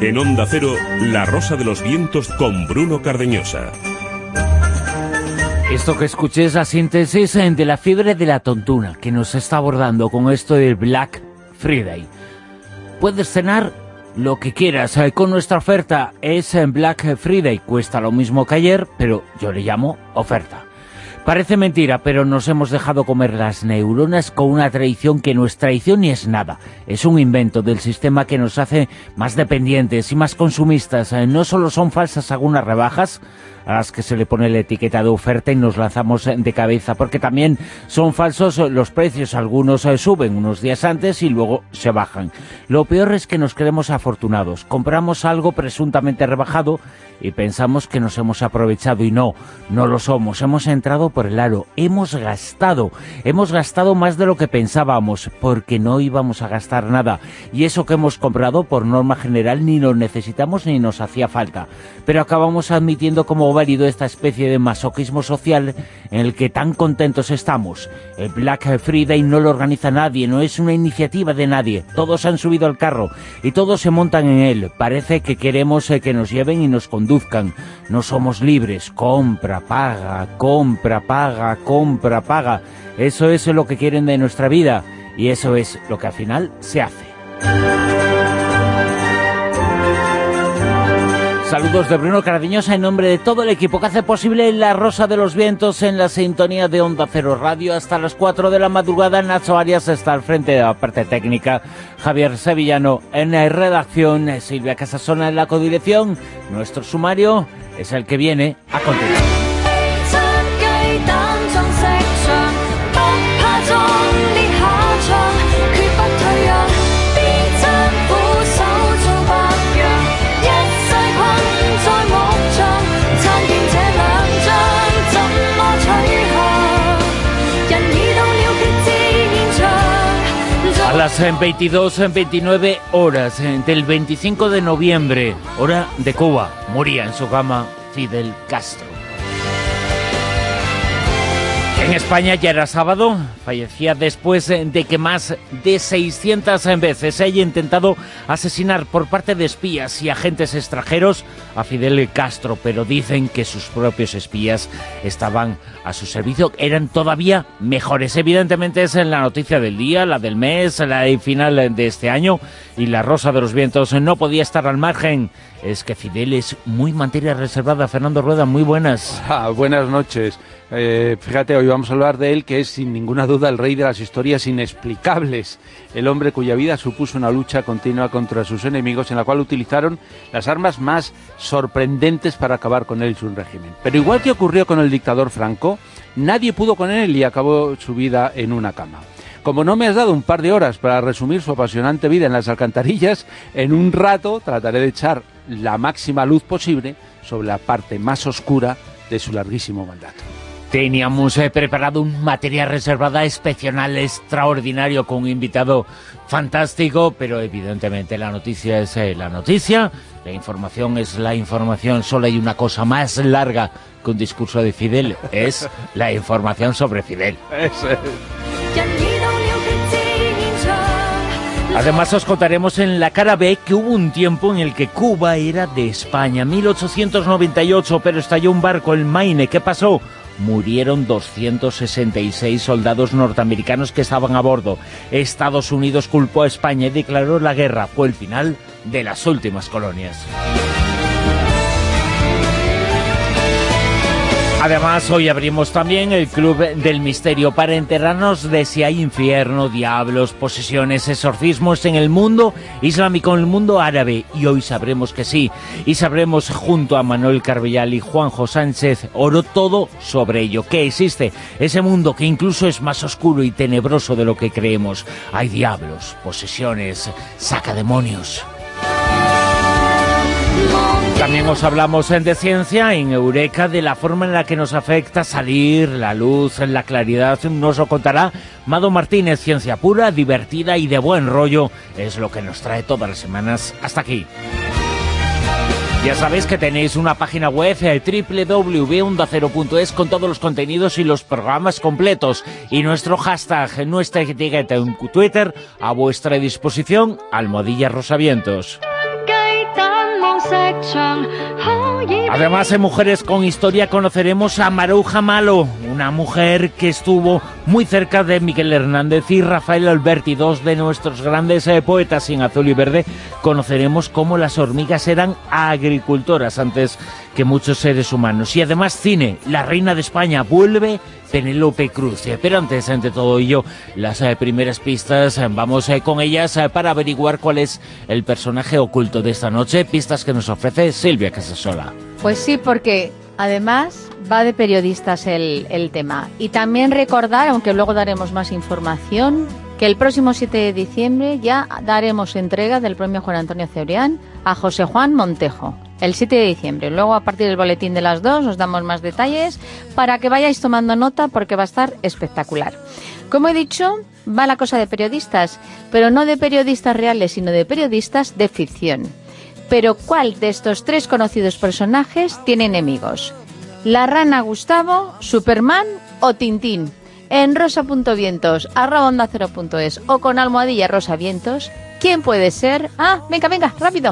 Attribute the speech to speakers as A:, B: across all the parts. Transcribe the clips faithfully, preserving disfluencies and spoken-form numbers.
A: En Onda Cero, La Rosa de los Vientos con Bruno Cardeñosa.
B: Esto que escuché es la síntesis de la fiebre de la tontuna que nos está abordando con esto del Black Friday. Puedes cenar lo que quieras con nuestra oferta. Es en Black Friday, cuesta lo mismo que ayer, pero yo le llamo oferta. Parece mentira, pero nos hemos dejado comer las neuronas con una tradición que no es tradición ni es nada. Es un invento del sistema que nos hace más dependientes y más consumistas. No solo son falsas algunas rebajas, a las que se le pone la etiqueta de oferta y nos lanzamos de cabeza, porque también son falsos los precios. Algunos suben unos días antes y luego se bajan. Lo peor es que nos creemos afortunados. Compramos algo presuntamente rebajado y pensamos que nos hemos aprovechado, y no, no lo somos. Hemos entrado por el aro, hemos gastado, hemos gastado más de lo que pensábamos, porque no íbamos a gastar nada, y eso que hemos comprado por norma general ni lo necesitamos ni nos hacía falta, pero acabamos admitiendo como válido esta especie de masoquismo social en el que tan contentos estamos. El Black Friday no lo organiza nadie, no es una iniciativa de nadie, todos han subido al carro y todos se montan en él. Parece que queremos que nos lleven y nos conduzcan. No somos libres. Compra, paga, compra, paga, compra, paga. Eso es lo que quieren de nuestra vida, y eso es lo que al final se hace. Saludos de Bruno Cardeñosa en nombre de todo el equipo que hace posible La Rosa de los Vientos en la sintonía de Onda Cero Radio hasta las cuatro de la madrugada. Nacho Arias está al frente de la parte técnica, Javier Sevillano en la redacción, Silvia Casasona en la codirección. Nuestro sumario es el que viene a continuación. A las veintidós veintinueve horas del veinticinco de noviembre, hora de Cuba, moría en su cama Fidel Castro. En España ya era sábado, fallecía después de que más de seiscientas veces se haya intentado asesinar por parte de espías y agentes extranjeros a Fidel Castro, pero dicen que sus propios espías estaban a su servicio, eran todavía mejores. Evidentemente es la noticia del día, la del mes, la del final de este año, y La Rosa de los Vientos no podía estar al margen. Es que Fidel es muy materia reservada. Fernando Rueda, muy buenas.
C: Ah, buenas noches. Eh, fíjate, hoy vamos a hablar de él, que es sin ninguna duda el rey de las historias inexplicables, el hombre cuya vida supuso una lucha continua contra sus enemigos, en la cual utilizaron las armas más sorprendentes para acabar con él y su régimen. Pero igual que ocurrió con el dictador Franco, nadie pudo con él y acabó su vida en una cama. Como no me has dado un par de horas para resumir su apasionante vida en las alcantarillas, en un rato trataré de echar la máxima luz posible sobre la parte más oscura de su larguísimo mandato.
B: Teníamos eh, preparado un material reservada excepcional, extraordinario, con un invitado fantástico, pero evidentemente la noticia es eh, la noticia, la información es la información. Solo hay una cosa más larga que un discurso de Fidel, es la información sobre Fidel. Eso es. Además os contaremos en la cara B que hubo un tiempo en el que Cuba era de España, mil ochocientos noventa y ocho, pero estalló un barco, el Maine. ¿Qué pasó? Murieron doscientos sesenta y seis soldados norteamericanos que estaban a bordo. Estados Unidos culpó a España y declaró la guerra. Fue el final de las últimas colonias. Además, hoy abrimos también el Club del Misterio para enterarnos de si hay infierno, diablos, posesiones, exorcismos en el mundo islámico, en el mundo árabe. Y hoy sabremos que sí. Y sabremos junto a Manuel Carbellal y Juanjo Sánchez Oro todo sobre ello. Que existe ese mundo que incluso es más oscuro y tenebroso de lo que creemos. Hay diablos, posesiones, sacademonios. También os hablamos de ciencia, en Eureka, de la forma en la que nos afecta salir, la luz, la claridad. Nos lo contará Mado Martínez. Ciencia pura, divertida y de buen rollo es lo que nos trae todas las semanas hasta aquí. Ya sabéis que tenéis una página web, doble u doble u doble u punto onda cero punto es, con todos los contenidos y los programas completos. Y nuestro hashtag, nuestra etiqueta en Twitter, a vuestra disposición, almohadilla Rosavientos. Además, en Mujeres con Historia conoceremos a Maruja Malo, una mujer que estuvo muy cerca de Miguel Hernández y Rafael Alberti, dos de nuestros grandes eh, poetas. En Azul y Verde conoceremos cómo las hormigas eran agricultoras antes que muchos seres humanos. Y además cine, La Reina de España vuelve Penélope Cruz. Pero antes, ante todo ello, las eh, primeras pistas, eh, vamos eh, con ellas eh, para averiguar cuál es el personaje oculto de esta noche. Pistas que nos ofrece Silvia Casasola.
D: Pues sí, porque además va de periodistas el, el tema. Y también recordar, aunque luego daremos más información, que el próximo siete de diciembre ya daremos entrega del premio Juan Antonio Cebrián a José Juan Montejo. El siete de diciembre. Luego, a partir del boletín de las dos, os damos más detalles para que vayáis tomando nota, porque va a estar espectacular. Como he dicho, va la cosa de periodistas, pero no de periodistas reales, sino de periodistas de ficción. Pero ¿cuál de estos tres conocidos personajes tiene enemigos? ¿La rana Gustavo, Superman o Tintín? En rosa.vientos, arroba onda cero punto es o con almohadilla rosavientos, ¿quién puede ser? Ah, venga, venga, rápido.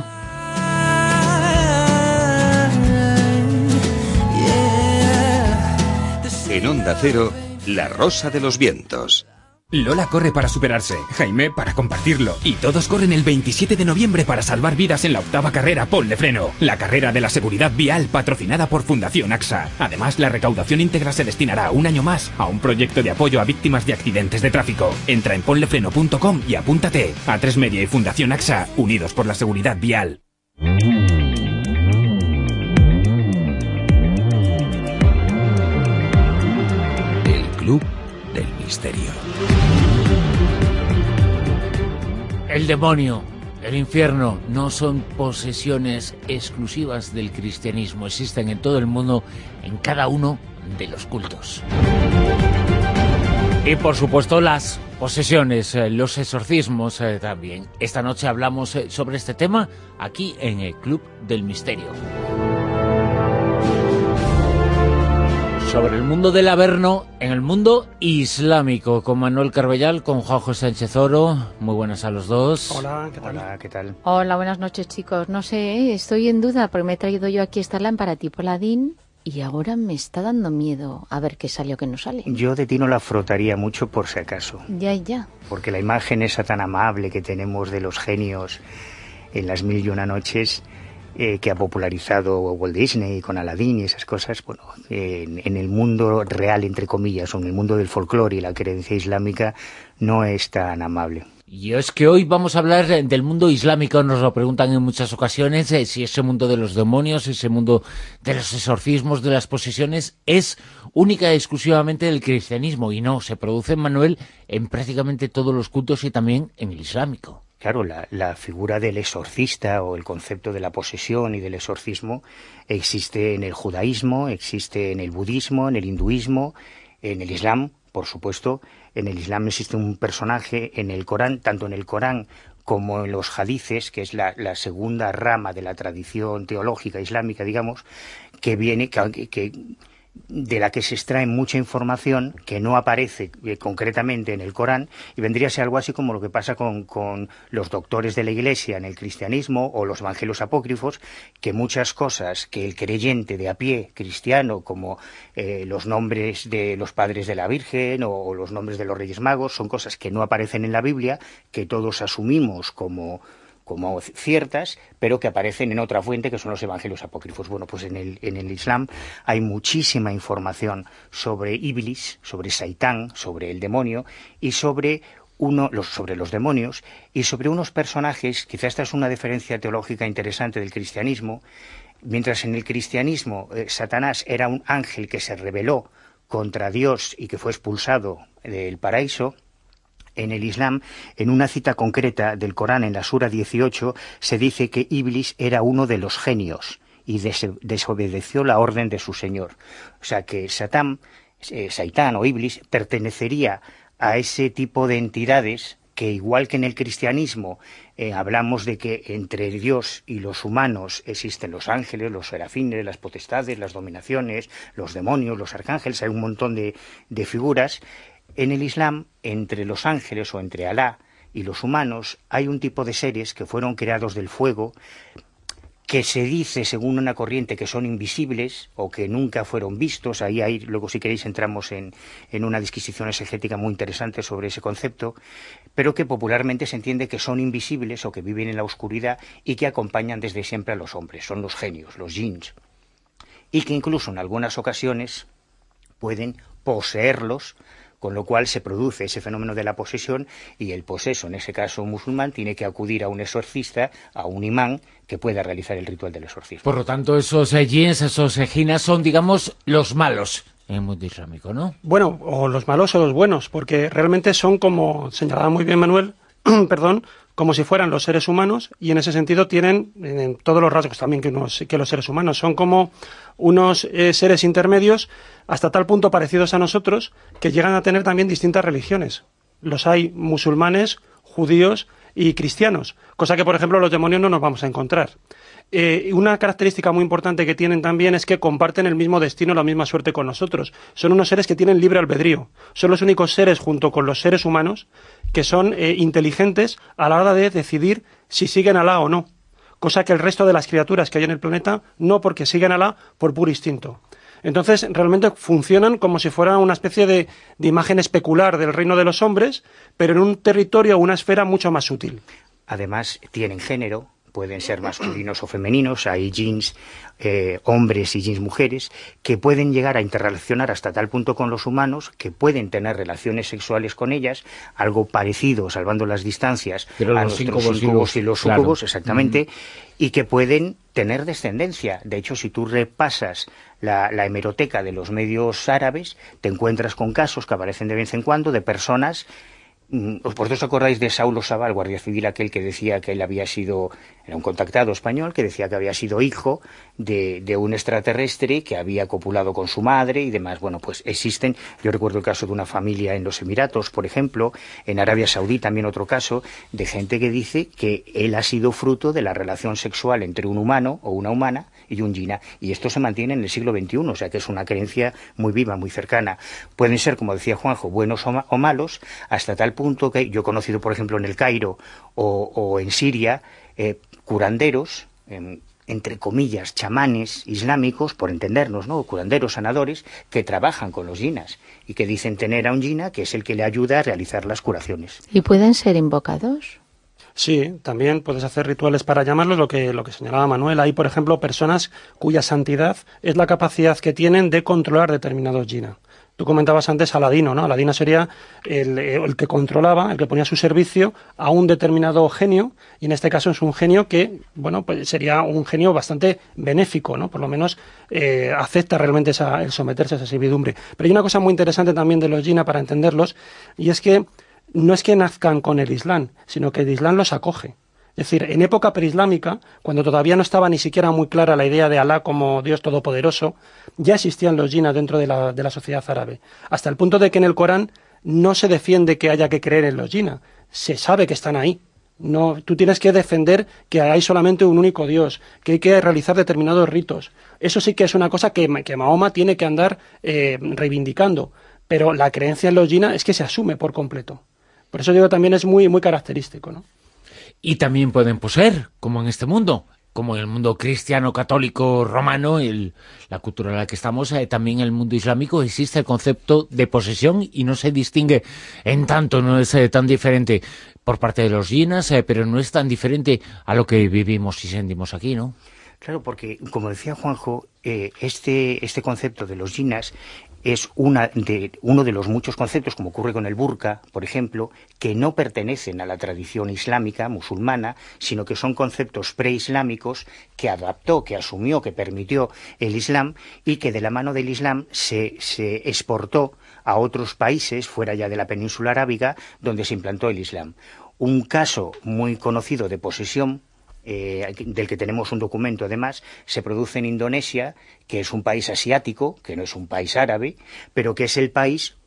E: En Onda Cero, La Rosa de los Vientos.
F: Lola corre para superarse, Jaime para compartirlo, y todos corren el veintisiete de noviembre para salvar vidas en la octava carrera Ponle Freno, la carrera de la seguridad vial patrocinada por Fundación A X A. Además, la recaudación íntegra se destinará un año más a un proyecto de apoyo a víctimas de accidentes de tráfico. Entra en ponlefreno punto com y apúntate. A tres Media y Fundación A X A, unidos por la seguridad vial.
E: El Club del Misterio.
B: El demonio, el infierno, no son posesiones exclusivas del cristianismo. Existen en todo el mundo, en cada uno de los cultos. Y por supuesto las posesiones, eh, los exorcismos eh, también. Esta noche hablamos eh, sobre este tema aquí en el Club del Misterio. Sobre el mundo del Averno en el mundo islámico, con Manuel Carbellal, con Juanjo Sánchez Oro. Muy buenas a los dos.
G: Hola, ¿qué tal? Hola, ¿qué tal?
D: Hola, buenas noches, chicos. No sé, estoy en duda porque me he traído yo aquí esta lámpara tipo Aladín y ahora me está dando miedo a ver qué sale o qué no sale.
G: Yo de ti no la frotaría mucho por si acaso.
D: Ya, ya.
G: Porque la imagen esa tan amable que tenemos de los genios en las mil y una noches... Eh, que ha popularizado Walt Disney con Aladín y esas cosas, bueno, eh, en, en el mundo real, entre comillas, o en el mundo del folclore y la creencia islámica, no es tan amable.
B: Y es que hoy vamos a hablar del mundo islámico. Nos lo preguntan en muchas ocasiones, eh, si ese mundo de los demonios, ese mundo de los exorcismos, de las posesiones, es única y exclusivamente del cristianismo. Y no, se produce, Manuel, en prácticamente todos los cultos y también en el islámico.
G: Claro, la, la figura del exorcista o el concepto de la posesión y del exorcismo existe en el judaísmo, existe en el budismo, en el hinduismo, en el islam, por supuesto. En el islam existe un personaje en el Corán, tanto en el Corán como en los hadices, que es la, la segunda rama de la tradición teológica islámica, digamos, que viene, que, que de la que se extrae mucha información que no aparece eh, concretamente en el Corán, y vendría a ser algo así como lo que pasa con, con los doctores de la Iglesia en el cristianismo o los evangelios apócrifos, que muchas cosas que el creyente de a pie cristiano, como eh, los nombres de los padres de la Virgen o, o los nombres de los Reyes Magos, son cosas que no aparecen en la Biblia, que todos asumimos como como ciertas, pero que aparecen en otra fuente, que son los evangelios apócrifos. Bueno, pues en el, en el Islam hay muchísima información sobre Iblis, sobre Saitán, sobre el demonio, y sobre uno, los, sobre los demonios, y sobre unos personajes, quizá esta es una diferencia teológica interesante del cristianismo. Mientras en el cristianismo eh, Satanás era un ángel que se rebeló contra Dios y que fue expulsado del paraíso, en el Islam, en una cita concreta del Corán, en la Sura dieciocho, se dice que Iblis era uno de los genios y des desobedeció la orden de su señor. O sea que Satán, eh, Saitán o Iblis pertenecería a ese tipo de entidades que, igual que en el cristianismo eh, hablamos de que entre Dios y los humanos existen los ángeles, los serafines, las potestades, las dominaciones, los demonios, los arcángeles, hay un montón de, de figuras. En el Islam, entre los ángeles o entre Alá y los humanos, hay un tipo de seres que fueron creados del fuego, que se dice, según una corriente, que son invisibles o que nunca fueron vistos. Ahí, ahí luego, si queréis, entramos en, en una disquisición exegética muy interesante sobre ese concepto, pero que popularmente se entiende que son invisibles o que viven en la oscuridad y que acompañan desde siempre a los hombres. Son los genios, los jinns, y que incluso en algunas ocasiones pueden poseerlos, con lo cual se produce ese fenómeno de la posesión y el poseso, en ese caso musulmán, tiene que acudir a un exorcista, a un imán, que pueda realizar el ritual del exorcismo.
B: Por lo tanto, esos eh, jinns, esos eh, jinas son, digamos, los malos en el mundo islámico, ¿no?
H: Bueno, o los malos o los buenos, porque realmente son, como señalaba muy bien Manuel, perdón, como si fueran los seres humanos, y en ese sentido tienen en todos los rasgos también que, unos, que los seres humanos. Son como unos eh, seres intermedios, hasta tal punto parecidos a nosotros, que llegan a tener también distintas religiones. Los hay musulmanes, judíos y cristianos, cosa que, por ejemplo, los demonios no nos vamos a encontrar. Eh, una característica muy importante que tienen también es que comparten el mismo destino, la misma suerte con nosotros. Son unos seres que tienen libre albedrío. Son los únicos seres, junto con los seres humanos, que son eh, inteligentes a la hora de decidir si siguen a Alá o no. Cosa que el resto de las criaturas que hay en el planeta no, porque siguen a Alá por puro instinto. Entonces, realmente funcionan como si fuera una especie de, de imagen especular del reino de los hombres, pero en un territorio o una esfera mucho más sutil.
G: Además, tienen género. Pueden ser masculinos o femeninos, hay jinns eh, hombres y jinns mujeres, que pueden llegar a interrelacionar hasta tal punto con los humanos, que pueden tener relaciones sexuales con ellas, algo parecido, salvando las distancias,
B: Pero
G: a
B: los
G: nuestros
B: incubos
G: incubos y los súcubos,
B: claro.
G: exactamente,
B: Mm.
G: y que pueden tener descendencia. De hecho, si tú repasas la, la hemeroteca de los medios árabes, te encuentras con casos que aparecen de vez en cuando de personas. ¿Por qué os acordáis de Saulo Sabá, el guardia civil aquel que decía que él había sido, era un contactado español, que decía que había sido hijo de, de un extraterrestre que había copulado con su madre y demás? Bueno, pues existen, yo recuerdo el caso de una familia en los Emiratos, por ejemplo, en Arabia Saudí también otro caso, de gente que dice que él ha sido fruto de la relación sexual entre un humano o una humana y un jina, y esto se mantiene en el siglo veintiuno, o sea que es una creencia muy viva, muy cercana. Pueden ser, como decía Juanjo, buenos o, ma o malos, hasta tal punto que yo he conocido, por ejemplo, en el Cairo o, o en Siria, eh, curanderos, eh, entre comillas, chamanes islámicos, por entendernos, ¿no? Curanderos, sanadores, que trabajan con los jinas y que dicen tener a un jina que es el que le ayuda a realizar las curaciones.
D: ¿Y pueden ser invocados?
H: Sí, también puedes hacer rituales para llamarlos, lo que, lo que señalaba Manuel. Hay, por ejemplo, personas cuya santidad es la capacidad que tienen de controlar determinados jina. Tú comentabas antes a Aladino, ¿no? Aladino sería el, el que controlaba, el que ponía a su servicio a un determinado genio, y en este caso es un genio que, bueno, pues sería un genio bastante benéfico, ¿no? Por lo menos eh, acepta realmente esa, el someterse a esa servidumbre. Pero hay una cosa muy interesante también de los jina para entenderlos, y es que no es que nazcan con el Islam, sino que el Islam los acoge. Es decir, en época preislámica, cuando todavía no estaba ni siquiera muy clara la idea de Alá como Dios todopoderoso, ya existían los jinas dentro de la, de la sociedad árabe. Hasta el punto de que en el Corán no se defiende que haya que creer en los jinas. Se sabe que están ahí. No, tú tienes que defender que hay solamente un único Dios, que hay que realizar determinados ritos. Eso sí que es una cosa que, que Mahoma tiene que andar eh, reivindicando. Pero la creencia en los jinas es que se asume por completo. Por eso digo, también es muy, muy característico, ¿no?
B: Y también pueden poseer, como en este mundo, como en el mundo cristiano, católico, romano, el, la cultura en la que estamos, eh, también en el mundo islámico existe el concepto de posesión y no se distingue en tanto, no es eh, tan diferente por parte de los jinas, eh, pero no es tan diferente a lo que vivimos y sentimos aquí, ¿no?
G: Claro, porque, como decía Juanjo, eh, este, este concepto de los jinas es una de, uno de los muchos conceptos, como ocurre con el burka, por ejemplo, que no pertenecen a la tradición islámica, musulmana, sino que son conceptos preislámicos que adaptó, que asumió, que permitió el Islam y que de la mano del Islam se, se exportó a otros países, fuera ya de la península arábiga, donde se implantó el Islam. Un caso muy conocido de posesión, Eh, del que tenemos un documento además, se produce en Indonesia, que es un país asiático, que no es un país árabe, pero que es el país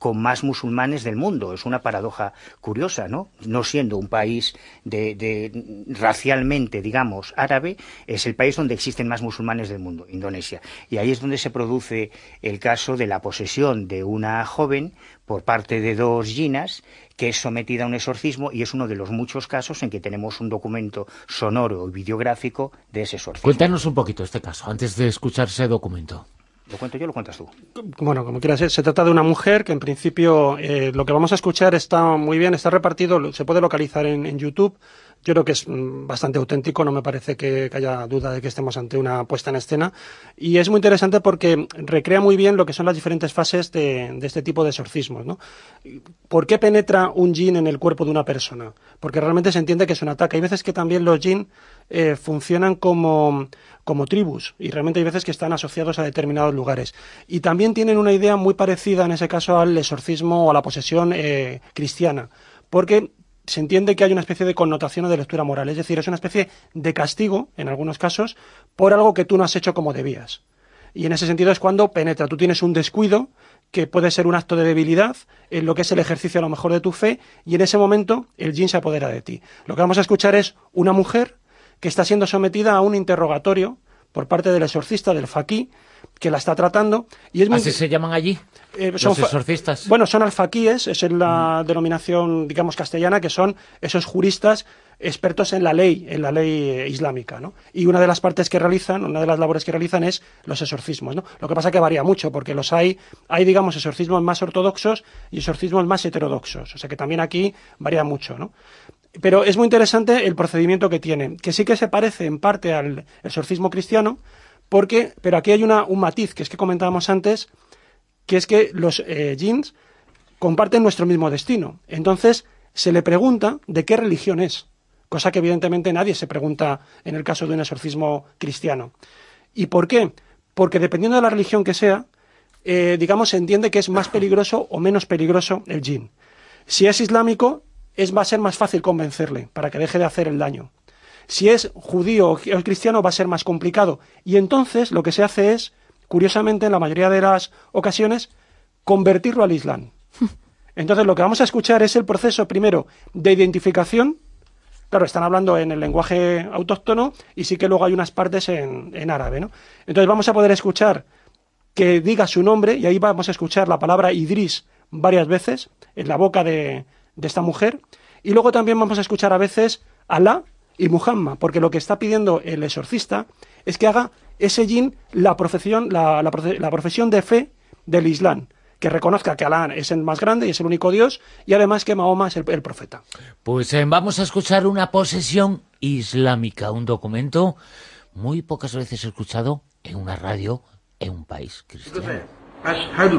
G: con más musulmanes del mundo. Es una paradoja curiosa, ¿no? No siendo un país de, de racialmente, digamos, árabe, es el país donde existen más musulmanes del mundo, Indonesia. Y ahí es donde se produce el caso de la posesión de una joven por parte de dos yinas, que es sometida a un exorcismo, y es uno de los muchos casos en que tenemos un documento sonoro y videográfico de ese exorcismo.
B: Cuéntanos un poquito este caso, antes de escuchar ese documento.
G: ¿Lo cuento yo o lo cuentas tú?
H: Bueno, como quieras, se trata de una mujer que en principio eh, lo que vamos a escuchar está muy bien, está repartido, se puede localizar en, en YouTube. Yo creo que es bastante auténtico, no me parece que, que haya duda de que estemos ante una puesta en escena. Y es muy interesante porque recrea muy bien lo que son las diferentes fases de, de este tipo de exorcismos, ¿no? ¿Por qué penetra un jin en el cuerpo de una persona? Porque realmente se entiende que es un ataque. Hay veces que también los jin eh, funcionan como, como tribus, y realmente hay veces que están asociados a determinados lugares. Y también tienen una idea muy parecida en ese caso al exorcismo o a la posesión eh, cristiana, porque se entiende que hay una especie de connotación o de lectura moral, es decir, es una especie de castigo, en algunos casos, por algo que tú no has hecho como debías. Y en ese sentido es cuando penetra. Tú tienes un descuido, que puede ser un acto de debilidad, en lo que es el ejercicio a lo mejor de tu fe, y en ese momento el jin se apodera de ti. Lo que vamos a escuchar es una mujer que está siendo sometida a un interrogatorio por parte del exorcista, del faquí, que la está tratando. Y es muy...
B: ¿Así se llaman allí?
H: Eh, son
B: los exorcistas.
H: Bueno, son alfaquíes, esa es la mm. denominación, digamos, castellana, que son esos juristas expertos en la ley, en la ley eh, islámica, ¿no? Y una de las partes que realizan, una de las labores que realizan es los exorcismos, ¿no? Lo que pasa que varía mucho, porque los hay, hay, digamos, exorcismos más ortodoxos y exorcismos más heterodoxos, o sea que también aquí varía mucho, ¿no? Pero es muy interesante el procedimiento que tiene, que sí que se parece en parte al exorcismo cristiano, porque, pero aquí hay una, un matiz, que es que comentábamos antes, que es que los eh, jins comparten nuestro mismo destino. Entonces, se le pregunta de qué religión es, cosa que evidentemente nadie se pregunta en el caso de un exorcismo cristiano. ¿Y por qué? Porque dependiendo de la religión que sea, eh, digamos, se entiende que es más peligroso o menos peligroso el jin. Si es islámico, es, va a ser más fácil convencerle para que deje de hacer el daño. Si es judío o cristiano, va a ser más complicado. Y entonces lo que se hace es, curiosamente, en la mayoría de las ocasiones, convertirlo al Islam. Entonces lo que vamos a escuchar es el proceso, primero, de identificación. Claro, están hablando en el lenguaje autóctono y sí que luego hay unas partes en, en árabe, ¿no? Entonces vamos a poder escuchar que diga su nombre, y ahí vamos a escuchar la palabra Idris varias veces en la boca de, de esta mujer. Y luego también vamos a escuchar a veces Alá y Muhammad, porque lo que está pidiendo el exorcista es que haga ese jin la profesión, la, la, la profesión de fe del Islam, que reconozca que Alá es el más grande y es el único Dios, y además que Mahoma es el, el profeta.
B: Pues eh, vamos a escuchar una posesión islámica, un documento muy pocas veces escuchado en una radio en un país cristiano.
I: Ashhadu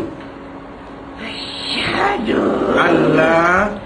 I: Ashhadu Allah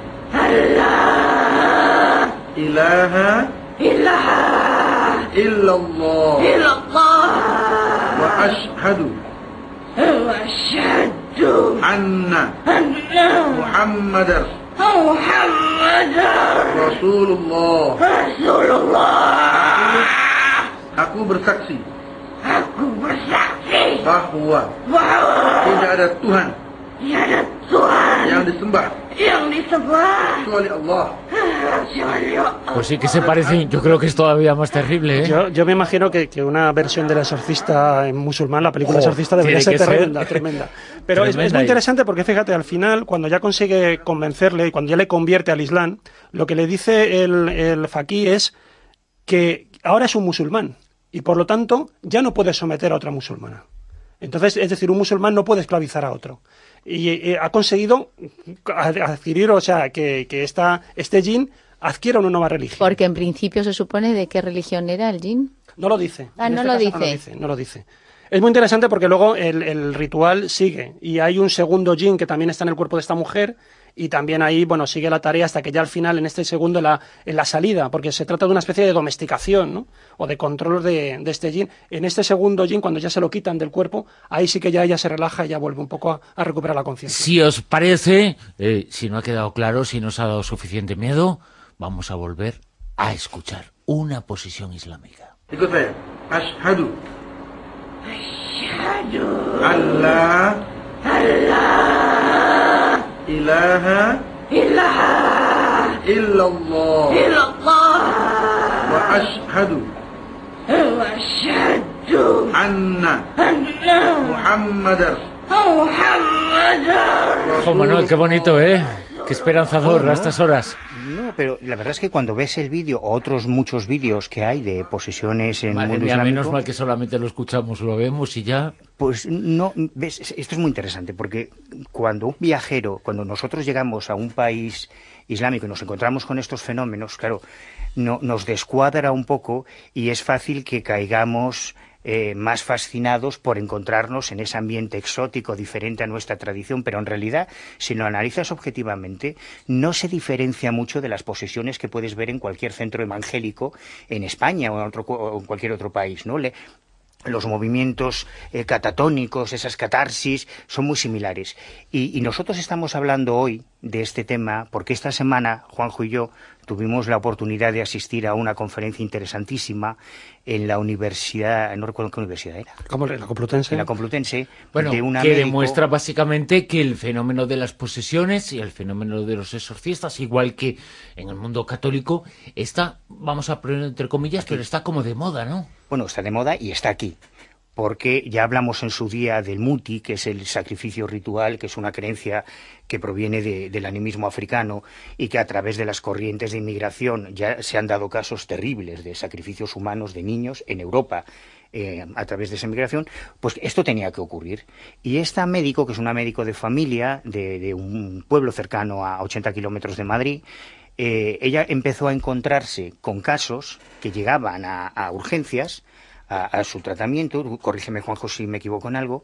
I: Allah ilaha ilaha illallah illallah wa ashhadu wa ashhadu anna anna Muhammadar Muhammadar Rasulullah Rasulullah. Aku bersaksi Aku bersaksi bahwa bahwa tidak ada Tuhan tidak ada Tuhan yang disembah yang disembah kecuali Allah.
B: Pues sí que se parece, yo creo que es todavía más terrible, ¿eh?
H: Yo, yo me imagino que, que una versión del exorcista en musulmán, la película
B: oh,
H: exorcista, debería ser tremenda,
B: ser...
H: tremenda. Pero
B: tremenda
H: es, es muy interesante porque, fíjate, al final, cuando ya consigue convencerle y cuando ya le convierte al Islam, lo que le dice el, el faquí es que ahora es un musulmán y, por lo tanto, ya no puede someter a otra musulmana. Entonces, es decir, un musulmán no puede esclavizar a otro. Y eh, ha conseguido adquirir, o sea, que, que esta, este jin adquiera una nueva religión.
D: Porque en principio se supone de qué religión era el jin.
H: No lo dice.
D: Ah, no,
H: este
D: lo dice.
H: no lo dice. No lo dice. Es muy interesante porque luego el, el ritual sigue y hay un segundo jin que también está en el cuerpo de esta mujer y también ahí, bueno, sigue la tarea hasta que ya al final, en este segundo, en la, en la salida, porque se trata de una especie de domesticación, ¿no? O de control de, de este jin. En este segundo jin, cuando ya se lo quitan del cuerpo, ahí sí que ya ella se relaja y ya vuelve un poco a, a recuperar la conciencia.
B: Si os parece, eh, si no ha quedado claro, si no os ha dado suficiente miedo, vamos a volver a escuchar una posesión islámica.
I: Ikut saya. Ashhadu Ashhadu Allah Allah ilaha ilaha illallah illallah wa ashhadu wa ashhadu anna anna muhammadar muhammadar.
B: Juan Manuel, qué bonito, ¿eh? Qué esperanzador a estas horas.
G: No, pero la verdad es que cuando ves el vídeo, o otros muchos vídeos que hay de posesiones en el mundo
B: mía,
G: islámico...
B: menos mal que solamente lo escuchamos, lo vemos y ya...
G: Pues no, ves, esto es muy interesante, porque cuando un viajero, cuando nosotros llegamos a un país islámico y nos encontramos con estos fenómenos, claro, no, nos descuadra un poco y es fácil que caigamos... Eh, más fascinados por encontrarnos en ese ambiente exótico, diferente a nuestra tradición, pero en realidad, si lo analizas objetivamente, no se diferencia mucho de las posesiones que puedes ver en cualquier centro evangélico en España o en, otro, o en cualquier otro país, ¿no? Le, los movimientos eh, catatónicos, esas catarsis, son muy similares. Y, y nosotros estamos hablando hoy de este tema porque esta semana, Juanjo y yo, tuvimos la oportunidad de asistir a una conferencia interesantísima en la universidad, no recuerdo qué universidad era.
H: ¿Cómo? ¿En la Complutense?
G: En la Complutense.
B: Bueno,
G: de una
B: que
G: médico...
B: demuestra básicamente que el fenómeno de las posesiones y el fenómeno de los exorcistas, igual que en el mundo católico, está, vamos a poner entre comillas, aquí. Pero está como de moda, ¿no?
G: Bueno, está de moda y está aquí. Porque ya hablamos en su día del muti, que es el sacrificio ritual, que es una creencia que proviene de, del animismo africano y que a través de las corrientes de inmigración ya se han dado casos terribles de sacrificios humanos de niños en Europa eh, a través de esa inmigración. Pues esto tenía que ocurrir. Y esta médico, que es una médico de familia de, de un pueblo cercano a ochenta kilómetros de Madrid, eh, ella empezó a encontrarse con casos que llegaban a, a urgencias, A, a su tratamiento, corrígeme Juanjo si me equivoco en algo,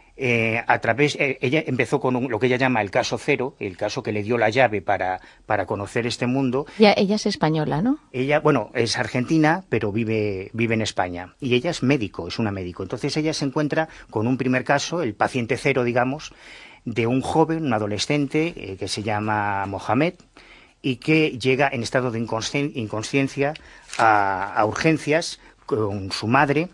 G: eh, a través, eh, ella empezó con un, lo que ella llama el caso cero, el caso que le dio la llave para, para conocer este mundo.
D: Ya, ella es española, ¿no?
G: Ella, bueno, es argentina, pero vive, vive en España, y ella es médico, es una médico. Entonces ella se encuentra con un primer caso, el paciente cero, digamos, de un joven, un adolescente, eh, que se llama Mohamed, y que llega en estado de inconscien- inconsciencia a, a urgencias con su madre.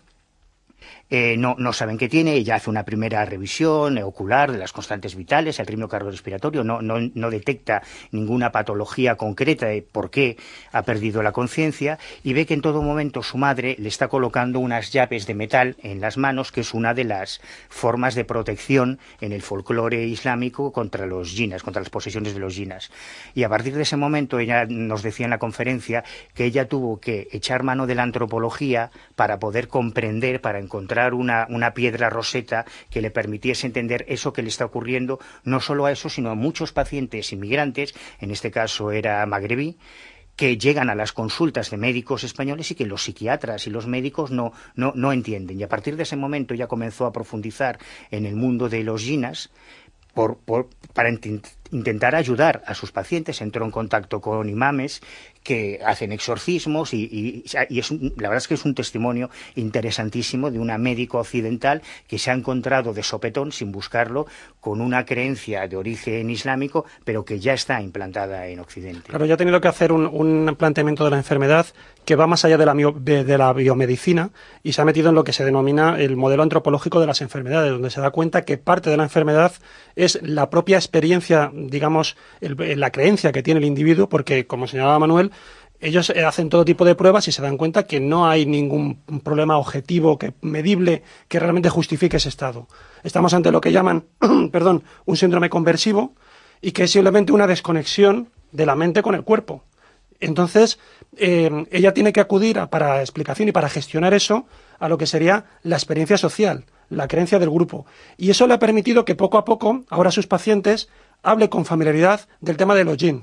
G: Eh, no, no saben qué tiene, ella hace una primera revisión ocular de las constantes vitales, el ritmo cardiorrespiratorio, no, no, no detecta ninguna patología concreta de por qué ha perdido la conciencia y ve que en todo momento su madre le está colocando unas llaves de metal en las manos, que es una de las formas de protección en el folclore islámico contra los yinas, contra las posesiones de los yinas. Y a partir de ese momento ella nos decía en la conferencia que ella tuvo que echar mano de la antropología para poder comprender, para encontrar Una, una piedra roseta que le permitiese entender eso que le está ocurriendo, no solo a eso, sino a muchos pacientes inmigrantes, en este caso era magrebí, que llegan a las consultas de médicos españoles y que los psiquiatras y los médicos no, no, no entienden. Y a partir de ese momento ya comenzó a profundizar en el mundo de los yinas por, por, para int- intentar ayudar a sus pacientes. Entró en contacto con imames que hacen exorcismos y, y, y es un, la verdad es que es un testimonio interesantísimo de una médico occidental que se ha encontrado de sopetón, sin buscarlo, con una creencia de origen islámico, pero que ya está implantada en Occidente.
H: Claro, ya ha tenido que hacer un, un planteamiento de la enfermedad que va más allá de la, de, de la biomedicina y se ha metido en lo que se denomina el modelo antropológico de las enfermedades, donde se da cuenta que parte de la enfermedad es la propia experiencia, digamos, el, la creencia que tiene el individuo, porque, como señalaba Manuel, ellos hacen todo tipo de pruebas y se dan cuenta que no hay ningún problema objetivo, que medible, que realmente justifique ese estado. Estamos ante lo que llaman, perdón, un síndrome conversivo y que es simplemente una desconexión de la mente con el cuerpo. Entonces, eh, ella tiene que acudir a, para explicación y para gestionar eso a lo que sería la experiencia social, la creencia del grupo. Y eso le ha permitido que poco a poco, ahora sus pacientes, hable con familiaridad del tema de los jinn.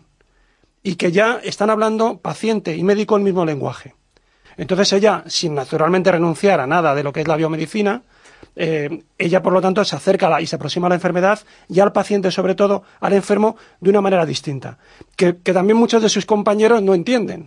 H: Y que ya están hablando paciente y médico el mismo lenguaje. Entonces ella, sin naturalmente renunciar a nada de lo que es la biomedicina, eh, ella por lo tanto se acerca a la, y se aproxima a la enfermedad y al paciente, sobre todo al enfermo, de una manera distinta. Que, que también muchos de sus compañeros no entienden.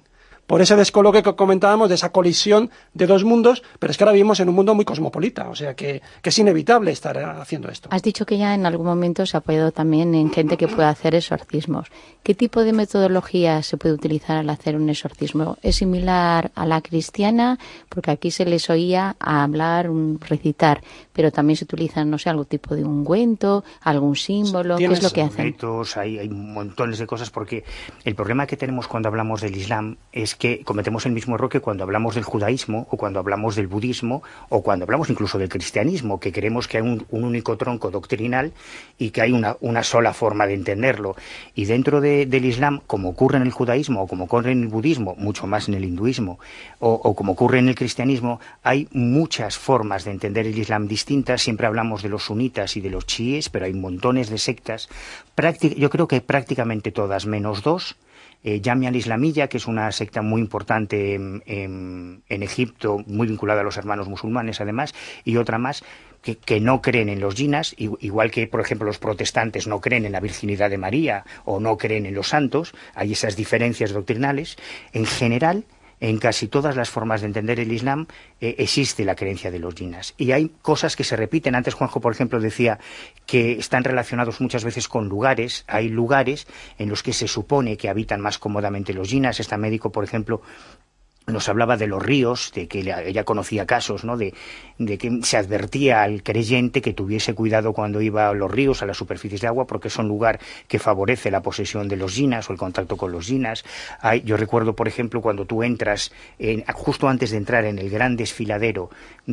H: por ese descoloque que comentábamos, de esa colisión de dos mundos, pero es que ahora vivimos en un mundo muy cosmopolita, o sea que, que es inevitable estar haciendo esto.
D: Has dicho que ya en algún momento se ha apoyado también en gente que puede hacer exorcismos. ¿Qué tipo de metodología se puede utilizar al hacer un exorcismo? ¿Es similar a la cristiana? Porque aquí se les oía hablar, un recitar, pero también se utiliza, no sé, algún tipo de ungüento, algún símbolo. ¿Qué es lo que hacen?
G: Hay, hay montones de cosas, porque el problema que tenemos cuando hablamos del Islam es que cometemos el mismo error que cuando hablamos del judaísmo o cuando hablamos del budismo o cuando hablamos incluso del cristianismo, que creemos que hay un, un único tronco doctrinal y que hay una, una sola forma de entenderlo. Y dentro de, del Islam, como ocurre en el judaísmo o como ocurre en el budismo, mucho más en el hinduismo, o, o como ocurre en el cristianismo, hay muchas formas de entender el Islam distintas. Siempre hablamos de los sunitas y de los chiíes, pero hay montones de sectas. Práctic- yo creo que prácticamente todas, menos dos. Eh, Jamia al-Islamiyya, que es una secta muy importante en, en, en Egipto, muy vinculada a los hermanos musulmanes además, y otra más que, que no creen en los jinas, igual que, por ejemplo, los protestantes no creen en la virginidad de María o no creen en los santos. Hay esas diferencias doctrinales. En general, en casi todas las formas de entender el Islam eh, existe la creencia de los jinas. Y hay cosas que se repiten. Antes Juanjo, por ejemplo, decía que están relacionados muchas veces con lugares. Hay lugares en los que se supone que habitan más cómodamente los jinas. Este médico, por ejemplo, nos hablaba de los ríos, de que ella conocía casos, ¿no?, de, de que se advertía al creyente que tuviese cuidado cuando iba a los ríos, a las superficies de agua, porque es un lugar que favorece la posesión de los jinas o el contacto con los jinas. Hay, yo recuerdo, por ejemplo, cuando tú entras, en, justo antes de entrar en el gran desfiladero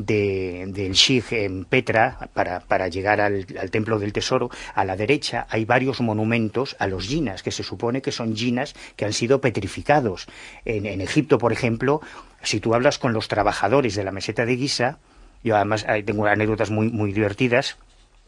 G: de, del Shij en Petra, para, para llegar al, al Templo del Tesoro, a la derecha hay varios monumentos a los jinas, que se supone que son jinas que han sido petrificados. En, en Egipto, por ejemplo, si tú hablas con los trabajadores de la meseta de Giza, yo además tengo anécdotas muy, muy divertidas,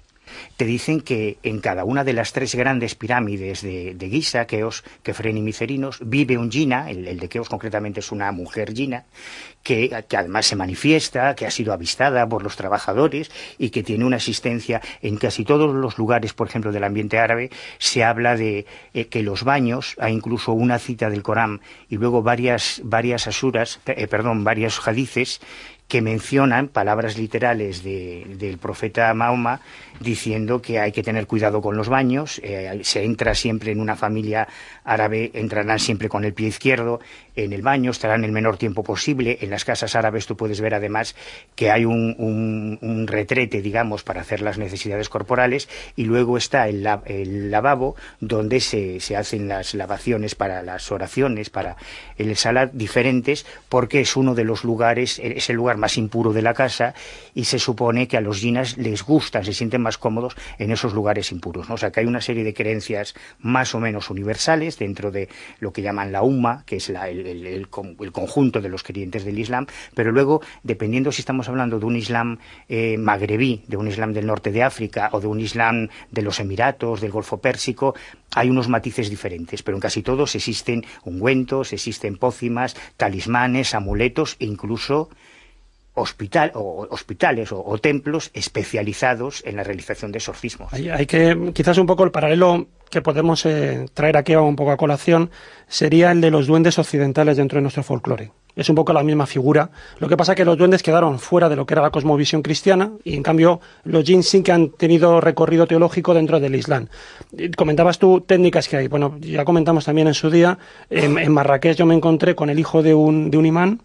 G: te dicen que en cada una de las tres grandes pirámides de, de Giza, Keos, Kefren y Micerinos, vive un jina. El, el de Keos concretamente es una mujer jina, que, que además se manifiesta, que ha sido avistada por los trabajadores y que tiene una asistencia en casi todos los lugares. Por ejemplo, del ambiente árabe se habla de eh, que los baños, hay incluso una cita del Corán y luego varias, varias asuras, eh, perdón, varios hadices que mencionan palabras literales de, del profeta Mahoma diciendo que hay que tener cuidado con los baños. Eh, se entra siempre en una familia árabe, entrarán siempre con el pie izquierdo en el baño, estarán el menor tiempo posible. En las casas árabes tú puedes ver además que hay un, un, un retrete, digamos, para hacer las necesidades corporales, y luego está el, la, el lavabo donde se, se hacen las lavaciones para las oraciones, para el salat, diferentes, porque es uno de los lugares, es el lugar más impuro de la casa, y se supone que a los jinas les gusta, se sienten más cómodos en esos lugares impuros, ¿no? O sea, que hay una serie de creencias más o menos universales dentro de lo que llaman la umma, que es la, el, el, el, el conjunto de los creyentes del Islam, pero luego, dependiendo si estamos hablando de un Islam eh, magrebí, de un Islam del norte de África o de un Islam de los Emiratos, del Golfo Pérsico, hay unos matices diferentes, pero en casi todos existen ungüentos, existen pócimas, talismanes, amuletos e incluso hospital o hospitales o, o templos especializados en la realización de exorcismos.
H: Hay, hay que, quizás un poco el paralelo que podemos eh, traer aquí un poco a colación sería el de los duendes occidentales dentro de nuestro folclore. Es un poco la misma figura. Lo que pasa es que los duendes quedaron fuera de lo que era la cosmovisión cristiana y, en cambio, los jinns sí que han tenido recorrido teológico dentro del Islam. Comentabas tú técnicas que hay. Bueno, ya comentamos también en su día, en, en Marrakech yo me encontré con el hijo de un, de un imán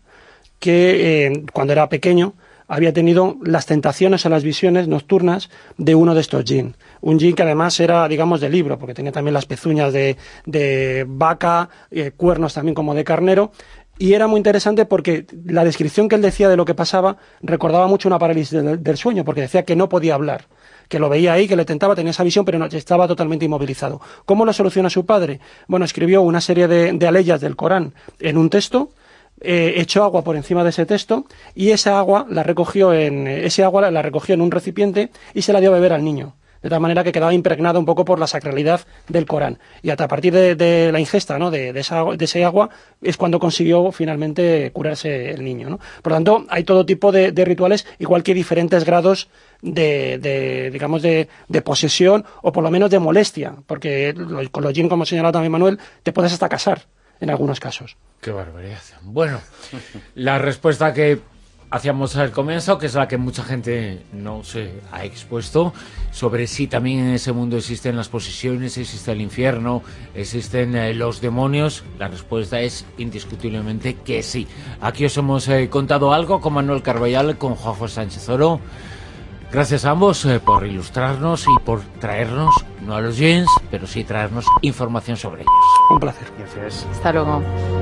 H: que eh, cuando era pequeño había tenido las tentaciones o las visiones nocturnas de uno de estos jinn. Un jinn que además era, digamos, de libro, porque tenía también las pezuñas de, de vaca, eh, cuernos también como de carnero. Y era muy interesante porque la descripción que él decía de lo que pasaba recordaba mucho una parálisis del, del sueño, porque decía que no podía hablar, que lo veía ahí, que le tentaba, tenía esa visión, pero no, estaba totalmente inmovilizado. ¿Cómo lo soluciona su padre? Bueno, escribió una serie de, de aleyas del Corán en un texto, Eh, echó agua por encima de ese texto y esa agua la recogió en ese agua la recogió en un recipiente y se la dio a beber al niño, de tal manera que quedaba impregnada un poco por la sacralidad del Corán, y hasta a partir de, de la ingesta, ¿no?, de, de, esa, de ese agua es cuando consiguió finalmente curarse el niño, ¿no? Por lo tanto, hay todo tipo de, de rituales, igual que diferentes grados de, de digamos de, de posesión o por lo menos de molestia, porque con los jinn, como señalaba también Manuel, te puedes hasta casar. en algunos casos.
B: Qué barbaridad. Bueno, la respuesta que hacíamos al comienzo, que es la que mucha gente no se ha expuesto, sobre si también en ese mundo existen las posesiones, existe el infierno, existen eh, los demonios, la respuesta es indiscutiblemente que sí. Aquí os hemos eh, contado algo con Manuel Carballal, con Juanjo Sánchez Oro. Gracias a ambos eh, por ilustrarnos y por traernos, no a los James, pero sí traernos información sobre ellos.
H: Un placer.
G: Gracias.
D: Hasta luego.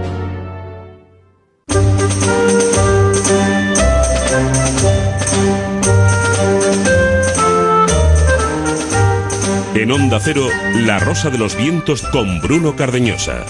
A: En Onda Cero, La Rosa de los Vientos con Bruno Cardeñosa.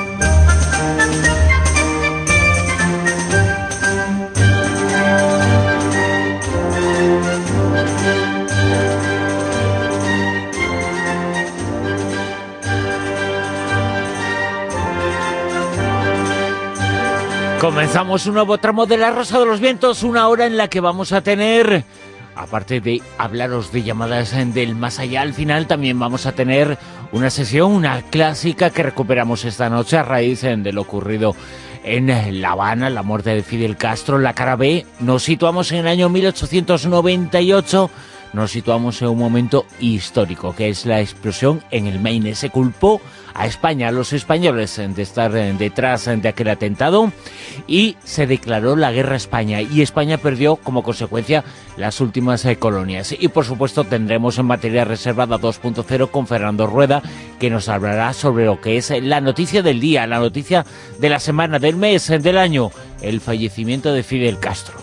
B: Comenzamos un nuevo tramo de La Rosa de los Vientos, una hora en la que vamos a tener, aparte de hablaros de llamadas del más allá, al final también vamos a tener una sesión, una clásica que recuperamos esta noche a raíz de lo ocurrido en La Habana, la muerte de Fidel Castro, la cara B. Nos situamos en el año mil ochocientos noventa y ocho, nos situamos en un momento histórico, que es la explosión en el Maine. Se culpó a España, a los españoles, de estar detrás de aquel atentado, y se declaró la guerra a España, y España perdió como consecuencia las últimas eh, colonias. Y por supuesto tendremos en materia reservada dos punto cero con Fernando Rueda, que nos hablará sobre lo que es la noticia del día, la noticia de la semana, del mes, del año, el fallecimiento de Fidel Castro.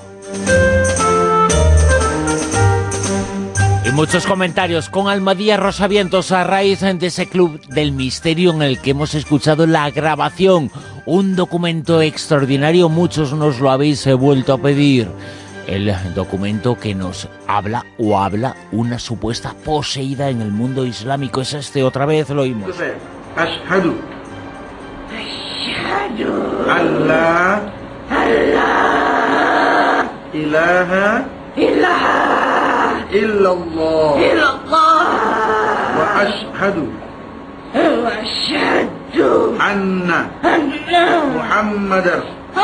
B: Y muchos comentarios con Almadía Rosavientos a raíz de ese club del misterio en el que hemos escuchado la grabación. Un documento extraordinario, muchos nos lo habéis vuelto a pedir. El documento que nos habla o habla una supuesta poseída en el mundo islámico. Es este, otra vez lo oímos.
I: Ashhadu. Ashhadu. Allah. Allah. Ilaha. Ilaha. Illallah. Illallah. Wa ashhadu. Wa ashhadu. Anna. Anna. Muhammadar.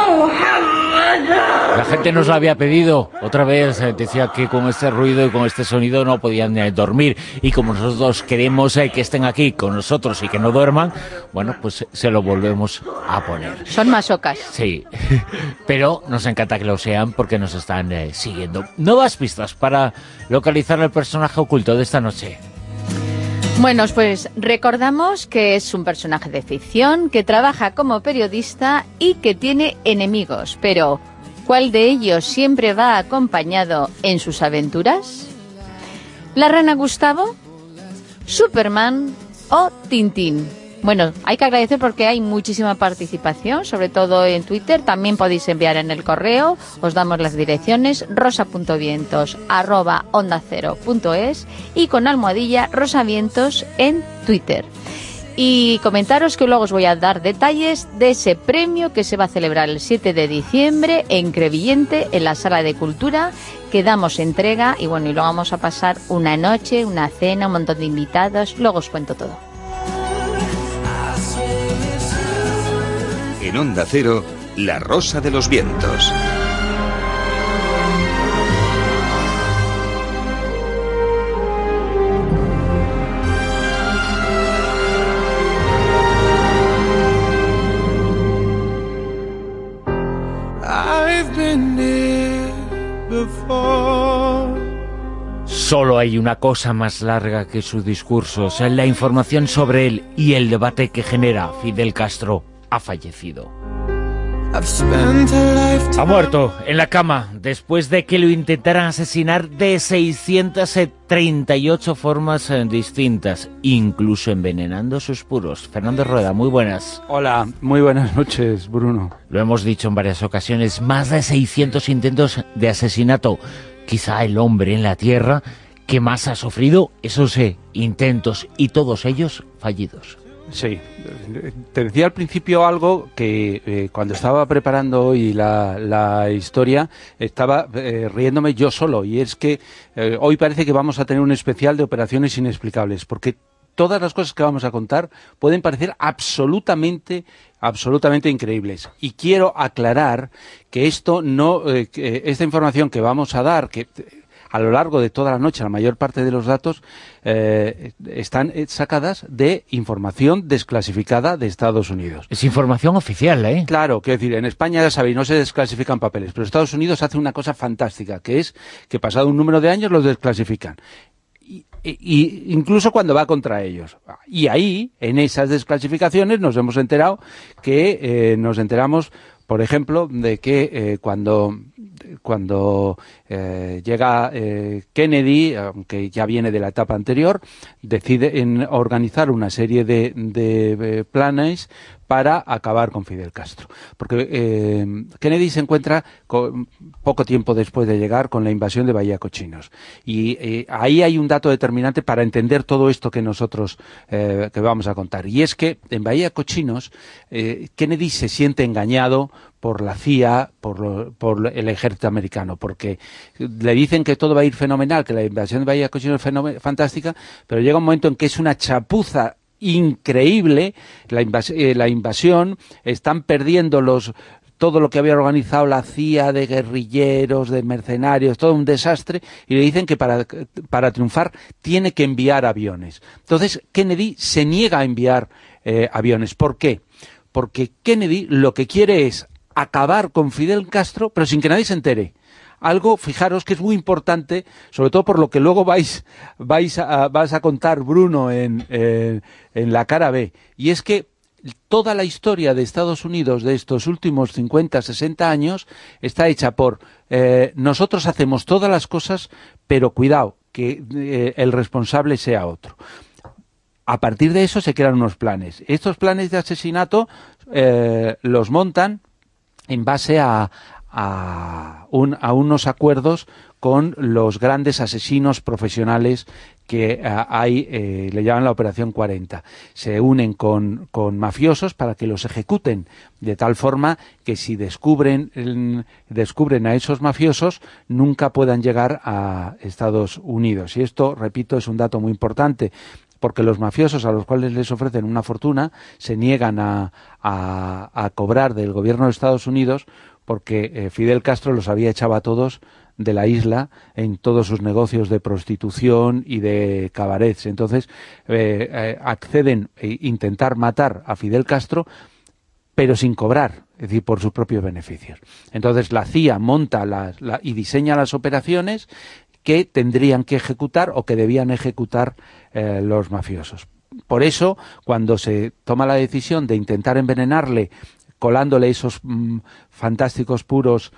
B: La gente nos lo había pedido. Otra vez eh, decía que con este ruido y con este sonido no podían eh, dormir. Y como nosotros queremos eh, que estén aquí con nosotros y que no duerman, bueno, pues se lo volvemos a poner.
D: Son masocas.
B: Sí, pero nos encanta que lo sean porque nos están eh, siguiendo. Nuevas pistas para localizar al personaje oculto de esta noche.
D: Bueno, pues recordamos que es un personaje de ficción, que trabaja como periodista y que tiene enemigos. Pero, ¿cuál de ellos siempre va acompañado en sus aventuras? ¿La rana Gustavo? ¿Superman? ¿O Tintín? Bueno, hay que agradecer porque hay muchísima participación, sobre todo en Twitter. También podéis enviar en el correo, os damos las direcciones, rosa.vientos arroba onda cero punto es y con almohadilla rosavientos en Twitter. Y comentaros que luego os voy a dar detalles de ese premio que se va a celebrar el siete de diciembre en Crevillente, en la Sala de Cultura, que damos entrega y bueno, y luego vamos a pasar una noche, una cena, un montón de invitados, luego os cuento todo.
E: En Onda Cero, La Rosa de los Vientos.
B: Solo hay una cosa más larga que su discurso, es la información sobre él y el debate que genera. Fidel Castro ha fallecido. Ha muerto en la cama después de que lo intentaran asesinar de seiscientas treinta y ocho formas distintas, incluso envenenando sus puros. Fernando Rueda, muy buenas.
C: Hola, muy buenas noches, Bruno.
B: Lo hemos dicho en varias ocasiones, más de seiscientos intentos de asesinato. Quizá el hombre en la Tierra que más ha sufrido esos eh, intentos, y todos ellos fallidos.
C: Sí, te decía al principio algo que eh, cuando estaba preparando hoy la, la historia estaba eh, riéndome yo solo, y es que eh, hoy parece que vamos a tener un especial de operaciones inexplicables, porque todas las cosas que vamos a contar pueden parecer absolutamente absolutamente increíbles. Y quiero aclarar que esto no, eh, que esta información que vamos a dar, que a lo largo de toda la noche la mayor parte de los datos eh, están sacadas de información desclasificada de Estados Unidos.
B: Es información oficial, ¿eh?
C: Claro, quiero decir, en España ya sabéis, no se desclasifican papeles, pero Estados Unidos hace una cosa fantástica, que es que pasado un número de años los desclasifican. Y, y incluso cuando va contra ellos. Y ahí, en esas desclasificaciones, nos hemos enterado que eh, nos enteramos, por ejemplo, de que eh, cuando cuando eh, llega eh, Kennedy, aunque ya viene de la etapa anterior, decide en organizar una serie de, de, de planes para acabar con Fidel Castro. Porque eh, Kennedy se encuentra con, poco tiempo después de llegar con la invasión de Bahía Cochinos. Y eh, ahí hay un dato determinante para entender todo esto que nosotros eh, que vamos a contar. Y es que en Bahía Cochinos eh, Kennedy se siente engañado por la C I A, por, lo, por el ejército americano, porque le dicen que todo va a ir fenomenal, que la invasión de Bahía Cochinos es fantástica, pero llega un momento en que es una chapuza increíble la, invas eh, la invasión, están perdiendo los todo lo que había organizado la C I A de guerrilleros, de mercenarios, todo un desastre, y le dicen que para, para triunfar tiene que enviar aviones. Entonces Kennedy se niega a enviar eh, aviones. ¿Por qué? Porque Kennedy lo que quiere es acabar con Fidel Castro, pero sin que nadie se entere. Algo, fijaros, que es muy importante, sobre todo por lo que luego vais, vais a, vas a contar, Bruno, en, eh, en la cara B. Y es que toda la historia de Estados Unidos de estos últimos cincuenta, sesenta años está hecha por eh, nosotros hacemos todas las cosas, pero cuidado, que eh, el responsable sea otro. A partir de eso se crean unos planes. Estos planes de asesinato eh, los montan en base a, a, un, a unos acuerdos con los grandes asesinos profesionales que a, hay, eh, le llaman la Operación cuarenta. Se unen con, con mafiosos para que los ejecuten, de tal forma que si descubren, eh, descubren a esos mafiosos, nunca puedan llegar a Estados Unidos. Y esto, repito, es un dato muy importante, porque los mafiosos a los cuales les ofrecen una fortuna se niegan a, a, a cobrar del gobierno de Estados Unidos, porque eh, Fidel Castro los había echado a todos de la isla en todos sus negocios de prostitución y de cabarets. Entonces eh, eh, acceden a intentar matar a Fidel Castro, pero sin cobrar, es decir, por sus propios beneficios. Entonces la C I A monta las, la, y diseña las operaciones que tendrían que ejecutar o que debían ejecutar eh, los mafiosos. Por eso, cuando se toma la decisión de intentar envenenarle, colándole esos mmm, fantásticos puros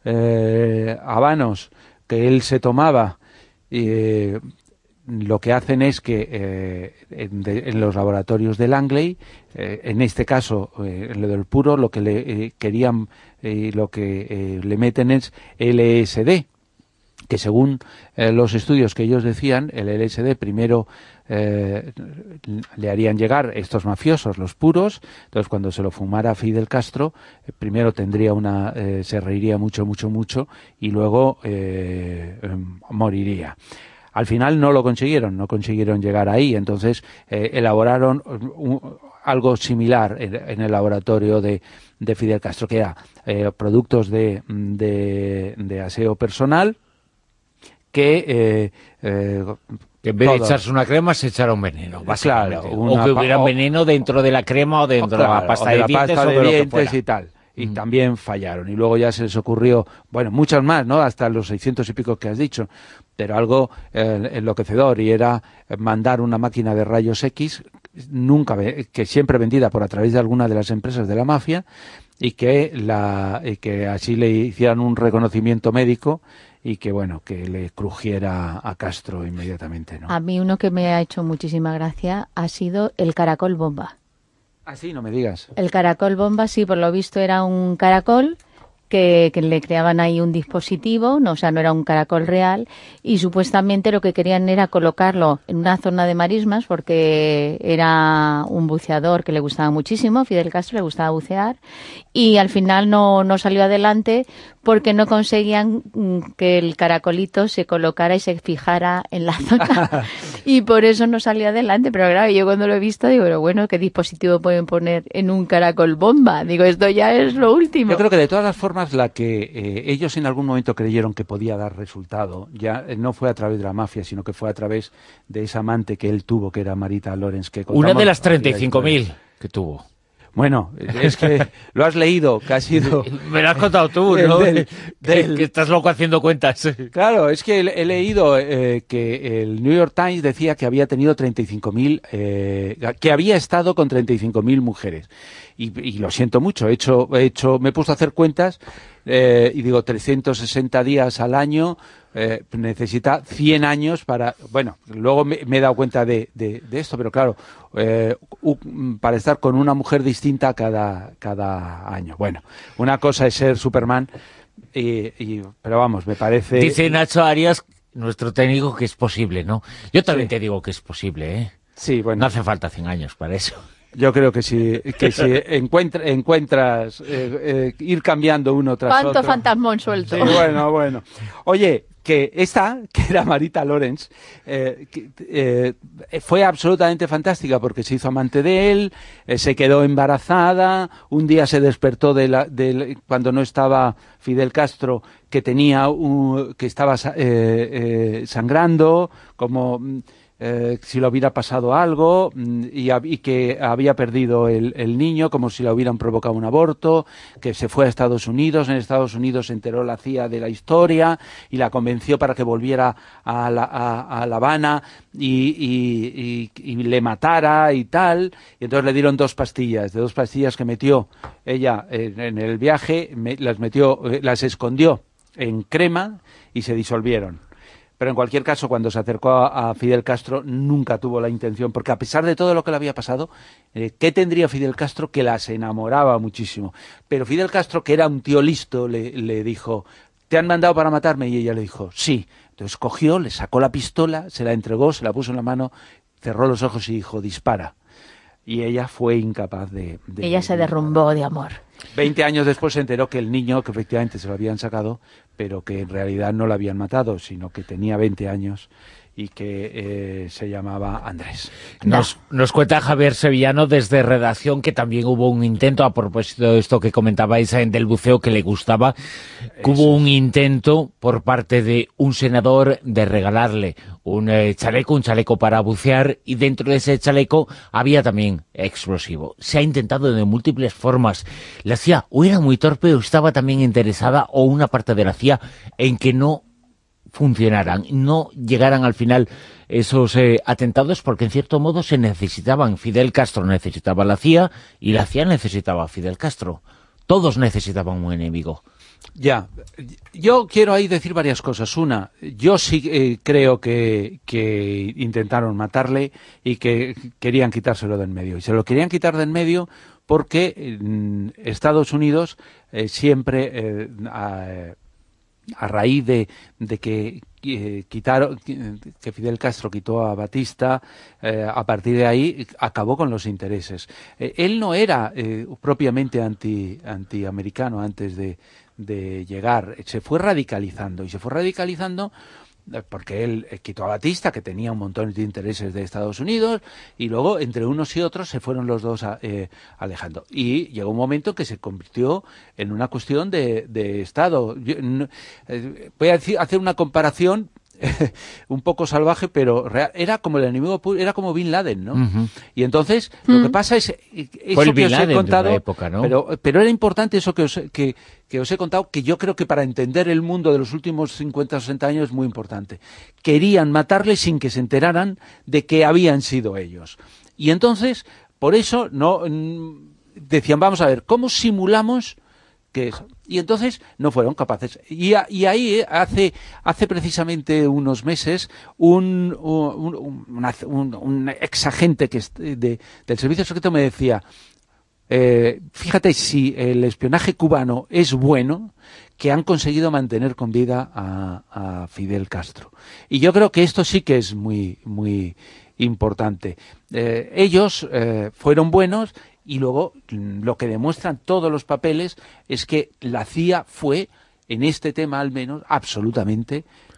C: eh, habanos que él se tomaba, eh, lo que hacen es que eh, en, de, en los laboratorios de Langley, eh, en este caso, eh, en lo del puro, lo que le eh, querían, eh, lo que eh, le meten es L S D, que según eh, los estudios que ellos decían, el L S D primero eh, le harían llegar estos mafiosos, los puros, entonces cuando se lo fumara Fidel Castro, eh, primero tendría una, eh, se reiría mucho, mucho, mucho, y luego eh, eh, moriría. Al final no lo consiguieron, no consiguieron llegar ahí, entonces eh, elaboraron un, algo similar en, en el laboratorio de, de Fidel Castro, que era eh, productos de, de, de aseo personal, que eh, eh,
B: que en vez
C: todo.
B: de echarse una crema se echaron veneno, básicamente.
C: Claro, una,
B: o que hubiera
C: o,
B: veneno dentro de la crema o dentro
C: claro,
B: de la pasta
C: de,
B: de,
C: la
B: dientes,
C: pasta
B: o
C: de
B: de lo
C: dientes
B: que fuera.
C: y tal. Y
B: mm.
C: también fallaron. Y luego ya se les ocurrió, bueno, muchas más, ¿no? Hasta los seiscientos y pico que has dicho. Pero algo eh, enloquecedor, y era mandar una máquina de rayos X, nunca que siempre vendida por a través de alguna de las empresas de la mafia, y que, la, y que así le hicieran un reconocimiento médico, y que, bueno, que le crujiera a Castro inmediatamente, ¿no?
D: A mí uno que me ha hecho muchísima gracia ha sido el caracol bomba.
C: Ah, sí, no me digas.
D: El caracol bomba, sí, por lo visto era un caracol que, que le creaban ahí un dispositivo, no, o sea, no era un caracol real, y supuestamente lo que querían era colocarlo en una zona de marismas, porque era un buceador que le gustaba muchísimo, Fidel Castro le gustaba bucear, y al final no, no salió adelante porque no conseguían que el caracolito se colocara y se fijara en la zona. Y por eso no salió adelante. Pero claro, yo cuando lo he visto digo, pero bueno, ¿qué dispositivo pueden poner en un caracol bomba? Digo, esto ya es lo último.
C: Yo creo que de todas las formas la que eh, ellos en algún momento creyeron que podía dar resultado, ya eh, no fue a través de la mafia, sino que fue a través de esa amante que él tuvo, que era Marita Lorenz. Que
B: Una de las treinta y cinco mil que tuvo.
C: Bueno, es que lo has leído, que ha sido...
B: Me lo has contado tú, ¿no?
C: Del, del...
B: Que estás loco haciendo cuentas.
C: Claro, es que he leído eh, que el New York Times decía que había tenido treinta y cinco mil, eh, que había estado con treinta y cinco mil mujeres. Y, y lo siento mucho, he hecho, he hecho, me he puesto a hacer cuentas eh, y digo, trescientos sesenta días al año, eh, necesita cien años para... Bueno, luego me, me he dado cuenta de, de, de esto, pero claro, eh, u, para estar con una mujer distinta cada, cada año. Bueno, una cosa es ser Superman, y, y, pero vamos, me parece...
B: Dice Nacho Arias, nuestro técnico, que es posible, ¿no? Yo también sí. Te digo que es posible, ¿eh?
C: Sí, bueno.
B: No hace falta cien años para eso.
C: Yo creo que si, que si encuentra, encuentras eh, eh, ir cambiando uno tras
D: ¿Cuánto
C: otro...
D: ¿Cuánto fantasmón suelto?
C: Sí, bueno, bueno. Oye, que esta, que era Marita Lorenz, eh, que, eh, fue absolutamente fantástica porque se hizo amante de él, eh, se quedó embarazada, un día se despertó de la, de, cuando no estaba Fidel Castro, que tenía un, que estaba eh, eh, sangrando, como... Eh, si le hubiera pasado algo y, y que había perdido el, el niño, como si le hubieran provocado un aborto, que se fue a Estados Unidos, en Estados Unidos se enteró la C I A de la historia y la convenció para que volviera a La, a, a La Habana y, y, y, y le matara y tal, y entonces le dieron dos pastillas, de dos pastillas que metió ella en, en el viaje, me, las metió, las escondió en crema y se disolvieron. Pero en cualquier caso, cuando se acercó a, a Fidel Castro, nunca tuvo la intención, porque a pesar de todo lo que le había pasado, eh, ¿qué tendría Fidel Castro? Que las enamoraba muchísimo. Pero Fidel Castro, que era un tío listo, le, le dijo, ¿te han mandado para matarme? Y ella le dijo, sí. Entonces cogió, le sacó la pistola, se la entregó, se la puso en la mano, cerró los ojos y dijo, dispara. Y ella fue incapaz de... de
D: ella se derrumbó de amor.
C: Veinte años después se enteró que el niño, que efectivamente se lo habían sacado, pero que en realidad no lo habían matado, sino que tenía veinte años y que eh, se llamaba Andrés.
B: Nos, nos cuenta Javier Sevillano desde redacción que también hubo un intento, a propósito de esto que comentabais del buceo que le gustaba, que hubo un intento por parte de un senador de regalarle un eh, chaleco, un chaleco para bucear, y dentro de ese chaleco había también explosivo. Se ha intentado de múltiples formas. La C I A o era muy torpe o estaba también interesada, o una parte de la C I A, en que no funcionaran, no llegaran al final esos eh, atentados, porque en cierto modo se necesitaban. Fidel Castro necesitaba la C I A y la C I A necesitaba a Fidel Castro. Todos necesitaban un enemigo.
C: Ya, yo quiero ahí decir varias cosas. Una, yo sí eh, creo que, que intentaron matarle y que querían quitárselo de en medio. Y se lo querían quitar de en medio porque eh, Estados Unidos eh, siempre... Eh, a, a raíz de, de que eh, quitaron, que Fidel Castro quitó a Batista, eh, a partir de ahí acabó con los intereses. Eh, él no era eh, propiamente anti, antiamericano antes de, de llegar, se fue radicalizando y se fue radicalizando porque él quitó a Batista, que tenía un montón de intereses de Estados Unidos, y luego entre unos y otros se fueron los dos a, eh, alejando. Y llegó un momento que se convirtió en una cuestión de, de Estado. Yo, no, eh, voy a decir, hacer una comparación un poco salvaje, pero real. Era como el enemigo, era como Bin Laden, ¿no? Uh-huh. Y entonces, uh-huh. lo que pasa es eso
B: Fue el
C: que
B: Bin
C: os
B: Laden
C: he contado,
B: de la época, ¿no?
C: pero, pero era importante eso que os, que, que os he contado, que yo creo que para entender el mundo de los últimos cincuenta o sesenta años es muy importante. Querían matarle sin que se enteraran de que habían sido ellos. Y entonces, por eso, no decían, vamos a ver, ¿cómo simulamos que eso? Y entonces no fueron capaces. Y, a, y ahí eh, hace hace precisamente unos meses un, un, un, una, un, un ex agente que es de, del servicio secreto me decía, eh, fíjate si el espionaje cubano es bueno, que han conseguido mantener con vida a, a Fidel Castro. Y yo creo que esto sí que es muy, muy importante. Eh, ellos eh, fueron buenos. Y luego, lo que demuestran todos los papeles es que la C I A fue, en este tema al menos, absolutamente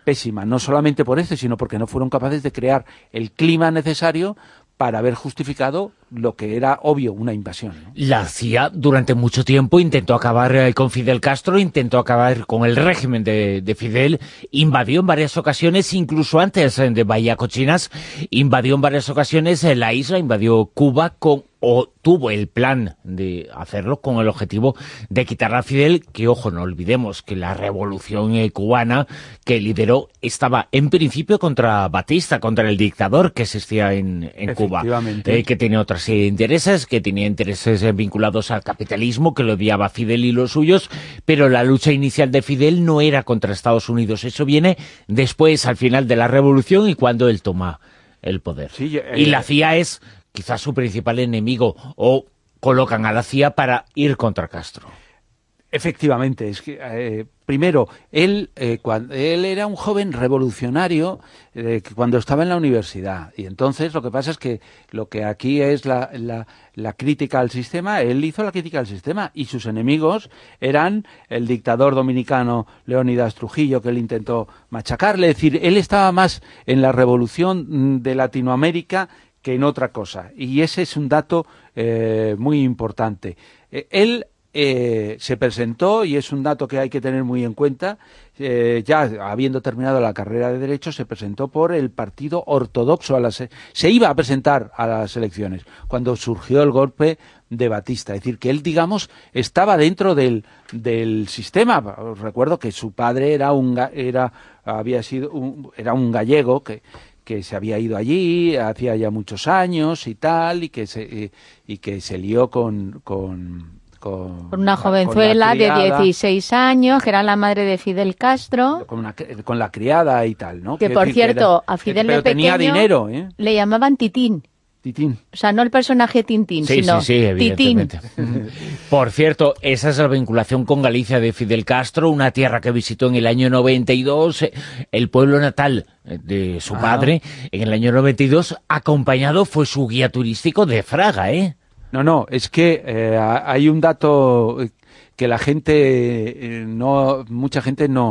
C: pésima, no solamente por eso, sino porque no fueron capaces de crear el clima necesario para haber justificado lo que era obvio, una invasión, ¿no?
B: La C I A durante mucho tiempo intentó acabar eh, con Fidel Castro, intentó acabar con el régimen de, de Fidel, invadió en varias ocasiones, incluso antes eh, de Bahía Cochinas, invadió en varias ocasiones eh, la isla, invadió Cuba con o tuvo el plan de hacerlo con el objetivo de quitar a Fidel, que, ojo, no olvidemos que la revolución eh, cubana que lideró estaba en principio contra Batista, contra el dictador que existía en, en Cuba, eh, que tenía otras eh, intereses, que tenía intereses eh, vinculados al capitalismo, que lo odiaba a Fidel y los suyos, pero la lucha inicial de Fidel no era contra Estados Unidos, eso viene después, al final de la revolución y cuando él toma el poder.
C: Sí, eh,
B: y la C I A es quizás su principal enemigo, o colocan a la C I A para ir contra Castro.
C: Efectivamente, es que eh, primero, él, eh, cuando, él era un joven revolucionario eh, cuando estaba en la universidad, y entonces lo que pasa es que lo que aquí es la, la, la crítica al sistema, él hizo la crítica al sistema, y sus enemigos eran el dictador dominicano Leónidas Trujillo, que él intentó machacarle, es decir, él estaba más en la revolución de Latinoamérica que en otra cosa, y ese es un dato eh, muy importante. Eh, él eh, se presentó, y es un dato que hay que tener muy en cuenta, eh, ya habiendo terminado la carrera de Derecho, se presentó por el Partido Ortodoxo, a las, se iba a presentar a las elecciones, cuando surgió el golpe de Batista, es decir, que él, digamos, estaba dentro del, del sistema. Os recuerdo que su padre era un, era, había sido un, era un gallego que que se había ido allí, hacía ya muchos años y tal, y que se, y, y que se lió con... con Con,
D: con una jovenzuela con de dieciséis años, que era la madre de Fidel Castro.
C: Con, una, con la criada y tal, ¿no?
D: Que,
C: Quiero
D: por cierto,
C: que era,
D: a Fidel
C: que,
D: de pequeño
C: tenía dinero, ¿eh?
D: Le llamaban Titín.
C: Titín.
D: O sea, no el personaje Tintín,
B: sí,
D: sino
B: sí, sí, evidentemente.
D: Titín.
B: Por cierto, esa es la vinculación con Galicia de Fidel Castro, una tierra que visitó en el año noventa y dos, el pueblo natal de su ah. padre, en el año noventa y dos, acompañado, fue su guía turístico de Fraga, ¿eh?
C: No, no, es que eh, hay un dato que la gente, eh, no, mucha gente no,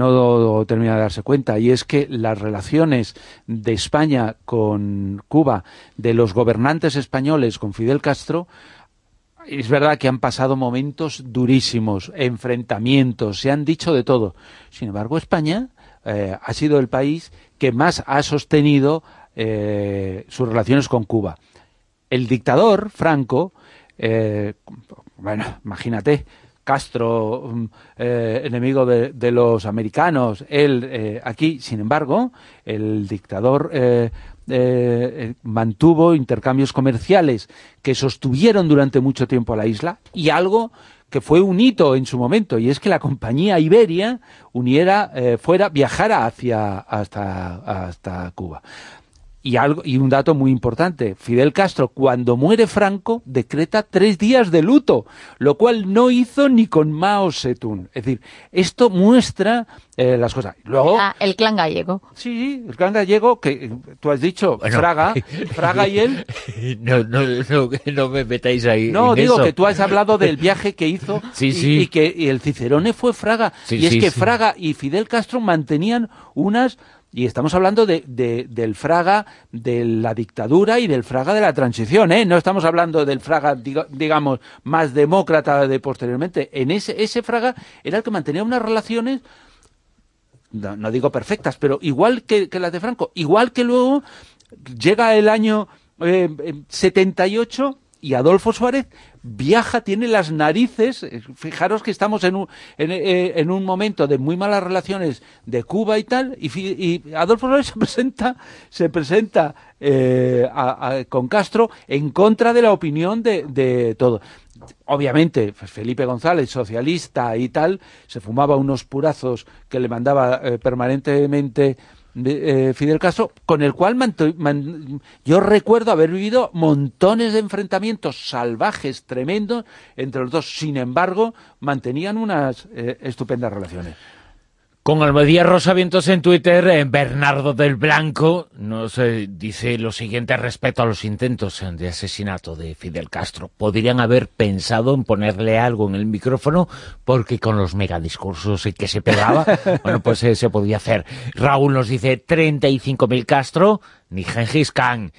C: no termina de darse cuenta, y es que las relaciones de España con Cuba, de los gobernantes españoles con Fidel Castro, es verdad que han pasado momentos durísimos, enfrentamientos, se han dicho de todo. Sin embargo, España eh, ha sido el país que más ha sostenido eh, sus relaciones con Cuba. El dictador Franco, eh, bueno, imagínate, Castro, eh, enemigo de, de los americanos, él eh, aquí, sin embargo, el dictador eh, eh, mantuvo intercambios comerciales que sostuvieron durante mucho tiempo a la isla, y algo que fue un hito en su momento, y es que la compañía Iberia uniera, eh, fuera, viajara hacia hasta, hasta Cuba. Y, algo, y un dato muy importante, Fidel Castro, cuando muere Franco, decreta tres días de luto, lo cual no hizo ni con Mao Zedong. Es decir, esto muestra eh, las cosas. Luego,
D: ah, el clan gallego.
C: Sí, el clan gallego, que tú has dicho, bueno, Fraga, Fraga y él...
B: No, no, no, no me metáis ahí.
C: No,
B: en
C: digo
B: eso.
C: que tú has hablado del viaje que hizo
B: sí,
C: y,
B: sí.
C: y que y el Cicerone fue Fraga.
B: Sí,
C: y es
B: sí,
C: que
B: sí.
C: Fraga y Fidel Castro mantenían unas... Y estamos hablando de, de, del Fraga de la dictadura y del Fraga de la transición, ¿eh? No estamos hablando del Fraga, diga, digamos, más demócrata de posteriormente. En ese, ese Fraga era el que mantenía unas relaciones, no, no digo perfectas, pero igual que, que las de Franco. Igual que luego llega el año eh, setenta y ocho y Adolfo Suárez viaja, tiene las narices, fijaros que estamos en un, en, en un momento de muy malas relaciones de Cuba y tal, y, y Adolfo Suárez se presenta, se presenta eh, a, a, con Castro en contra de la opinión de, de todo. Obviamente, Felipe González, socialista y tal, se fumaba unos purazos que le mandaba eh, permanentemente Eh, Fidel Castro, con el cual manto, man, yo recuerdo haber vivido montones de enfrentamientos salvajes, tremendos, entre los dos. Sin embargo, mantenían unas eh, estupendas relaciones.
B: Con Almadía Rosavientos en Twitter, eh, Bernardo del Blanco nos eh, dice lo siguiente respecto a los intentos de asesinato de Fidel Castro. Podrían haber pensado en ponerle algo en el micrófono, porque con los megadiscursos que se pegaba, bueno, pues eh, se podía hacer. Raúl nos dice treinta y cinco mil Castro, ni Gengis Khan.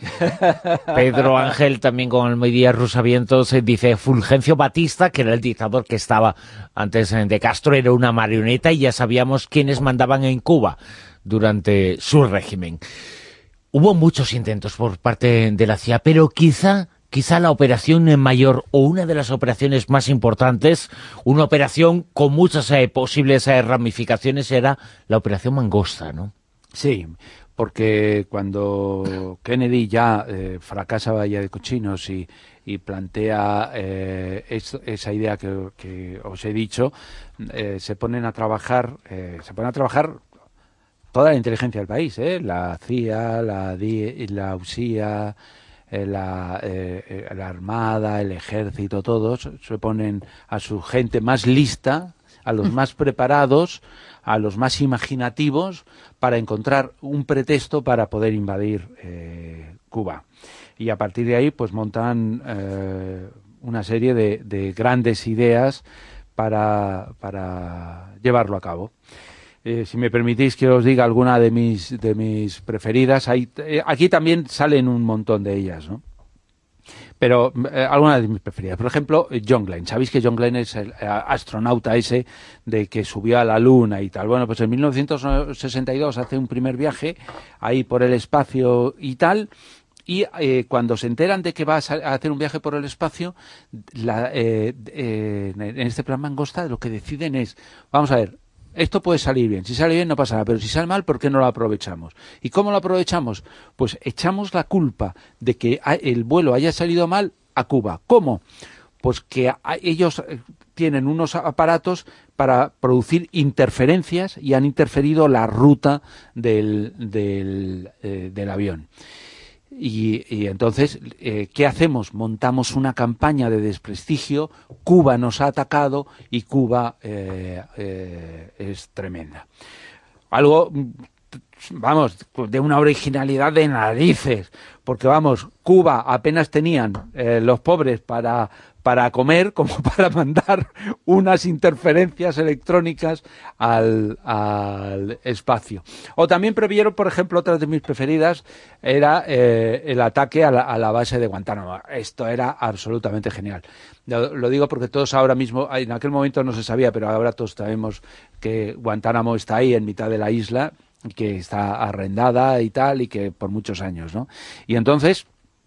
B: Pedro Ángel, también con Almadía Rosavientos, eh, dice Fulgencio Batista, que era el dictador que estaba antes eh, de Castro, era una marioneta y ya sabíamos quiénes mandaban en Cuba durante su régimen. Hubo muchos intentos por parte de la C I A, pero quizá, quizá la operación mayor o una de las operaciones más importantes, una operación con muchas eh, posibles eh, ramificaciones, era la Operación Mangosta, ¿no?
C: Sí, porque cuando Kennedy ya eh, fracasa Bahía de Cochinos y, y plantea eh, es, esa idea que, que os he dicho, eh, se ponen a trabajar, eh, se ponen a trabajar toda la inteligencia del país, ¿eh? La C I A, la, D I, la U S I A, eh, la, eh, la Armada, el Ejército, todos se ponen a su gente más lista, a los más preparados, a los más imaginativos, para encontrar un pretexto para poder invadir eh, Cuba. Y a partir de ahí pues montan eh, una serie de, de grandes ideas para, para llevarlo a cabo. Eh, si me permitís que os diga alguna de mis, de mis preferidas, hay, eh, aquí también salen un montón de ellas, ¿no? Pero eh, algunas de mis preferidas. Por ejemplo, John Glenn. Sabéis que John Glenn es el eh, astronauta ese de que subió a la Luna y tal. Bueno, pues en mil novecientos sesenta y dos hace un primer viaje ahí por el espacio y tal. Y eh, cuando se enteran de que va a hacer un viaje por el espacio, la, eh, eh, en este plan Mangosta lo que deciden es, vamos a ver, esto puede salir bien, si sale bien no pasa nada, pero si sale mal, ¿por qué no lo aprovechamos? ¿Y cómo lo aprovechamos? Pues echamos la culpa de que el vuelo haya salido mal a Cuba. ¿Cómo? Pues que ellos tienen unos aparatos para producir interferencias y han interferido la ruta del, del, eh, del avión. Y, y entonces, eh, ¿qué hacemos? Montamos una campaña de desprestigio, Cuba nos ha atacado y Cuba eh, eh, es tremenda. Algo, vamos, de una originalidad de narices, porque vamos, Cuba apenas tenían eh, los pobres para... para comer, como para mandar unas interferencias electrónicas al, al espacio. O también previeron, por ejemplo, otra de mis preferidas, era eh, el ataque a la, a la base de Guantánamo. Esto era absolutamente genial. Lo, lo digo porque todos ahora mismo, en aquel momento no se sabía, pero ahora todos sabemos que Guantánamo está ahí en mitad de la isla, que está arrendada y tal, y que por muchos años, ¿no? Y entonces...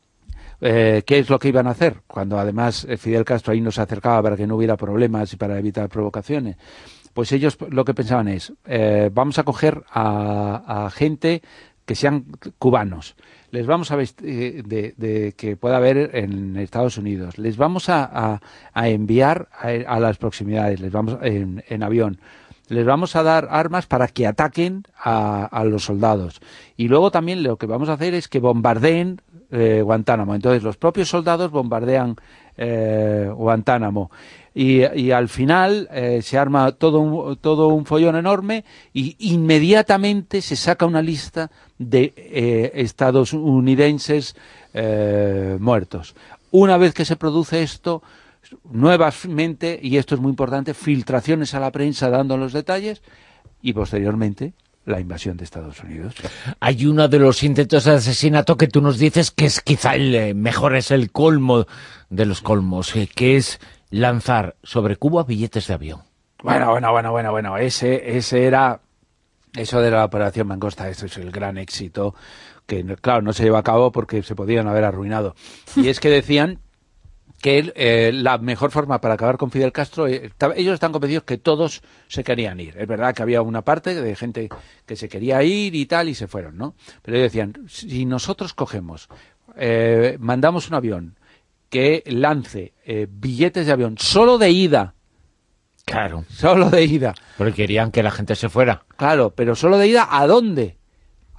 C: Eh, ¿qué es lo que iban a hacer? Cuando además eh, Fidel Castro ahí no se acercaba para que no hubiera problemas y para evitar provocaciones. Pues ellos lo que pensaban es, eh, vamos a coger a, a gente que sean cubanos, les vamos a vestir de, de que pueda haber en Estados Unidos, les vamos a, a, a enviar a, a las proximidades, les vamos en, en avión, les vamos a dar armas para que ataquen a, a los soldados. Y luego también lo que vamos a hacer es que bombardeen eh, Guantánamo. Entonces los propios soldados bombardean eh, Guantánamo. Y, y al final eh, se arma todo un, todo un follón enorme y inmediatamente se saca una lista de eh, estadounidenses eh, muertos. Una vez que se produce esto, nuevamente, y esto es muy importante, filtraciones a la prensa dando los detalles y posteriormente la invasión de Estados Unidos.
B: Hay uno de los intentos de asesinato que tú nos dices que es quizá el eh, mejor, es el colmo de los colmos, eh, que es lanzar sobre Cuba billetes de avión.
C: Bueno, bueno, bueno, bueno, bueno, ese, ese era, eso de la Operación Mangosta, eso es el gran éxito, que claro, no se lleva a cabo porque se podían haber arruinado. Y es que decían que eh, la mejor forma para acabar con Fidel Castro, eh, ellos están convencidos que todos se querían ir. Es verdad que había una parte de gente que se quería ir y tal, y se fueron, ¿no? Pero ellos decían, si nosotros cogemos, eh, mandamos un avión que lance eh, billetes de avión solo de ida,
B: claro,
C: solo de ida.
B: Porque querían que la gente se fuera.
C: Claro, pero solo de ida, ¿a dónde?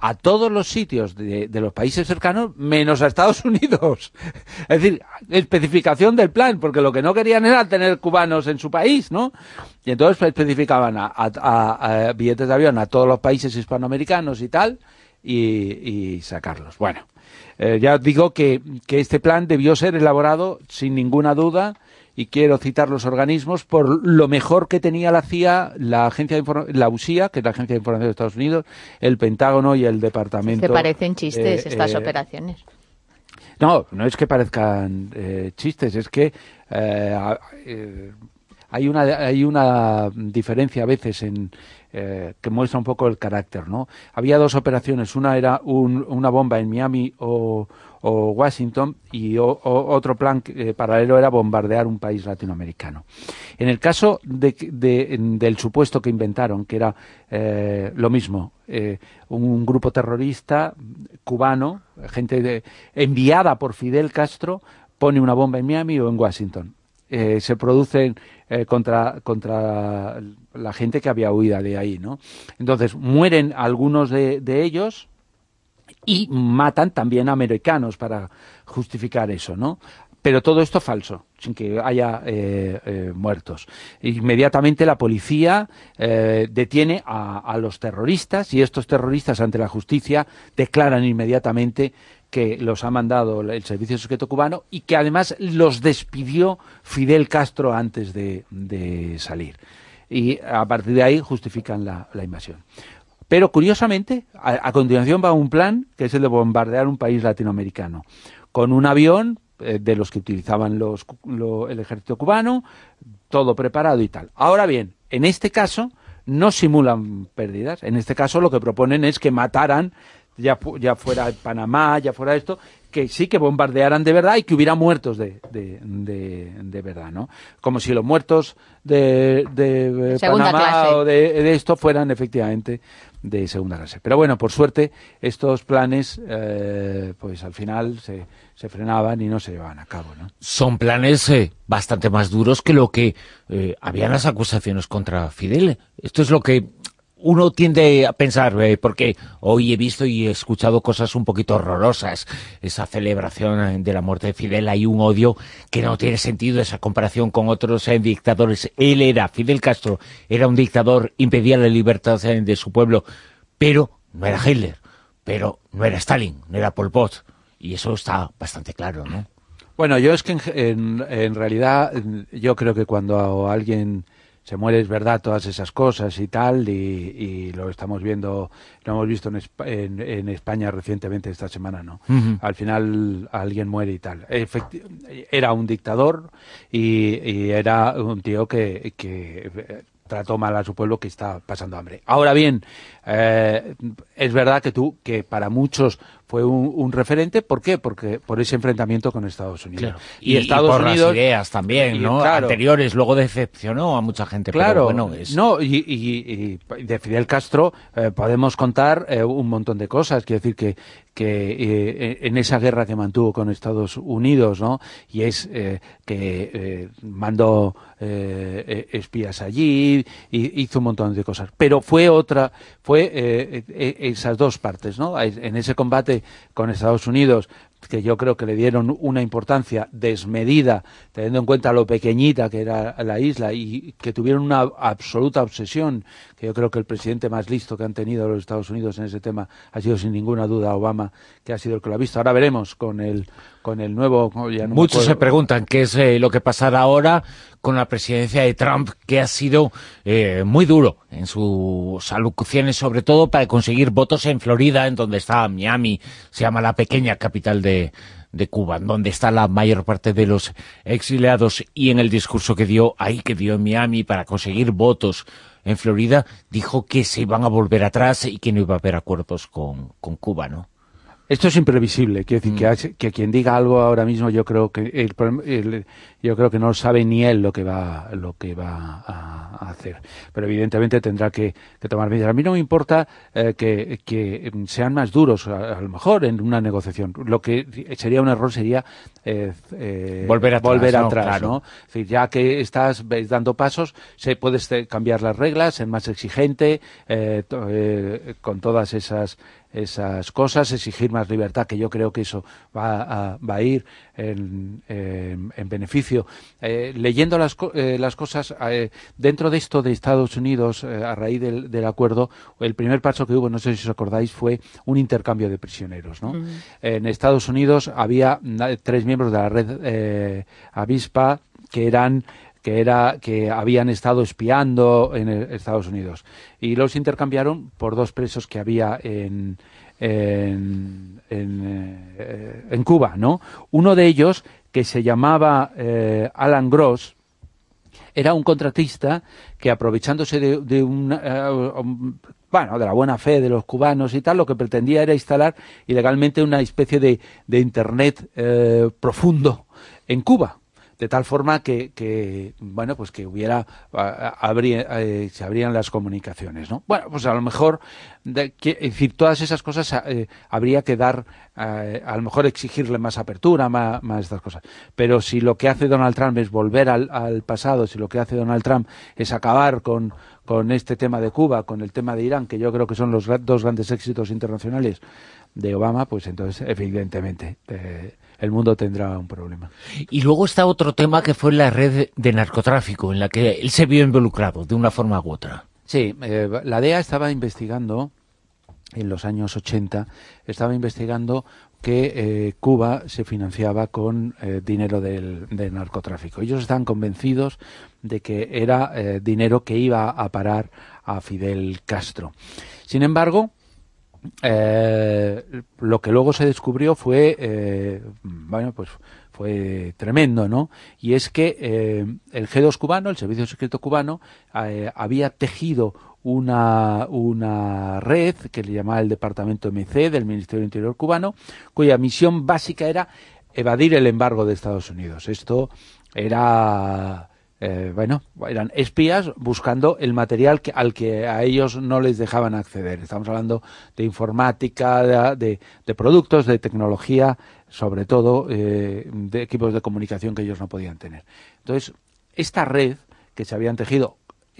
C: a todos los sitios de, de los países cercanos, menos a Estados Unidos. Es decir, especificación del plan, porque lo que no querían era tener cubanos en su país, ¿no? Y entonces especificaban a, a, a, a billetes de avión a todos los países hispanoamericanos y tal, y, y sacarlos. Bueno, eh, ya digo que, que este plan debió ser elaborado sin ninguna duda, y quiero citar los organismos por lo mejor que tenía la C I A, la agencia de Inform- la U S I A, que es la Agencia de Información de Estados Unidos, el Pentágono y el Departamento.
D: Se parecen chistes
C: eh,
D: estas
C: eh,
D: operaciones.
C: No, no es que parezcan eh, chistes, es que eh, eh, hay una hay una diferencia a veces en eh, que muestra un poco el carácter, ¿no? Había dos operaciones, una era un, una bomba en Miami o, o Washington, y o, o, otro plan eh, paralelo era bombardear un país latinoamericano. En el caso de, de, del supuesto que inventaron, que era eh, lo mismo, eh, un grupo terrorista cubano, gente de, enviada por Fidel Castro, pone una bomba en Miami o en Washington. Eh, se producen eh, contra contra la gente que había huido de ahí, ¿no? Entonces mueren algunos de, de ellos y matan también a americanos para justificar eso, ¿no? Pero todo esto falso, sin que haya eh, eh, muertos. Inmediatamente la policía eh, detiene a, a los terroristas, y estos terroristas ante la justicia declaran inmediatamente que los ha mandado el Servicio Secreto Cubano y que además los despidió Fidel Castro antes de, de salir. Y a partir de ahí justifican la, la invasión. Pero curiosamente, a, a continuación va un plan que es el de bombardear un país latinoamericano con un avión eh, de los que utilizaban los, lo, el ejército cubano, todo preparado y tal. Ahora bien, en este caso no simulan pérdidas. En este caso lo que proponen es que mataran, ya, ya fuera Panamá, ya fuera esto, que sí que bombardearan de verdad y que hubiera muertos de, de, de, de verdad, ¿no? Como si los muertos de, de Panamá clase. o de, de esto fueran efectivamente de segunda clase. Pero bueno, por suerte, estos planes, eh, pues al final se, se frenaban y no se llevaban a cabo, ¿no?
B: Son planes eh, bastante más duros que lo que eh, habían las acusaciones contra Fidel. Esto es lo que uno tiende a pensar, eh, porque hoy he visto y he escuchado cosas un poquito horrorosas. Esa celebración de la muerte de Fidel, hay un odio que no tiene sentido, esa comparación con otros eh, dictadores. Él era, Fidel Castro, era un dictador, impedía la libertad eh, de su pueblo, pero no era Hitler, pero no era Stalin, no era Pol Pot, y eso está bastante claro, ¿no? Bueno, yo es que en, en, en realidad yo creo que cuando alguien se muere es verdad todas esas cosas y tal, y, y lo estamos viendo, lo hemos visto en, en, en España recientemente esta semana, ¿no? Uh-huh. Al final alguien muere y tal. Efecti- era un dictador y, y era un tío que, que trató mal a su pueblo, que está pasando hambre. Ahora bien, eh, es verdad que tú, que para muchos fue un, un referente. ¿Por qué? Porque por ese enfrentamiento con Estados Unidos. Claro. Y, y Estados y por Unidos, las ideas también, ¿no? Y, claro, anteriores, luego decepcionó a mucha gente.
C: Claro,
B: pero bueno, es...
C: no, y, y, y de Fidel Castro eh, podemos contar eh, un montón de cosas. Quiero decir que, que eh, en esa guerra que mantuvo con Estados Unidos, ¿no? Y es eh, que eh, mandó eh, espías allí, y hizo un montón de cosas. Pero fue otra, fue eh, eh, esas dos partes, ¿no? En ese combate con Estados Unidos, que yo creo que le dieron una importancia desmedida, teniendo en cuenta lo pequeñita que era la isla, y que tuvieron una absoluta obsesión, que yo creo que el presidente más listo que han tenido los Estados Unidos en ese tema ha sido sin ninguna duda Obama, que ha sido el que lo ha visto. Ahora veremos con el con el nuevo... Ya no
B: Muchos se preguntan qué es eh, lo que pasará ahora con la presidencia de Trump, que ha sido eh, muy duro en sus alocuciones, sobre todo para conseguir votos en Florida, en donde está Miami, se llama la pequeña capital de, de Cuba, donde está la mayor parte de los exiliados, y en el discurso que dio ahí, que dio en Miami para conseguir votos en Florida, dijo que se iban a volver atrás y que no iba a haber acuerdos con, con Cuba, ¿no?
C: Esto es imprevisible, quiero decir, mm. que, que quien diga algo ahora mismo, yo creo que el, el, yo creo que no sabe ni él lo que va lo que va a, a hacer, pero evidentemente tendrá que, que tomar medidas. A mí no me importa eh, que, que sean más duros, a, a lo mejor en una negociación. Lo que sería un error sería eh, eh,
B: volver atrás,
C: volver
B: ¿no?
C: atrás,
B: Claro.
C: ¿no? Es decir, ya que estás dando pasos, se puedes cambiar las reglas, ser más exigente, eh, to, eh, con todas esas esas cosas, exigir más libertad, que yo creo que eso va a, va a ir en, en, en beneficio. Eh, leyendo las, eh, las cosas, eh, dentro de esto de Estados Unidos, eh, a raíz del, del acuerdo, el primer paso que hubo, no sé si os acordáis, fue un intercambio de prisioneros, ¿no? Mm. En Estados Unidos había tres miembros de la red eh, Avispa que eran que era que habían estado espiando en Estados Unidos y los intercambiaron por dos presos que había en en, en, eh, en Cuba, ¿no? Uno de ellos, que se llamaba eh, Alan Gross, era un contratista que, aprovechándose de, de una, uh, um, bueno, de la buena fe de los cubanos y tal, lo que pretendía era instalar ilegalmente una especie de, de internet eh, profundo en Cuba. De tal forma que, que bueno, pues que hubiera, abrí, eh, se abrían las comunicaciones, ¿no? Bueno, pues a lo mejor, de, que, es decir, todas esas cosas eh, habría que dar, eh, a lo mejor exigirle más apertura, más, más estas cosas. Pero si lo que hace Donald Trump es volver al, al pasado, si lo que hace Donald Trump es acabar con, con este tema de Cuba, con el tema de Irán, que yo creo que son los dos grandes éxitos internacionales de Obama, pues entonces, evidentemente, eh, el mundo tendrá un problema.
B: Y luego está otro tema, que fue la red de narcotráfico, en la que él se vio involucrado de una forma u otra.
C: Sí, eh, la D E A estaba investigando, en los años ochenta, estaba investigando que eh, Cuba se financiaba con eh, dinero del, del narcotráfico. Ellos estaban convencidos de que era eh, dinero que iba a parar a Fidel Castro. Sin embargo, Eh, lo que luego se descubrió fue, eh, bueno, pues fue tremendo, ¿no? Y es que eh, el G dos cubano, el Servicio Secreto cubano, eh, había tejido una, una red que le llamaba el Departamento M C del Ministerio del Interior cubano, cuya misión básica era evadir el embargo de Estados Unidos. Esto era... Eh, bueno, eran espías buscando el material que, al que a ellos no les dejaban acceder. Estamos hablando de informática, de, de, de productos, de tecnología, sobre todo eh, de equipos de comunicación que ellos no podían tener. Entonces, esta red que se habían tejido,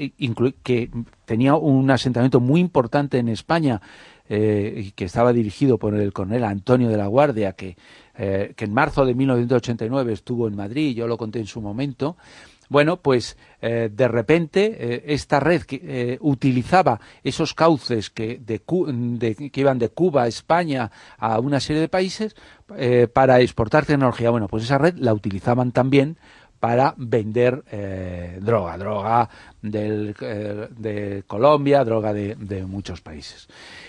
C: que tenía un asentamiento muy importante en España, eh, y que estaba dirigido por el coronel Antonio de la Guardia, que, eh, que en marzo de mil novecientos ochenta y nueve estuvo en Madrid, yo lo conté en su momento. Bueno, pues eh, de repente eh, esta red que eh, utilizaba esos cauces que, de, de, que iban de Cuba a España a una serie de países eh, para exportar tecnología. Bueno, pues esa red la utilizaban también para vender eh, droga, droga del, eh, de Colombia, droga de, de muchos países.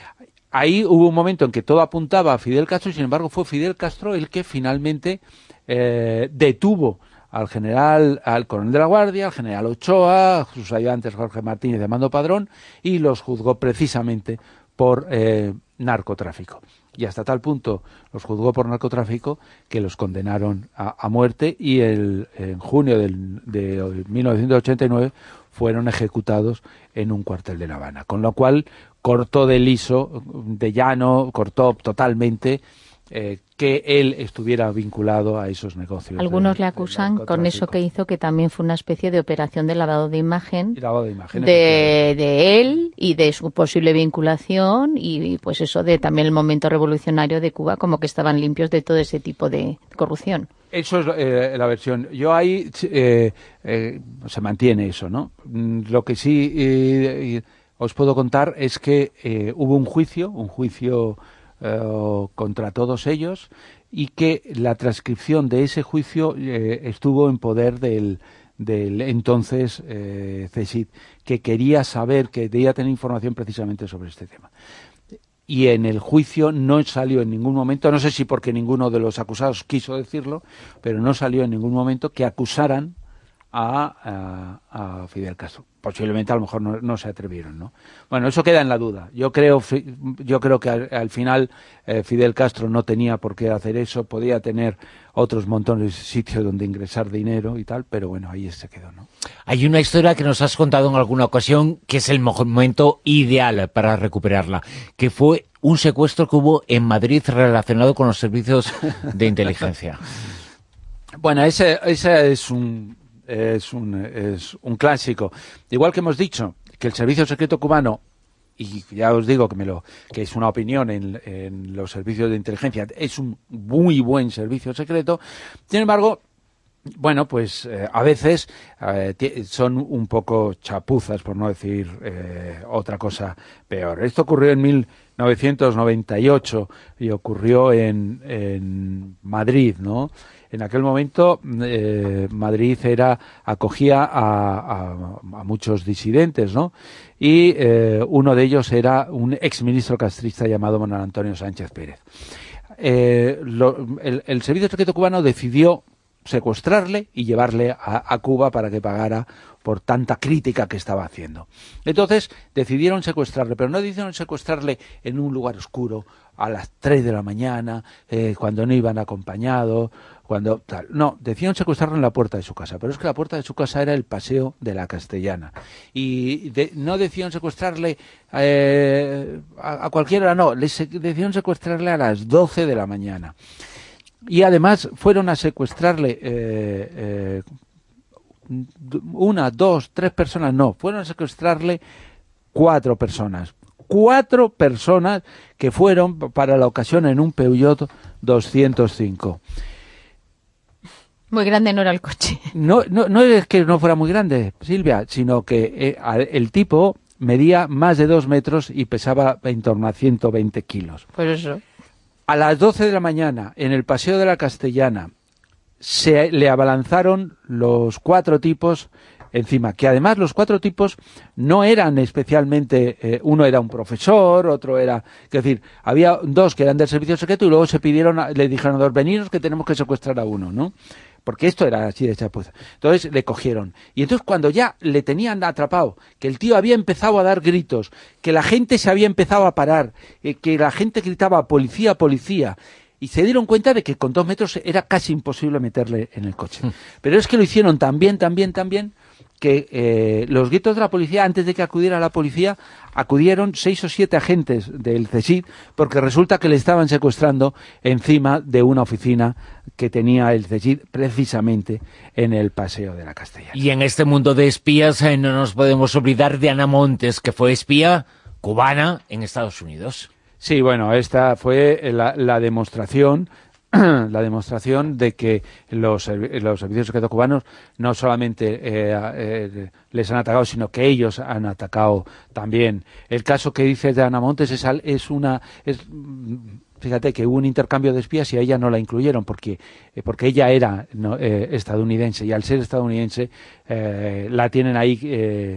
C: Ahí hubo un momento en que todo apuntaba a Fidel Castro y, sin embargo, fue Fidel Castro el que finalmente eh, detuvo al general, al coronel de la Guardia, al general Ochoa, a sus ayudantes Jorge Martínez y Amando Padrón, y los juzgó precisamente por eh, narcotráfico. Y hasta tal punto los juzgó por narcotráfico que los condenaron a, a muerte, y el, en junio del, de mil novecientos ochenta y nueve fueron ejecutados en un cuartel de La Habana. Con lo cual cortó de liso, de llano, cortó totalmente Eh, que él estuviera vinculado a esos negocios.
D: Algunos de, le acusan con eso que hizo, que también fue una especie de operación de lavado de imagen,
C: lavado de, imagen
D: de, de él y de su posible vinculación, y pues eso de también el momento revolucionario de Cuba, como que estaban limpios de todo ese tipo de corrupción.
C: Eso es eh, la versión. Yo ahí eh, eh, se mantiene eso, ¿no? Lo que sí eh, os puedo contar es que eh, hubo un juicio, un juicio Uh, contra todos ellos, y que la transcripción de ese juicio eh, estuvo en poder del, del entonces eh, C S I D, que quería saber, que debía tener información precisamente sobre este tema. Y en el juicio no salió en ningún momento, no sé si porque ninguno de los acusados quiso decirlo, pero no salió en ningún momento que acusaran a, a, a Fidel Castro. Posiblemente a lo mejor no, no se atrevieron, ¿no? Bueno, eso queda en la duda. Yo creo, yo creo que al, al final eh, Fidel Castro no tenía por qué hacer eso, podía tener otros montones de sitios donde ingresar dinero y tal, pero bueno, ahí se quedó, ¿no?
B: Hay una historia que nos has contado en alguna ocasión que es el momento ideal para recuperarla, que fue un secuestro que hubo en Madrid relacionado con los servicios de inteligencia.
C: Bueno, ese, ese es un... Es un, es un clásico. Igual que hemos dicho que el Servicio Secreto cubano y ya os digo que me lo que es una opinión en, en los servicios de inteligencia, es un muy buen servicio secreto. Sin embargo, bueno, pues eh, a veces eh, son un poco chapuzas, por no decir eh, otra cosa peor. Esto ocurrió en mil novecientos noventa y ocho y ocurrió en, en Madrid, ¿no? En aquel momento eh, Madrid era acogía a, a, a muchos disidentes, ¿no? Y eh, uno de ellos era un exministro castrista llamado Manuel Antonio Sánchez Pérez. Eh, lo, el, el servicio secreto cubano decidió secuestrarle y llevarle a, a Cuba para que pagara por tanta crítica que estaba haciendo. Entonces decidieron secuestrarle, pero no decidieron secuestrarle en un lugar oscuro a las tres de la mañana, eh, cuando no iban acompañados, cuando tal. No, decidieron secuestrarlo en la puerta de su casa, pero es que la puerta de su casa era el Paseo de la Castellana. Y de, no decidieron secuestrarle eh, a, a cualquier hora, no, les, decidieron secuestrarle a las doce de la mañana. Y además fueron a secuestrarle eh, eh, una, dos, tres personas, no, fueron a secuestrarle cuatro personas. Cuatro personas que fueron para la ocasión en un Peugeot doscientos cinco.
D: Muy grande no era el coche.
C: No, no, no es que no fuera muy grande, Silvia, sino que eh, el tipo medía más de dos metros y pesaba en torno a ciento veinte kilos.
D: Pues eso.
C: A las doce de la mañana, en el Paseo de la Castellana, se le abalanzaron los cuatro tipos encima, que además los cuatro tipos no eran especialmente, eh, uno era un profesor, otro era, es decir, había dos que eran del servicio secreto y luego se pidieron, le dijeron a dos, veniros que tenemos que secuestrar a uno, ¿no? Porque esto era así de chapuza. Entonces le cogieron. Y entonces cuando ya le tenían atrapado, que el tío había empezado a dar gritos, que la gente se había empezado a parar, eh, que la gente gritaba policía, policía, y se dieron cuenta de que con dos metros era casi imposible meterle en el coche. Pero es que lo hicieron tan bien, tan bien, tan bien, que eh, los gritos de la policía, antes de que acudiera la policía, acudieron seis o siete agentes del CSIC, porque resulta que le estaban secuestrando encima de una oficina que tenía el CSIC precisamente en el Paseo de la Castellana.
B: Y en este mundo de espías eh, no nos podemos olvidar de Ana Montes, que fue espía cubana en Estados Unidos.
C: Sí, bueno, esta fue la, la demostración la demostración de que los, los servicios secretos cubanos no solamente eh, eh, les han atacado, sino que ellos han atacado también. El caso que dices de Ana Montes es, es una... Es, fíjate que hubo un intercambio de espías y a ella no la incluyeron porque, eh, porque ella era no, eh, estadounidense y al ser estadounidense eh, la tienen ahí... Eh,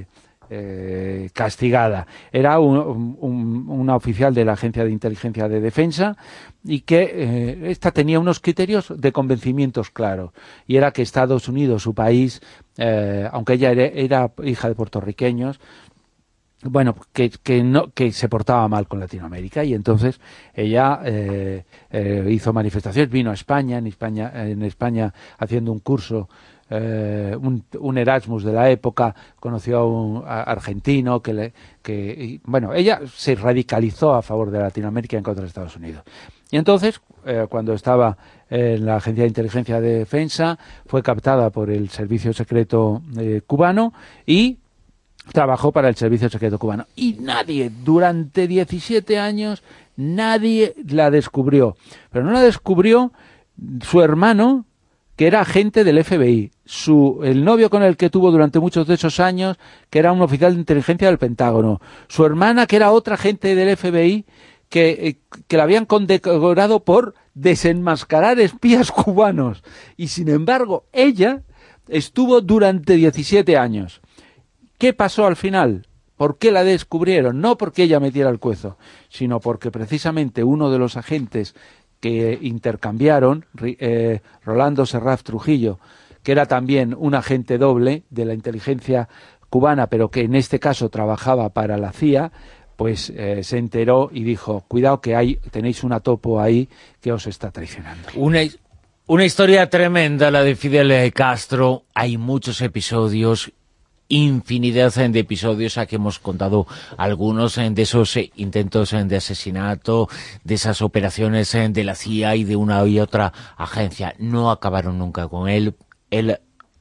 C: Eh, castigada. Era un, un, una oficial de la Agencia de Inteligencia de Defensa y que eh, esta tenía unos criterios de convencimientos claros y era que Estados Unidos, su país, eh, aunque ella era, era hija de puertorriqueños, bueno, que, que no que se portaba mal con Latinoamérica y entonces ella eh, eh, hizo manifestaciones, vino a España, en España, en España haciendo un curso. Eh, un, un Erasmus de la época, conoció a un a argentino que, le, que y, bueno, ella se radicalizó a favor de Latinoamérica en contra de Estados Unidos. Y entonces, eh, cuando estaba en la Agencia de Inteligencia de Defensa, fue captada por el Servicio Secreto eh, cubano y trabajó para el Servicio Secreto cubano. Y nadie, durante diecisiete años, nadie la descubrió. Pero no la descubrió su hermano, que era agente del F B I, su, el novio con el que tuvo durante muchos de esos años, que era un oficial de inteligencia del Pentágono, su hermana, que era otra agente del F B I, que, eh, que la habían condecorado por desenmascarar espías cubanos. Y sin embargo, ella estuvo durante diecisiete años. ¿Qué pasó al final? ¿Por qué la descubrieron? No porque ella metiera el cuezo, sino porque precisamente uno de los agentes que intercambiaron, eh, Rolando Serraf Trujillo, que era también un agente doble de la inteligencia cubana, pero que en este caso trabajaba para la C I A, pues eh, se enteró y dijo, cuidado que hay tenéis una topo ahí que os está traicionando.
B: Una, una historia tremenda la de Fidel Castro, hay muchos episodios, infinidad de episodios, aquí hemos contado algunos de esos intentos de asesinato, de esas operaciones de la C I A y de una y otra agencia. No acabaron nunca con él. Él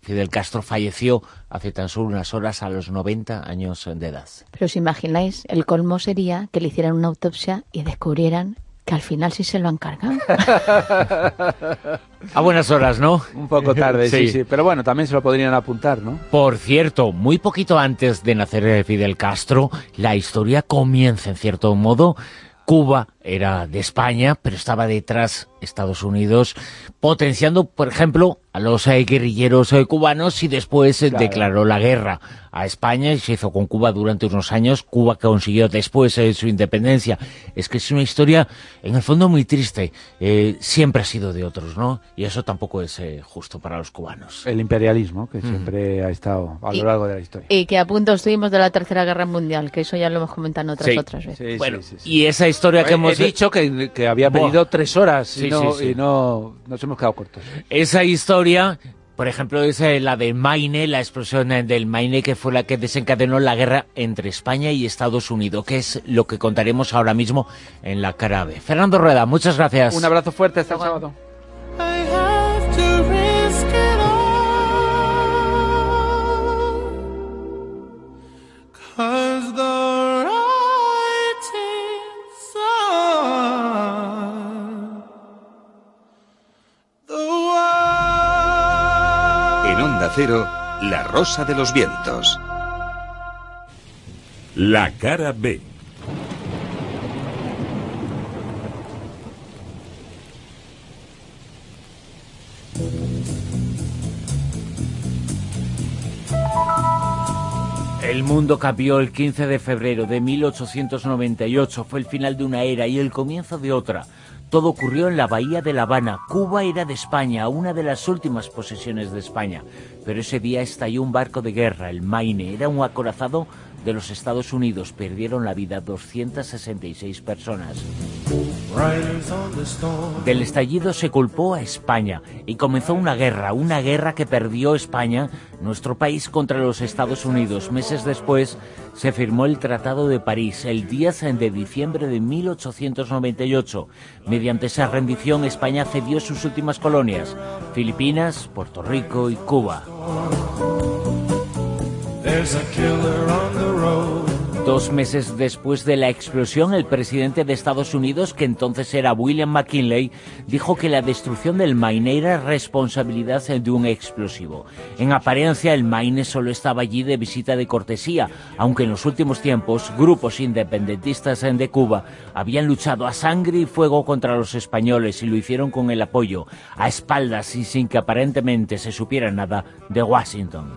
B: Fidel Castro falleció hace tan solo unas horas a los noventa años de edad.
D: Pero os imagináis, el colmo sería que le hicieran una autopsia y descubrieran que al final sí se lo han cargado.
B: A buenas horas, ¿no?
C: Un poco tarde, sí.
B: sí,
C: sí, pero bueno, también se lo podrían apuntar, ¿no?
B: Por cierto, muy poquito antes de nacer Fidel Castro, la historia comienza, en cierto modo. Cuba era de España, pero estaba detrás Estados Unidos, potenciando, por ejemplo, a los eh, guerrilleros eh, cubanos, y después eh, claro. declaró la guerra a España y se hizo con Cuba durante unos años. Cuba consiguió después eh, su independencia. Es que es una historia, en el fondo, muy triste. Eh, siempre ha sido de otros, ¿no? Y eso tampoco es eh, justo para los cubanos.
C: El imperialismo, que mm. siempre ha estado a lo largo de la historia.
D: Y que a punto estuvimos de la Tercera Guerra Mundial, que eso ya lo hemos comentado en otras
B: sí.
D: otras veces.
C: Sí,
B: bueno,
C: sí, sí, sí.
B: y esa historia que
C: He,
B: hemos
C: he dicho que, que había pedido Buah. tres horas sí, y, no, sí, sí. y no nos hemos quedado cortos.
B: Esa historia, por ejemplo, es la de Maine, la explosión del Maine, que fue la que desencadenó la guerra entre España y Estados Unidos, que es lo que contaremos ahora mismo en La Cara B. Fernando Rueda, muchas gracias.
C: Un abrazo fuerte, hasta el sábado.
E: En Onda Cero, La Rosa de los Vientos.
A: La Cara B.
B: El mundo cambió el quince de febrero de mil ochocientos noventa y ocho. Fue el final de una era y el comienzo de otra. Todo ocurrió en la bahía de La Habana. Cuba era de España, una de las últimas posesiones de España. Pero ese día estalló un barco de guerra, el Maine. Era un acorazado de los Estados Unidos. Perdieron la vida doscientas sesenta y seis personas. Del estallido se culpó a España y comenzó una guerra, una guerra que perdió España, nuestro país, contra los Estados Unidos. Meses después se firmó el Tratado de París, el diez de diciembre de mil ochocientos noventa y ocho. Mediante esa rendición, España cedió sus últimas colonias, Filipinas, Puerto Rico y Cuba. Dos meses después de la explosión, el presidente de Estados Unidos, que entonces era William McKinley, dijo que la destrucción del Maine era responsabilidad de un explosivo. En apariencia, el Maine solo estaba allí de visita de cortesía, aunque en los últimos tiempos grupos independentistas de Cuba habían luchado a sangre y fuego contra los españoles y lo hicieron con el apoyo, a espaldas y sin que aparentemente se supiera nada, de Washington.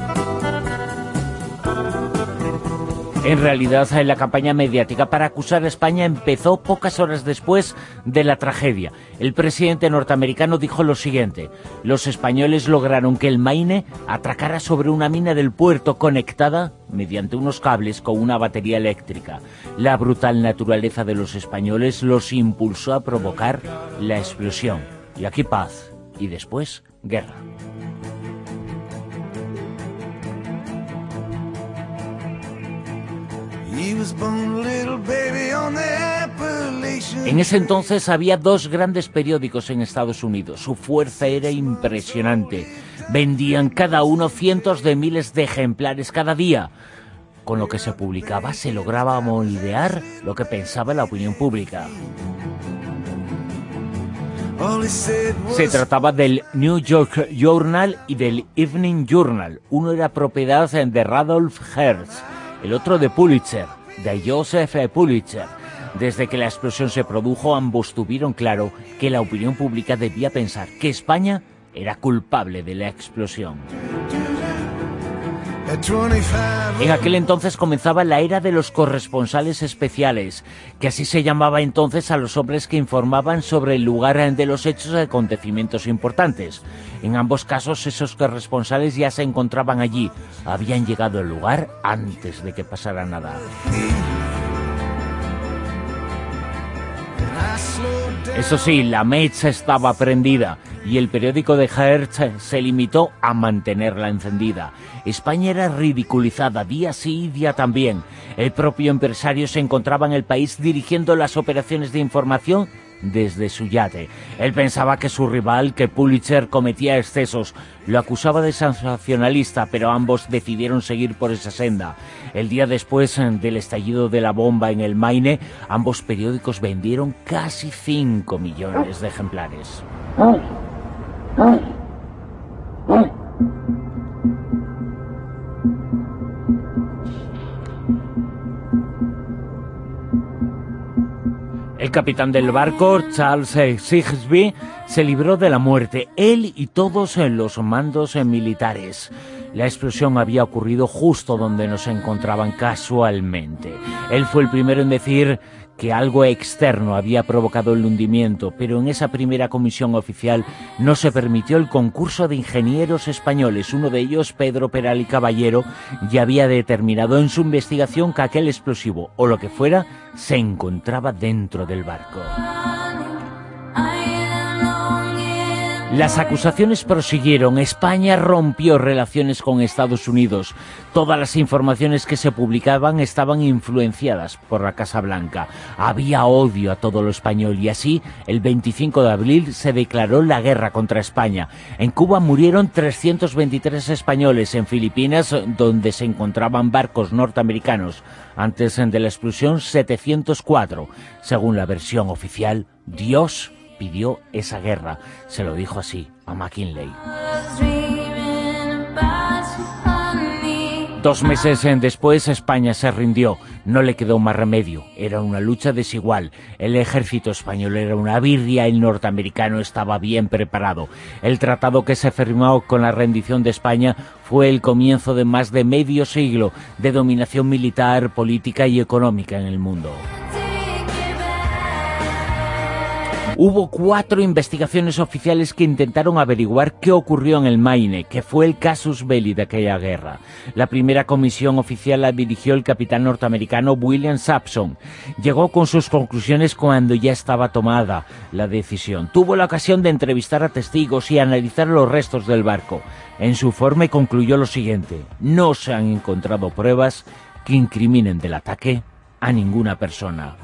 B: En realidad, la campaña mediática para acusar a España empezó pocas horas después de la tragedia. El presidente norteamericano dijo lo siguiente: los españoles lograron que el Maine atracara sobre una mina del puerto conectada mediante unos cables con una batería eléctrica. La brutal naturaleza de los españoles los impulsó a provocar la explosión. Y aquí paz, y después guerra. En ese entonces había dos grandes periódicos en Estados Unidos. Su fuerza era impresionante. Vendían cada uno cientos de miles de ejemplares cada día. Con lo que se publicaba se lograba moldear lo que pensaba la opinión pública. Se trataba del New York Journal y del Evening Journal. Uno era propiedad de Randolph Hearst, el otro de Pulitzer, de Joseph Pulitzer. Desde que la explosión se produjo, ambos tuvieron claro que la opinión pública debía pensar que España era culpable de la explosión. En aquel entonces comenzaba la era de los corresponsales especiales, que así se llamaba entonces a los hombres que informaban sobre el lugar de los hechos y acontecimientos importantes. En ambos casos, esos corresponsales ya se encontraban allí, habían llegado al lugar antes de que pasara nada. Eso sí, la mecha estaba prendida y el periódico de Hearst se limitó a mantenerla encendida. España era ridiculizada día sí y día también. El propio empresario se encontraba en el país dirigiendo las operaciones de información desde su yate. Él pensaba que su rival, que Pulitzer, cometía excesos. Lo acusaba de sensacionalista, pero ambos decidieron seguir por esa senda. El día después del estallido de la bomba en el Maine, ambos periódicos vendieron casi cinco millones de ejemplares. El capitán del barco, Charles Sigsbee, se libró de la muerte, él y todos los mandos militares. La explosión había ocurrido justo donde nos encontraban casualmente. Él fue el primero en decir que algo externo había provocado el hundimiento, pero en esa primera comisión oficial no se permitió el concurso de ingenieros españoles. Uno de ellos, Pedro Peral y Caballero, ya había determinado en su investigación que aquel explosivo, o lo que fuera, se encontraba dentro del barco. Las acusaciones prosiguieron. España rompió relaciones con Estados Unidos. Todas las informaciones que se publicaban estaban influenciadas por la Casa Blanca. Había odio a todo lo español y así, el veinticinco de abril se declaró la guerra contra España. En Cuba murieron trescientos veintitrés españoles. En Filipinas, donde se encontraban barcos norteamericanos antes de la explosión, setecientos cuatro. Según la versión oficial, Dios pidió esa guerra. Se lo dijo así a McKinley. Dos meses después, España se rindió. No le quedó más remedio. Era una lucha desigual. El ejército español era una birria, el norteamericano estaba bien preparado. El tratado que se firmó con la rendición de España fue el comienzo de más de medio siglo de dominación militar, política y económica en el mundo. Hubo cuatro investigaciones oficiales que intentaron averiguar qué ocurrió en el Maine, que fue el casus belli de aquella guerra. La primera comisión oficial la dirigió el capitán norteamericano William Sampson. Llegó con sus conclusiones cuando ya estaba tomada la decisión. Tuvo la ocasión de entrevistar a testigos y analizar los restos del barco. En su informe concluyó lo siguiente: no se han encontrado pruebas que incriminen del ataque a ninguna persona.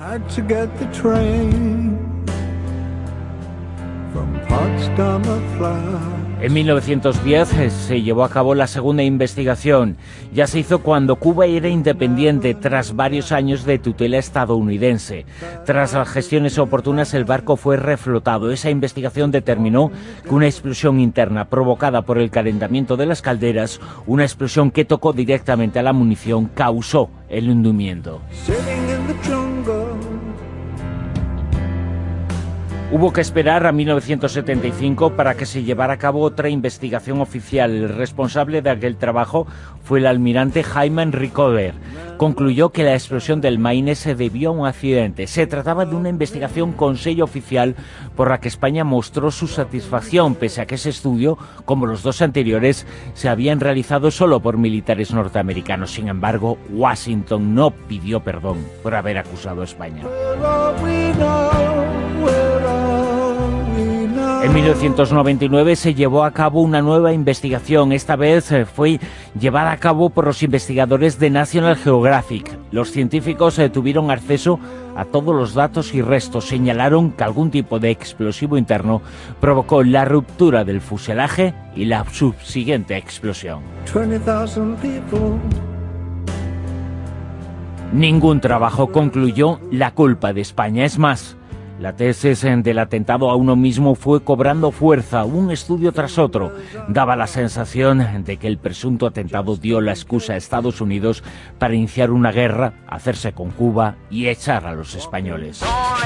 B: En mil novecientos diez se llevó a cabo la segunda investigación. Ya se hizo cuando Cuba era independiente, tras varios años de tutela estadounidense. Tras las gestiones oportunas, el barco fue reflotado. Esa investigación determinó que una explosión interna provocada por el calentamiento de las calderas, una explosión que tocó directamente a la munición, causó el hundimiento. Hubo que esperar a mil novecientos setenta y cinco para que se llevara a cabo otra investigación oficial. El responsable de aquel trabajo fue el almirante Hyman Rickover. Concluyó que la explosión del Maine se debió a un accidente. Se trataba de una investigación con sello oficial por la que España mostró su satisfacción, pese a que ese estudio, como los dos anteriores, se habían realizado solo por militares norteamericanos. Sin embargo, Washington no pidió perdón por haber acusado a España. En mil novecientos noventa y nueve se llevó a cabo una nueva investigación. Esta vez fue llevada a cabo por los investigadores de National Geographic. Los científicos tuvieron acceso a todos los datos y restos. Señalaron que algún tipo de explosivo interno provocó la ruptura del fuselaje y la subsiguiente explosión. Ningún trabajo concluyó la culpa de España. Es más, la tesis del atentado a uno mismo fue cobrando fuerza. Un estudio tras otro daba la sensación de que el presunto atentado dio la excusa a Estados Unidos para iniciar una guerra, hacerse con Cuba y echar a los españoles.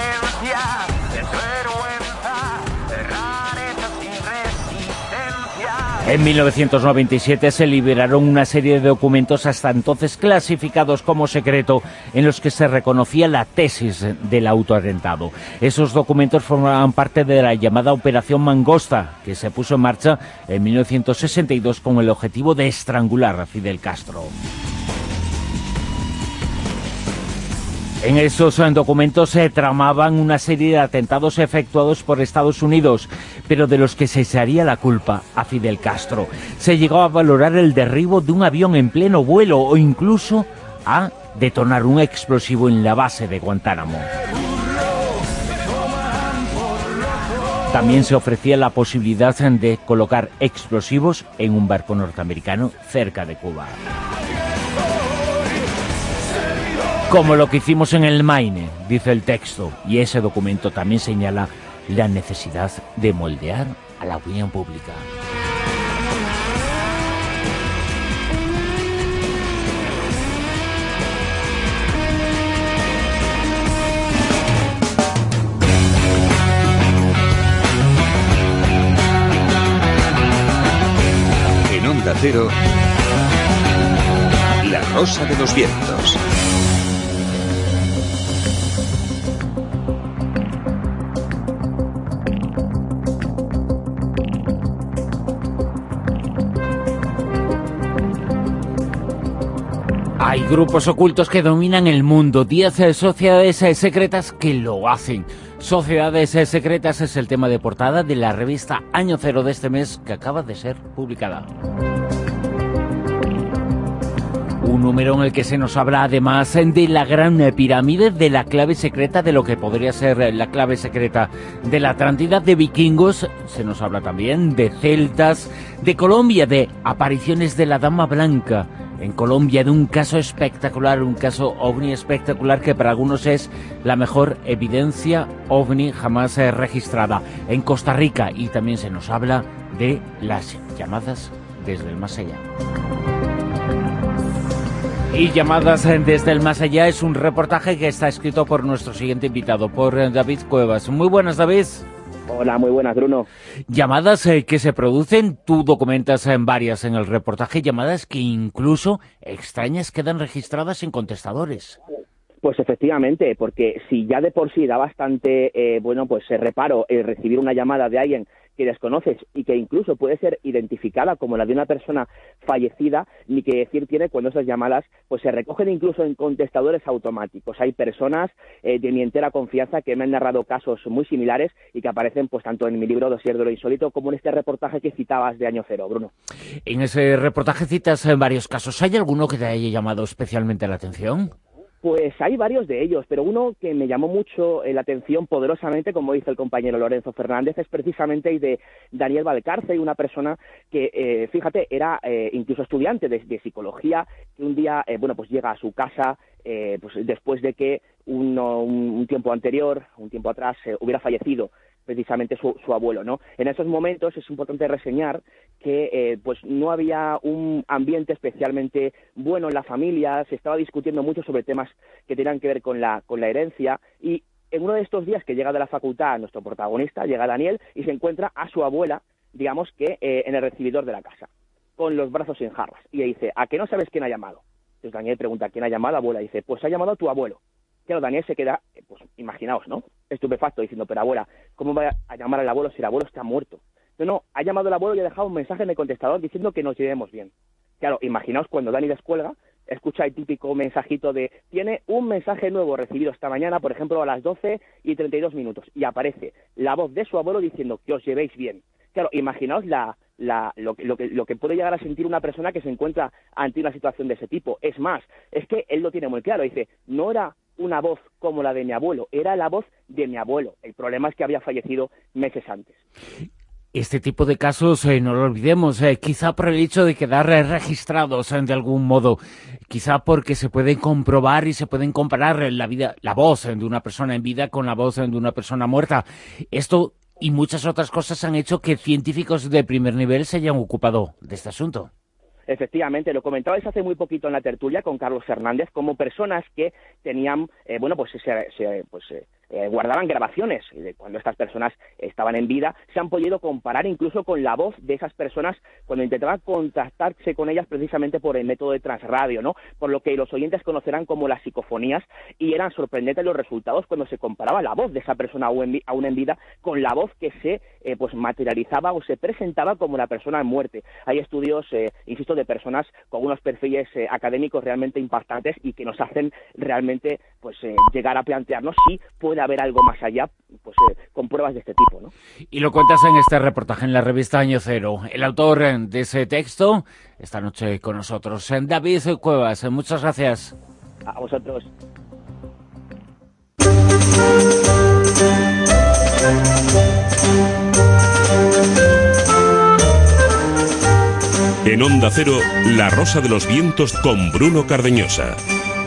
B: En mil novecientos noventa y siete se liberaron una serie de documentos hasta entonces clasificados como secreto, en los que se reconocía la tesis del autoatentado. Esos documentos formaban parte de la llamada Operación Mangosta, que se puso en marcha en mil novecientos sesenta y dos con el objetivo de estrangular a Fidel Castro. En esos documentos se tramaban una serie de atentados efectuados por Estados Unidos, pero de los que se echaría la culpa a Fidel Castro. Se llegó a valorar el derribo de un avión en pleno vuelo o incluso a detonar un explosivo en la base de Guantánamo. También se ofrecía la posibilidad de colocar explosivos en un barco norteamericano cerca de Cuba. Como lo que hicimos en el Maine, dice el texto, y ese documento también señala la necesidad de moldear a la opinión pública.
E: En Onda Cero, La Rosa de los Vientos.
B: Hay grupos ocultos que dominan el mundo, diez sociedades secretas que lo hacen. Sociedades secretas es el tema de portada de la revista Año Cero de este mes que acaba de ser publicada. Un número en el que se nos habla además de la gran pirámide, de la clave secreta, de lo que podría ser la clave secreta de la Atlántida, de vikingos. Se nos habla también de celtas, de Colombia, de apariciones de la Dama Blanca. En Colombia, de un caso espectacular, un caso ovni espectacular que para algunos es la mejor evidencia ovni jamás registrada. En Costa Rica, y también se nos habla de las llamadas desde el más allá. Y llamadas desde el más allá es un reportaje que está escrito por nuestro siguiente invitado, por David Cuevas. Muy buenas, David.
J: Hola, muy buenas, Bruno.
B: Llamadas eh, que se producen, tú documentas en varias en el reportaje, llamadas que incluso extrañas quedan registradas en contestadores.
J: Pues efectivamente, porque si ya de por sí da bastante, eh, bueno, pues se reparo el recibir una llamada de alguien que desconoces y que incluso puede ser identificada como la de una persona fallecida, ni que decir tiene cuando esas llamadas pues se recogen incluso en contestadores automáticos. Hay personas eh, de mi entera confianza que me han narrado casos muy similares y que aparecen pues tanto en mi libro Dossier de lo Insólito como en este reportaje que citabas de Año Cero, Bruno.
B: En ese reportaje citas en varios casos. ¿Hay alguno que te haya llamado especialmente la atención?
J: Pues hay varios de ellos, pero uno que me llamó mucho eh, la atención poderosamente, como dice el compañero Lorenzo Fernández, es precisamente el de Daniel Valcarce, una persona que, eh, fíjate, era eh, incluso estudiante de, de psicología, que un día, eh, bueno, pues llega a su casa, eh, pues después de que uno, un, un tiempo anterior, un tiempo atrás, eh, hubiera fallecido precisamente su, su abuelo, ¿no? En esos momentos es importante reseñar que eh, pues no había un ambiente especialmente bueno en la familia, se estaba discutiendo mucho sobre temas que tenían que ver con la, con la herencia, y en uno de estos días que llega de la facultad nuestro protagonista, llega Daniel y se encuentra a su abuela, digamos que eh, en el recibidor de la casa, con los brazos en jarras, y le dice, ¿a qué no sabes quién ha llamado? Entonces Daniel pregunta, ¿quién ha llamado? Abuela, dice, pues ha llamado a tu abuelo. Claro, Daniel se queda, pues imaginaos, ¿no?, estupefacto, diciendo, pero abuela, ¿cómo va a llamar al abuelo si el abuelo está muerto? No, no, ha llamado al abuelo y ha dejado un mensaje en el contestador diciendo que nos llevemos bien. Claro, imaginaos cuando Dani descuelga, escucha el típico mensajito de, tiene un mensaje nuevo recibido esta mañana, por ejemplo, a las doce y treinta y dos minutos, y aparece la voz de su abuelo diciendo que os llevéis bien. Claro, imaginaos la, la, lo, lo, que, lo que puede llegar a sentir una persona que se encuentra ante una situación de ese tipo. Es más, es que él lo tiene muy claro, dice, no era una voz como la de mi abuelo, era la voz de mi abuelo. El problema es que había fallecido meses antes.
B: Este tipo de casos, eh, no lo olvidemos, eh, quizá por el hecho de quedar eh, registrados eh, de algún modo, quizá porque se pueden comprobar y se pueden comparar eh, la vida, la voz eh, de una persona en vida con la voz eh, de una persona muerta. Esto y muchas otras cosas han hecho que científicos de primer nivel se hayan ocupado de este asunto.
J: Efectivamente, lo comentabais hace muy poquito en la tertulia con Carlos Fernández, como personas que tenían, eh, bueno, pues se, se pues, eh, eh, guardaban grabaciones de cuando estas personas estaban en vida, se han podido comparar incluso con la voz de esas personas cuando intentaban contactarse con ellas precisamente por el método de transradio, ¿no? Por lo que los oyentes conocerán como las psicofonías, y eran sorprendentes los resultados cuando se comparaba la voz de esa persona aún en vida con la voz que se eh, pues materializaba o se presentaba como la persona en muerte. Hay estudios, eh, insisto, de personas con unos perfiles eh, académicos realmente impactantes y que nos hacen realmente pues eh, llegar a plantearnos si puede haber algo más allá, pues eh, con pruebas de este tipo, ¿no?
B: Y lo cuentas en este reportaje en la revista Año Cero. El autor de ese texto esta noche con nosotros, David Cuevas. Muchas gracias.
J: A vosotros.
A: En Onda Cero, La Rosa de los Vientos con Bruno Cardeñosa.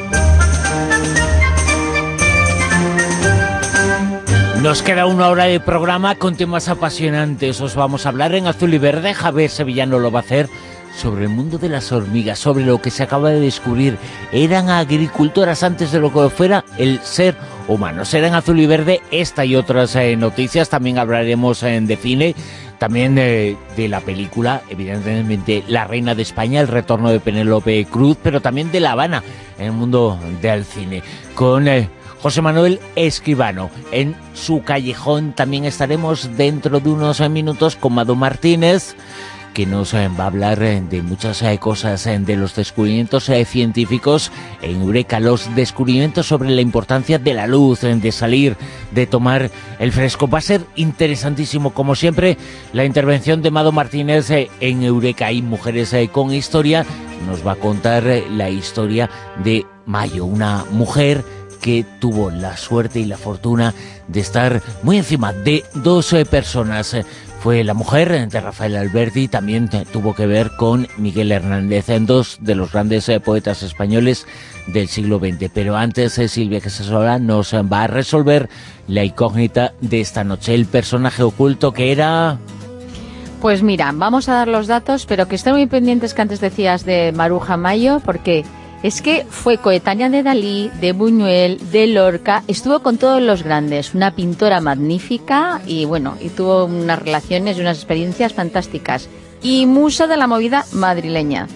B: Nos queda una hora de programa con temas apasionantes. Os vamos a hablar en Azul y Verde. Javier Sevillano lo va a hacer sobre el mundo de las hormigas, sobre lo que se acaba de descubrir. Eran agricultoras antes de lo que fuera el ser humano. Será en Azul y Verde esta y otras eh, noticias. También hablaremos eh, de cine. También eh, de la película, evidentemente, La Reina de España, el retorno de Penélope Cruz, pero también de La Habana, en el mundo del cine, con eh, José Manuel Escribano. En su callejón también estaremos dentro de unos eh, minutos con Mado Martínez, que nos eh, va a hablar eh, de muchas eh, cosas, eh, de los descubrimientos eh, científicos en Eureka, los descubrimientos sobre la importancia de la luz, eh, de salir, de tomar el fresco. Va a ser interesantísimo, como siempre, la intervención de Mado Martínez eh, en Eureka y Mujeres eh, con Historia. Nos va a contar eh, la historia de Mayo, una mujer que tuvo la suerte y la fortuna de estar muy encima de dos eh, personas. Eh, Fue la mujer de Rafael Alberti, también tuvo que ver con Miguel Hernández, en dos de los grandes eh, poetas españoles del siglo veinte. Pero antes, eh, Silvia Casasola nos va a resolver la incógnita de esta noche, el personaje oculto que era...
D: Pues mira, vamos a dar los datos, pero que estén muy pendientes que antes decías de Maruja Mayo, porque... es que fue coetánea de Dalí, de Buñuel, de Lorca, estuvo con todos los grandes, una pintora magnífica y bueno, y tuvo unas relaciones y unas experiencias fantásticas. Y musa de la movida madrileña.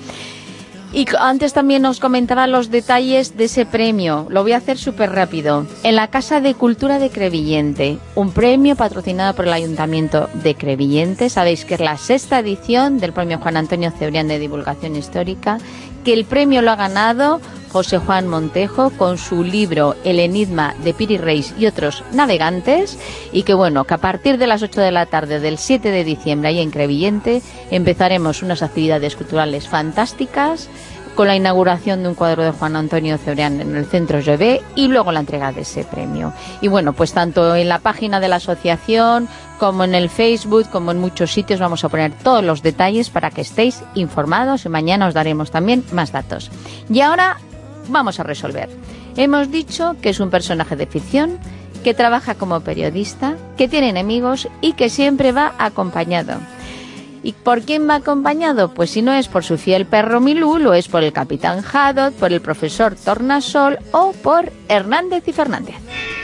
D: Y antes también nos comentaba los detalles de ese premio, lo voy a hacer súper rápido. En la Casa de Cultura de Crevillente, un premio patrocinado por el Ayuntamiento de Crevillente, sabéis que es la sexta edición del premio Juan Antonio Cebrián de Divulgación Histórica, que el premio lo ha ganado José Juan Montejo con su libro El enigma de Piri Reis y otros navegantes, y que bueno, que a partir de las ocho de la tarde del siete de diciembre ahí en Crevillente empezaremos unas actividades culturales fantásticas con la inauguración de un cuadro de Juan Antonio Cebrián en el Centro Llobé y luego la entrega de ese premio. Y bueno, pues tanto en la página de la asociación como en el Facebook, como en muchos sitios vamos a poner todos los detalles para que estéis informados y mañana os daremos también más datos. Y ahora vamos a resolver. Hemos dicho que es un personaje de ficción, que trabaja como periodista, que tiene enemigos y que siempre va acompañado. ¿Y por quién va acompañado? Pues si no es por su fiel perro Milú, lo es por el capitán Haddock, por el profesor Tornasol o por Hernández y Fernández.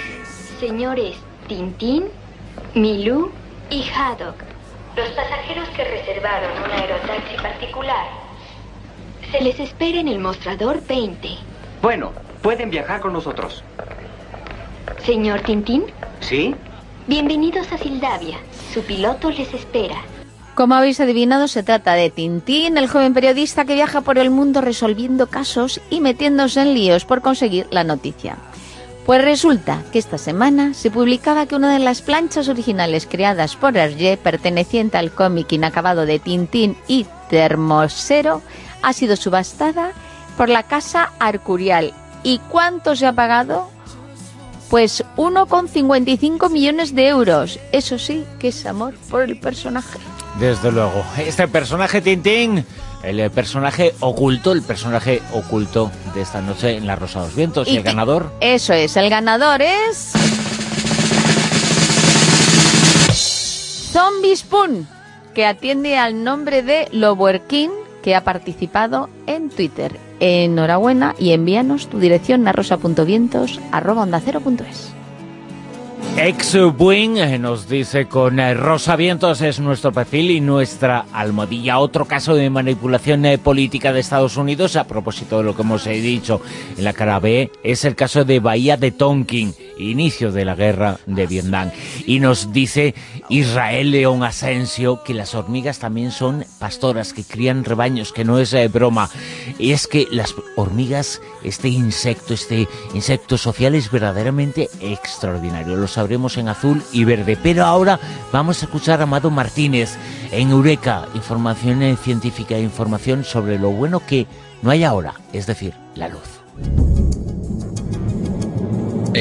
K: Señores Tintín, Milú y Haddock, los pasajeros que reservaron un aerotaxi particular, se les espera en el mostrador veinte.
L: Bueno, pueden viajar con nosotros.
K: Señor Tintín.
L: ¿Sí?
K: Bienvenidos a Sildavia. Su piloto les espera.
D: Como habéis adivinado, se trata de Tintín, el joven periodista que viaja por el mundo resolviendo casos y metiéndose en líos por conseguir la noticia. Pues resulta que esta semana se publicaba que una de las planchas originales creadas por Hergé, perteneciente al cómic inacabado de Tintín y Termosero, ha sido subastada por la casa Arcurial. ¿Y cuánto se ha pagado? Pues uno coma cincuenta y cinco millones de euros. Eso sí, que es amor por el personaje.
B: Desde luego, este personaje Tintín, el personaje oculto, el personaje oculto de esta noche en La Rosa de los Vientos. ¿Y, ¿Y el ganador?
D: Eso es, el ganador es... Zombie Spoon, que atiende al nombre de Lobuerquín, que ha participado en Twitter. Enhorabuena y envíanos tu dirección a rosa punto vientos arroba onda cero punto es.
B: Ex-Buin nos dice con eh, Rosa Vientos es nuestro perfil y nuestra almohadilla. Otro caso de manipulación eh, política de Estados Unidos, a propósito de lo que hemos eh, dicho en la cara B, es el caso de Bahía de Tonkin, inicio de la guerra de Vietnam. Y nos dice Israel León Asensio que las hormigas también son pastoras, que crían rebaños, que no es eh, broma. Y es que las hormigas, este insecto, este insecto social es verdaderamente extraordinario. Lo sabremos en Azul y Verde. Pero ahora vamos a escuchar a Mado Martínez en Eureka. Información eh, científica, información sobre lo bueno que no hay ahora, es decir, la luz.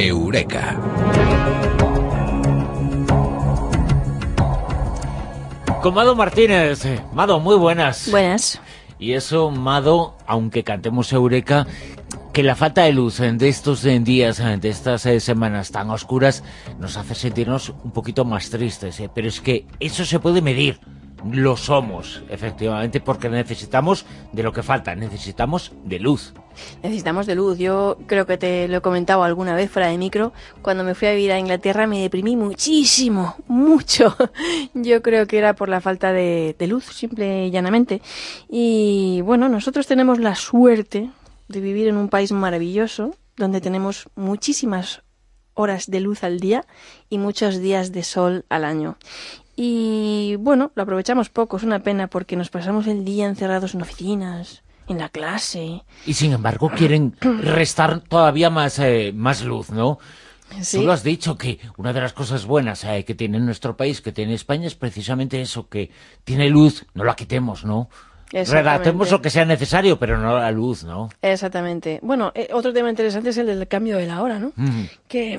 E: Eureka.
B: con Mado Martínez. Mado, muy buenas.
M: Buenas.
B: Y eso, Mado, aunque cantemos Eureka, que la falta de luz de estos días, de estas semanas tan oscuras, nos hace sentirnos un poquito más tristes, ¿eh? Pero es que eso se puede medir. Lo somos, efectivamente, porque necesitamos de lo que falta, necesitamos de luz.
M: Necesitamos de luz. Yo creo que te lo he comentado alguna vez fuera de micro. Cuando me fui a vivir a Inglaterra me deprimí muchísimo, mucho. Yo creo que era por la falta de, de luz, simple y llanamente. Y bueno, nosotros tenemos la suerte de vivir en un país maravilloso, donde tenemos muchísimas horas de luz al día y muchos días de sol al año. Y bueno, lo aprovechamos poco, es una pena porque nos pasamos el día encerrados en oficinas, en la clase.
B: Y sin embargo quieren restar todavía más, eh, más luz, ¿no?
M: Sí.
B: Tú lo has dicho, que una de las cosas buenas eh, que tiene nuestro país, que tiene España, es precisamente eso, que tiene luz, no la quitemos, ¿no? Redactemos lo que sea necesario, pero no la luz, ¿no?
M: Exactamente. Bueno, eh, otro tema interesante es el del cambio de la hora, ¿no?
B: Mm.
M: Que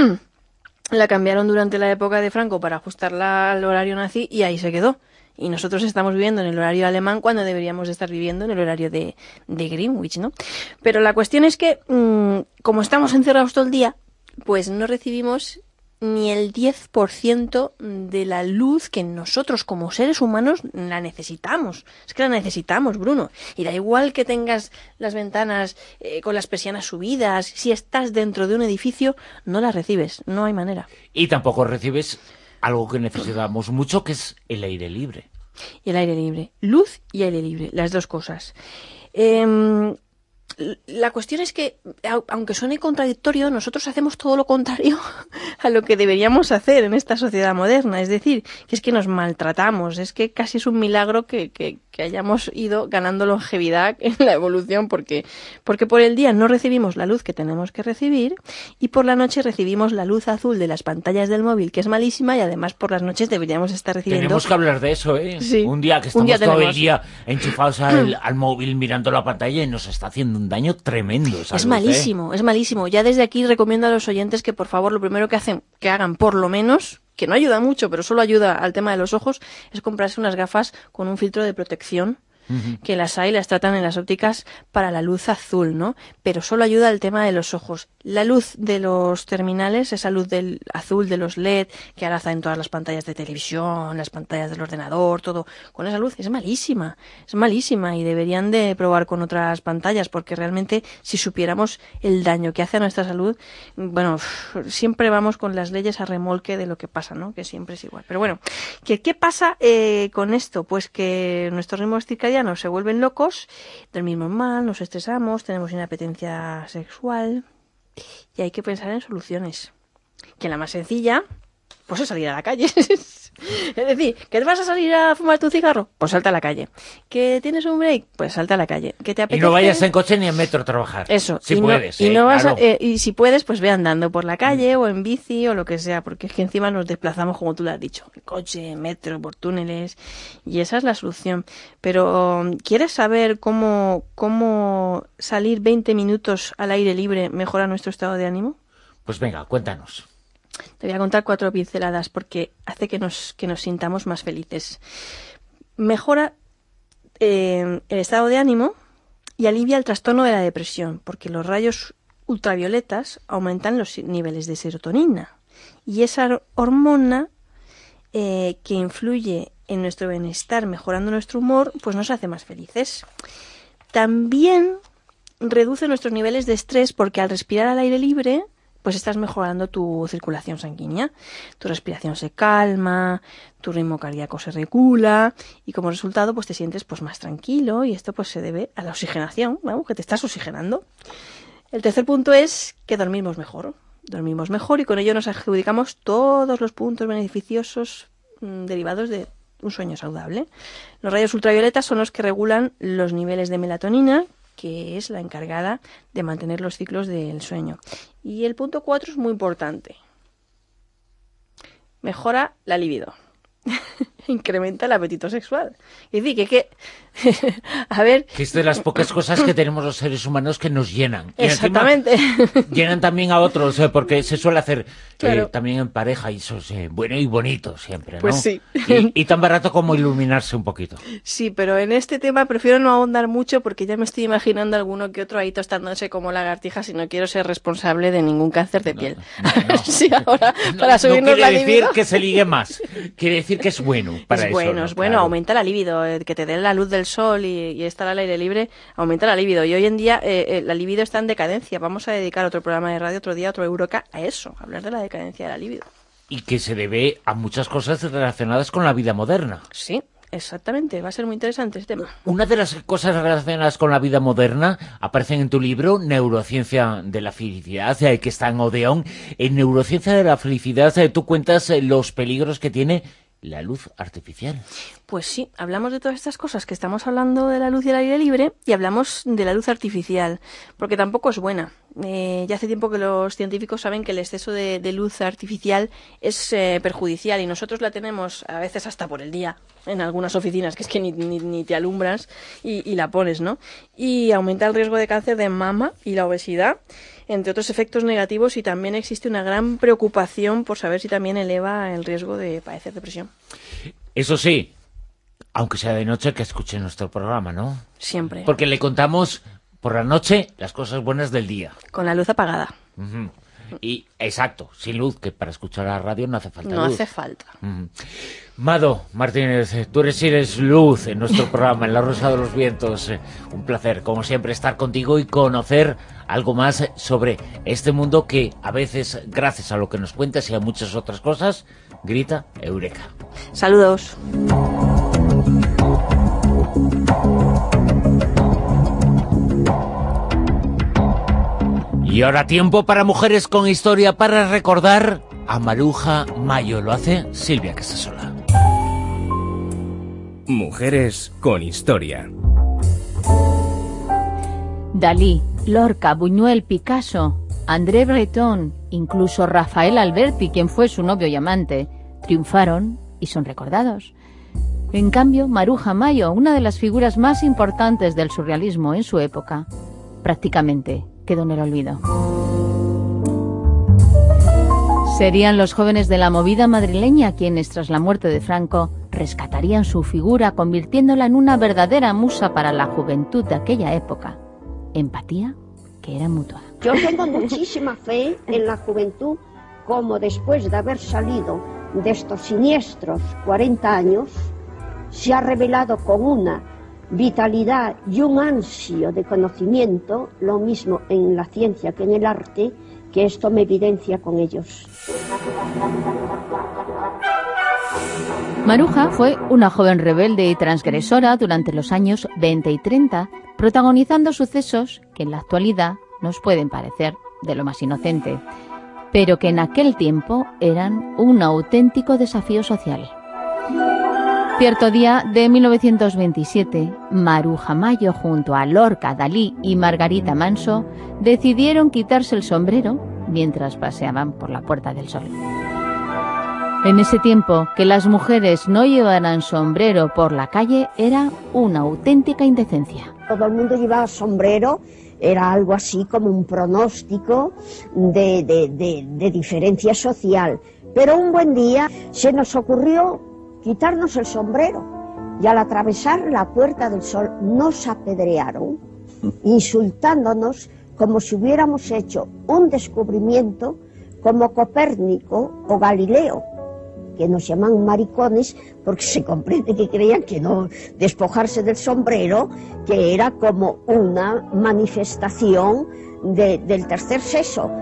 M: la cambiaron durante la época de Franco para ajustarla al horario nazi y ahí se quedó. Y nosotros estamos viviendo en el horario alemán cuando deberíamos de estar viviendo en el horario de, de Greenwich, ¿no? Pero la cuestión es que, mmm, como estamos encerrados todo el día, pues no recibimos ni el diez por ciento de la luz que nosotros como seres humanos la necesitamos. Es que la necesitamos, Bruno. Y da igual que tengas las ventanas eh, con las persianas subidas, si estás dentro de un edificio, no las recibes, no hay manera.
B: Y tampoco recibes algo que necesitamos mucho, que es el aire libre.
M: Y el aire libre. Luz y aire libre, las dos cosas. Eh, La cuestión es que, aunque suene contradictorio, nosotros hacemos todo lo contrario a lo que deberíamos hacer en esta sociedad moderna. Es decir, que es que nos maltratamos. Es que casi es un milagro que, que, que hayamos ido ganando longevidad en la evolución, porque, porque por el día no recibimos la luz que tenemos que recibir y por la noche recibimos la luz azul de las pantallas del móvil, que es malísima, y además por las noches deberíamos estar recibiendo...
B: Tenemos que hablar de eso, ¿eh?
M: Sí.
B: Un día que estamos
M: día
B: todo
M: tenemos.
B: el día enchufados al, al móvil mirando la pantalla y nos está haciendo un daño tremendo esa
M: Es
B: luz,
M: malísimo,
B: ¿eh?
M: es malísimo. Ya desde aquí recomiendo a los oyentes que por favor lo primero que hacen, que hagan por lo menos, que no ayuda mucho, pero solo ayuda al tema de los ojos, es comprarse unas gafas con un filtro de protección, que las hay, las tratan en las ópticas para la luz azul, ¿no? Pero solo ayuda al tema de los ojos. La luz de los terminales, esa luz del azul de los L E D, que ahora está en todas las pantallas de televisión, las pantallas del ordenador, todo, con esa luz es malísima, es malísima, y deberían de probar con otras pantallas, porque realmente si supiéramos el daño que hace a nuestra salud, bueno, siempre vamos con las leyes a remolque de lo que pasa, ¿no? Que siempre es igual. Pero bueno, ¿qué, qué pasa eh, con esto? Pues que nuestros ritmos circadianos se vuelven locos, dormimos mal, nos estresamos, tenemos inapetencia sexual y hay que pensar en soluciones. Que la más sencilla, pues es salir a la calle. Es decir, ¿que te vas a salir a fumar tu cigarro? Pues salta a la calle. ¿Que tienes un break? Pues salta a la calle. ¿Que te apetece?
B: Y no vayas en coche ni en metro a trabajar.
M: Eso.
B: Si
M: y
B: puedes,
M: no,
B: eh,
M: y, no vas
B: claro.
M: a, eh, y si puedes, pues ve andando por la calle o en bici o lo que sea, porque es que encima nos desplazamos, como tú lo has dicho, en coche, en metro, por túneles, y esa es la solución. Pero, ¿quieres saber cómo, cómo salir veinte minutos al aire libre mejora nuestro estado de ánimo?
B: Pues venga, cuéntanos.
M: Te voy a contar cuatro pinceladas porque hace que nos, que nos sintamos más felices. Mejora eh, el estado de ánimo y alivia el trastorno de la depresión, porque los rayos ultravioletas aumentan los niveles de serotonina. Y esa hormona eh, que influye en nuestro bienestar, mejorando nuestro humor, pues nos hace más felices. También reduce nuestros niveles de estrés, porque al respirar al aire libre, pues estás mejorando tu circulación sanguínea, tu respiración se calma, tu ritmo cardíaco se regula y como resultado pues te sientes pues más tranquilo, y esto pues se debe a la oxigenación, ¿no? Que te estás oxigenando. El tercer punto es que dormimos mejor, dormimos mejor y con ello nos adjudicamos todos los puntos beneficiosos mmm, derivados de un sueño saludable. Los rayos ultravioletas son los que regulan los niveles de melatonina, que es la encargada de mantener los ciclos del sueño. Y el punto cuatro es muy importante. Mejora la libido. Incrementa el apetito sexual. Es decir, que, que A ver...
B: Que es de las pocas cosas que tenemos los seres humanos que nos llenan. Y
M: exactamente.
B: Llenan también a otros, ¿eh? Porque se suele hacer
M: claro.
B: eh, también en pareja y eso es eh, bueno y bonito siempre, ¿no?
M: Pues sí.
B: Y, y tan barato como iluminarse un poquito.
M: Sí, pero en este tema prefiero no ahondar mucho porque ya me estoy imaginando alguno que otro ahí tostándose como lagartijas y no quiero ser responsable de ningún cáncer de piel.
B: No, no, no.
M: Sí, ahora,
B: No,
M: para
B: no
M: subirnos
B: quiere
M: la
B: decir
M: libido.
B: que se ligue más, quiere decir que es bueno para
M: es
B: eso.
M: bueno,
B: ¿no?
M: es bueno,
B: Claro.
M: aumenta la libido, eh, que te dé la luz del sol y, y estar al aire libre, aumenta la libido. Y hoy en día eh, eh, la libido está en decadencia. Vamos a dedicar otro programa de radio, otro día, otro Eureka a eso, a hablar de la decadencia de la libido.
B: Y que se debe a muchas cosas relacionadas con la vida moderna.
M: Sí, exactamente, va a ser muy interesante este tema.
B: Una de las cosas relacionadas con la vida moderna aparecen en tu libro Neurociencia de la Felicidad, eh, que está en Odeón. En Neurociencia de la Felicidad eh, tú cuentas eh, los peligros que tiene la luz artificial.
M: Pues sí, hablamos de todas estas cosas, que estamos hablando de la luz y el aire libre, y hablamos de la luz artificial, porque tampoco es buena. Eh, ya hace tiempo que los científicos saben que el exceso de, de luz artificial es eh, perjudicial, y nosotros la tenemos a veces hasta por el día, en algunas oficinas, que es que ni, ni, ni te alumbras y, y la pones, ¿no? Y aumenta el riesgo de cáncer de mama y la obesidad, entre otros efectos negativos, y también existe una gran preocupación por saber si también eleva el riesgo de padecer depresión.
B: Eso sí, aunque sea de noche, que escuche nuestro programa, ¿no?
M: Siempre.
B: Porque le contamos por la noche las cosas buenas del día.
M: Con la luz apagada.
B: Uh-huh. Y, exacto, sin luz, que para escuchar la radio no hace falta
M: no
B: luz.
M: hace falta.
B: Uh-huh. Mado Martínez, tú eres, eres luz en nuestro programa, en La Rosa de los Vientos. Un placer, como siempre, estar contigo y conocer algo más sobre este mundo que a veces, gracias a lo que nos cuentas y a muchas otras cosas, grita Eureka.
M: Saludos.
B: Y ahora tiempo para Mujeres con Historia, para recordar a Maruja Mayo. Lo hace Silvia Casasola.
A: Mujeres con Historia.
D: Dalí, Lorca, Buñuel, Picasso, André Breton, incluso Rafael Alberti, quien fue su novio y amante, triunfaron y son recordados. En cambio, Maruja Mayo, una de las figuras más importantes del surrealismo en su época, prácticamente quedó en el olvido. Serían los jóvenes de la movida madrileña quienes, tras la muerte de Franco, rescatarían su figura, convirtiéndola en una verdadera musa para la juventud de aquella época. Empatía que era mutua.
N: Yo tengo muchísima fe en la juventud, como después de haber salido de estos siniestros cuarenta años, se ha revelado con una vitalidad y un ansio de conocimiento, lo mismo en la ciencia que en el arte, que esto me evidencia con ellos.
D: Maruja fue una joven rebelde y transgresora durante los años veinte y treinta, protagonizando sucesos que en la actualidad nos pueden parecer de lo más inocente, pero que en aquel tiempo eran un auténtico desafío social. Cierto día de mil novecientos veintisiete, Maruja Mayo, junto a Lorca, Dalí y Margarita Manso, decidieron quitarse el sombrero mientras paseaban por la Puerta del Sol. En ese tiempo, que las mujeres no llevaran sombrero por la calle era una auténtica indecencia.
N: Todo el mundo llevaba sombrero, era algo así como un pronóstico de, de, de, de diferencia social. Pero un buen día se nos ocurrió quitarnos el sombrero, y al atravesar la Puerta del Sol nos apedrearon, insultándonos como si hubiéramos hecho un descubrimiento como Copérnico o Galileo, que nos llaman maricones porque se comprende que creían que no despojarse del sombrero, que era como una manifestación de, del tercer sexo.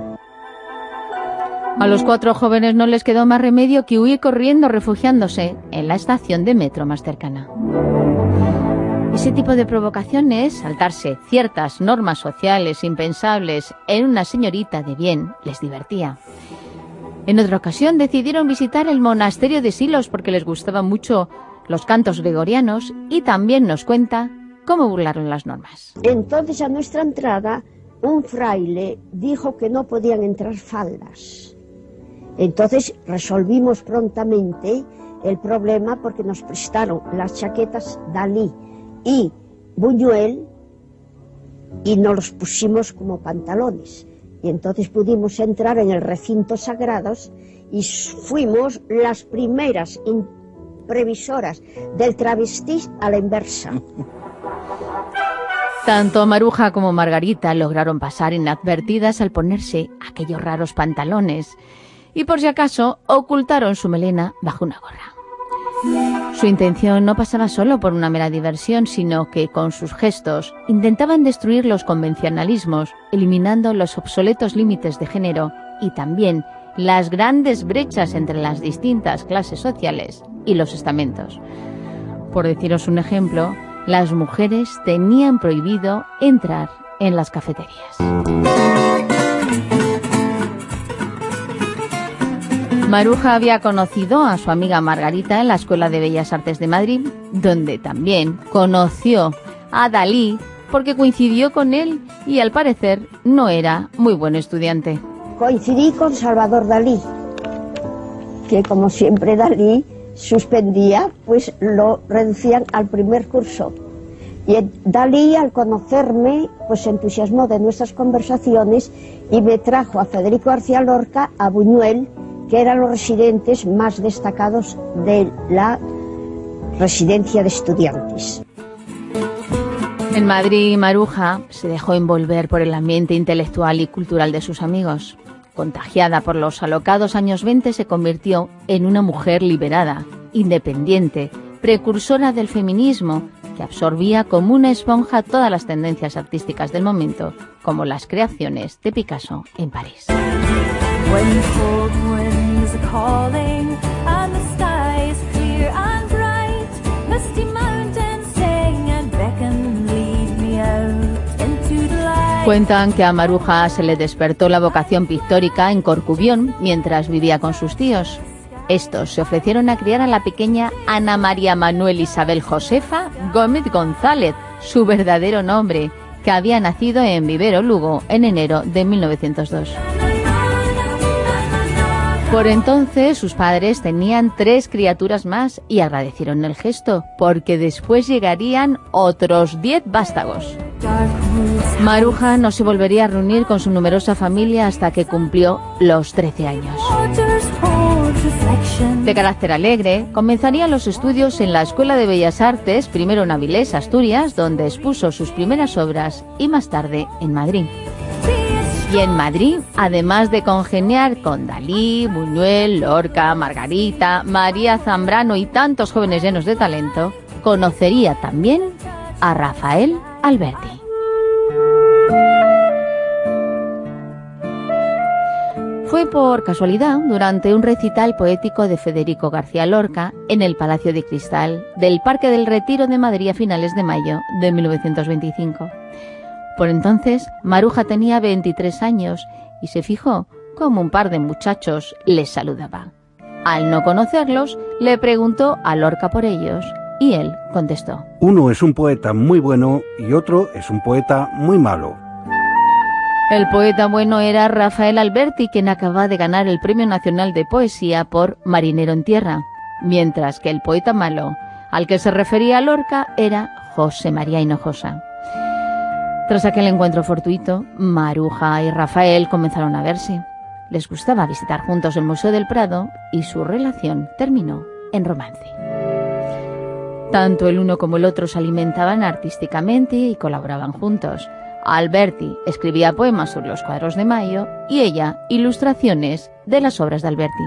D: A los cuatro jóvenes no les quedó más remedio que huir corriendo, refugiándose en la estación de metro más cercana. Ese tipo de provocaciones, saltarse ciertas normas sociales impensables en una señorita de bien, les divertía. En otra ocasión decidieron visitar el monasterio de Silos porque les gustaban mucho los cantos gregorianos, y también nos cuenta cómo burlaron las normas.
N: Entonces, a nuestra entrada, un fraile dijo que no podían entrar faldas. Entonces resolvimos prontamente el problema porque nos prestaron las chaquetas Dalí y Buñuel y nos los pusimos como pantalones. Y entonces pudimos entrar en el recinto sagrados y fuimos las primeras previsoras del travesti a la inversa.
D: Tanto Maruja como Margarita lograron pasar inadvertidas al ponerse aquellos raros pantalones y por si acaso ocultaron su melena bajo una gorra. Su intención no pasaba solo por una mera diversión, sino que con sus gestos intentaban destruir los convencionalismos, eliminando los obsoletos límites de género y también las grandes brechas entre las distintas clases sociales y los estamentos. Por deciros un ejemplo, las mujeres tenían prohibido entrar en las cafeterías. Maruja había conocido a su amiga Margarita en la Escuela de Bellas Artes de Madrid, donde también conoció a Dalí porque coincidió con él y al parecer no era muy buen estudiante.
N: Coincidí con Salvador Dalí, que como siempre Dalí suspendía, pues lo reducían al primer curso. Y Dalí, al conocerme, pues se entusiasmó de nuestras conversaciones y me trajo a Federico García Lorca, a Buñuel, que eran los residentes más destacados de la residencia de estudiantes.
D: En Madrid, Maruja se dejó envolver por el ambiente intelectual y cultural de sus amigos. Contagiada por los alocados años veinte, se convirtió en una mujer liberada, independiente, precursora del feminismo, que absorbía como una esponja todas las tendencias artísticas del momento, como las creaciones de Picasso en París. Cuentan que a Maruja se le despertó la vocación pictórica en Corcubión mientras vivía con sus tíos. Estos se ofrecieron a criar a la pequeña Ana María Manuel Isabel Josefa Gómez González, su verdadero nombre, que había nacido en Vivero, Lugo, en enero de mil novecientos dos. Por entonces sus padres tenían tres criaturas más y agradecieron el gesto, porque después llegarían otros diez vástagos. Maruja no se volvería a reunir con su numerosa familia hasta que cumplió los trece años. De carácter alegre, comenzaría los estudios en la Escuela de Bellas Artes, primero en Avilés, Asturias, donde expuso sus primeras obras, y más tarde en Madrid. Y en Madrid, además de congeniar con Dalí, Buñuel, Lorca, Margarita, María Zambrano y tantos jóvenes llenos de talento, conocería también a Rafael Alberti. Fue por casualidad durante un recital poético de Federico García Lorca en el Palacio de Cristal del Parque del Retiro de Madrid a finales de mayo de mil novecientos veinticinco. Por entonces, Maruja tenía veintitrés años y se fijó cómo un par de muchachos les saludaba. Al no conocerlos, le preguntó a Lorca por ellos y él contestó:
O: uno es un poeta muy bueno y otro es un poeta muy malo.
D: El poeta bueno era Rafael Alberti, quien acababa de ganar el Premio Nacional de Poesía por Marinero en Tierra, mientras que el poeta malo, al que se refería Lorca, era José María Hinojosa. Tras aquel encuentro fortuito, Maruja y Rafael comenzaron a verse. Les gustaba visitar juntos el Museo del Prado y su relación terminó en romance. Tanto el uno como el otro se alimentaban artísticamente y colaboraban juntos. Alberti escribía poemas sobre los cuadros de Mayo y ella ilustraciones de las obras de Alberti.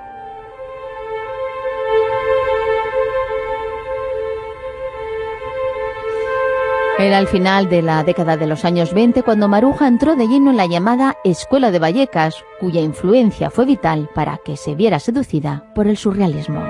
D: Era el final de la década de los años veinte cuando Maruja entró de lleno en la llamada Escuela de Vallecas, cuya influencia fue vital para que se viera seducida por el surrealismo.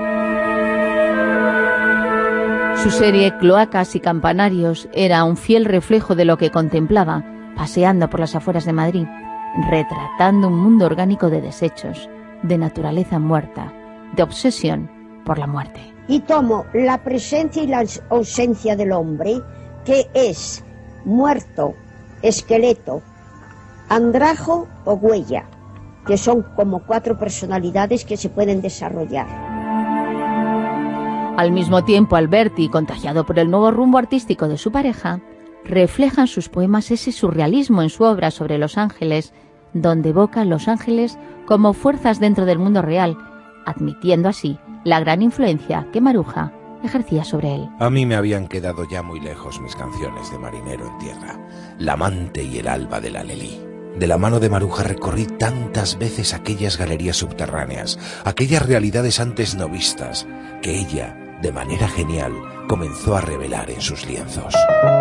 D: Su serie Cloacas y Campanarios era un fiel reflejo de lo que contemplaba paseando por las afueras de Madrid, retratando un mundo orgánico de desechos, de naturaleza muerta, de obsesión por la muerte.
N: Y tomo la presencia y la ausencia del hombre, que es muerto, esqueleto, andrajo o huella, que son como cuatro personalidades que se pueden desarrollar.
D: Al mismo tiempo, Alberti, contagiado por el nuevo rumbo artístico de su pareja, refleja en sus poemas ese surrealismo en su obra sobre los ángeles, donde evoca los ángeles como fuerzas dentro del mundo real, admitiendo así la gran influencia que Maruja ejercía sobre él.
P: A mí me habían quedado ya muy lejos mis canciones de marinero en tierra, La amante y el alba del Alelí. De la mano de Maruja recorrí tantas veces aquellas galerías subterráneas, aquellas realidades antes no vistas, que ella, de manera genial, comenzó a revelar en sus lienzos.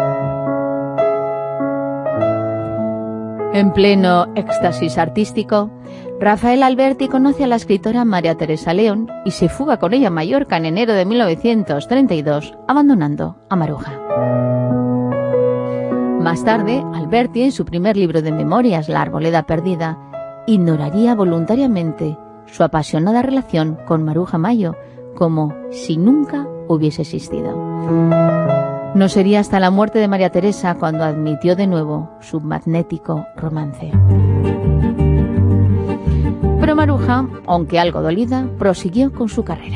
D: En pleno éxtasis artístico, Rafael Alberti conoce a la escritora María Teresa León y se fuga con ella a Mallorca en enero de mil novecientos treinta y dos, abandonando a Maruja. Más tarde, Alberti, en su primer libro de memorias, La arboleda perdida, ignoraría voluntariamente su apasionada relación con Maruja Mayo, como si nunca hubiese existido. No sería hasta la muerte de María Teresa cuando admitió de nuevo su magnético romance. Pero Maruja, aunque algo dolida, prosiguió con su carrera.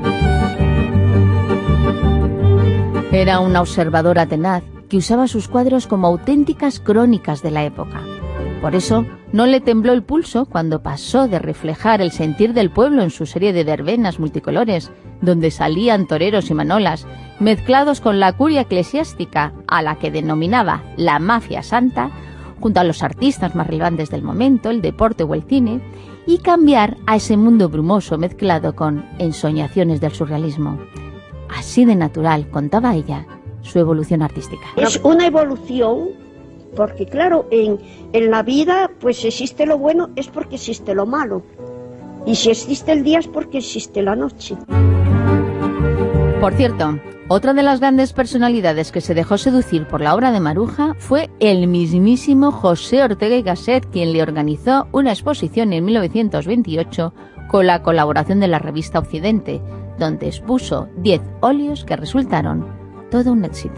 D: Era una observadora tenaz que usaba sus cuadros como auténticas crónicas de la época. Por eso, no le tembló el pulso cuando pasó de reflejar el sentir del pueblo en su serie de verbenas multicolores, donde salían toreros y manolas, mezclados con la curia eclesiástica, a la que denominaba la mafia santa, junto a los artistas más relevantes del momento, el deporte o el cine, y cambiar a ese mundo brumoso mezclado con ensoñaciones del surrealismo. Así de natural, contaba ella, su evolución artística.
N: Es una evolución, porque claro, en, en la vida pues existe lo bueno, es porque existe lo malo. Y si existe el día es porque existe la noche.
D: Por cierto, otra de las grandes personalidades que se dejó seducir por la obra de Maruja fue el mismísimo José Ortega y Gasset, quien le organizó una exposición en mil novecientos veintiocho con la colaboración de la revista Occidente, donde expuso diez óleos que resultaron todo un éxito.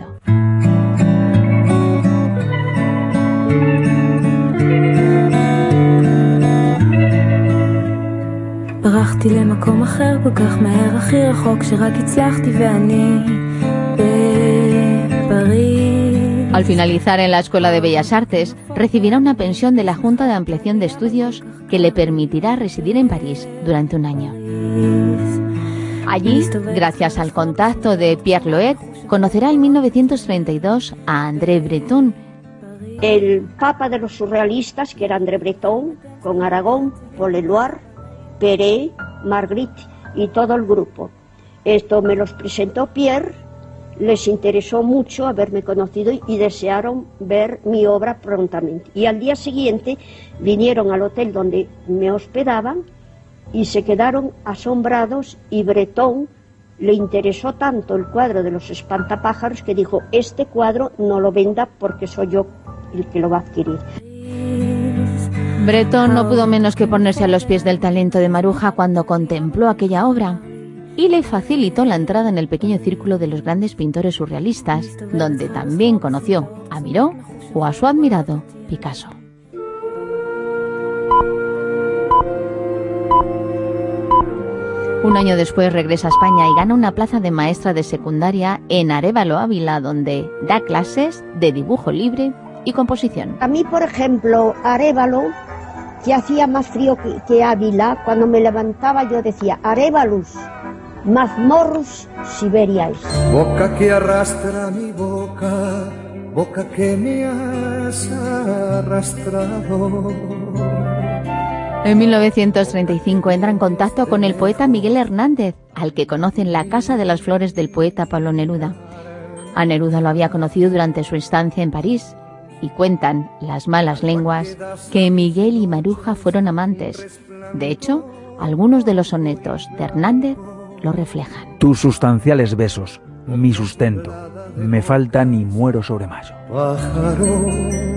Q: ברחתי למקום אחר כל כך מהר, הכי רחוק שרק הצלחתי ואני בפריז.
D: Al finalizar en la Escuela de Bellas Artes, recibirá una pensión de la Junta de Ampliación de Estudios que le permitirá residir en París durante un año. Allí, gracias al contacto de Pierre Loet, conocerá en mil novecientos treinta y dos a André Breton,
N: el papa de los surrealistas, que era André Breton, con Aragón, Paul Éluard, Perret, Magritte y todo el grupo. Esto me los presentó Pierre, les interesó mucho haberme conocido y desearon ver mi obra prontamente. Y al día siguiente vinieron al hotel donde me hospedaban y se quedaron asombrados, y Breton le interesó tanto el cuadro de los espantapájaros que dijo: este cuadro no lo venda porque soy yo el que lo va a adquirir.
D: Breton no pudo menos que ponerse a los pies del talento de Maruja cuando contempló aquella obra y le facilitó la entrada en el pequeño círculo de los grandes pintores surrealistas, donde también conoció a Miró o a su admirado Picasso. Un año después regresa a España y gana una plaza de maestra de secundaria en Arévalo, Ávila, donde da clases de dibujo libre y composición.
N: A mí, por ejemplo, Arévalo, que hacía más frío que, que Ávila, cuando me levantaba yo decía: Arévalus, mazmorrus Siberiais.
R: Boca que arrastra mi boca, boca que me has arrastrado.
D: En mil novecientos treinta y cinco entra en contacto con el poeta Miguel Hernández, al que conoce en la Casa de las Flores del poeta Pablo Neruda. A Neruda lo había conocido durante su estancia en París, y cuentan las malas lenguas que Miguel y Maruja fueron amantes. De hecho, algunos de los sonetos de Hernández lo reflejan.
S: Tus sustanciales besos, mi sustento, me faltan y muero sobre mayo.
R: Pájaro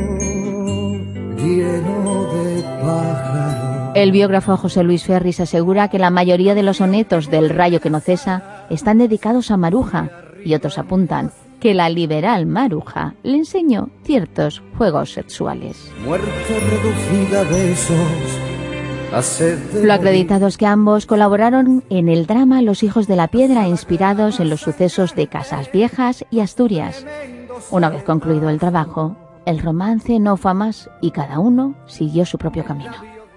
R: lleno de pájaro.
D: El biógrafo José Luis Ferris asegura que la mayoría de los sonetos del Rayo que no cesa están dedicados a Maruja, y otros apuntan que la liberal Maruja le enseñó ciertos juegos sexuales.
R: Muerte reducida a besos,
D: Lo acreditado es que ambos colaboraron en el drama Los hijos de la piedra, inspirados en los sucesos de Casas Viejas y Asturias. Una vez concluido el trabajo, el romance no fue a más y cada uno siguió su propio camino.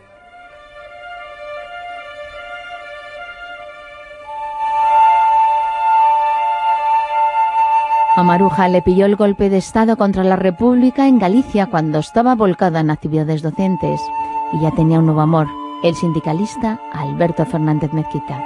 D: A Maruja le pilló el golpe de Estado contra la República en Galicia cuando estaba volcada en actividades docentes y ya tenía un nuevo amor, el sindicalista Alberto Fernández Mezquita.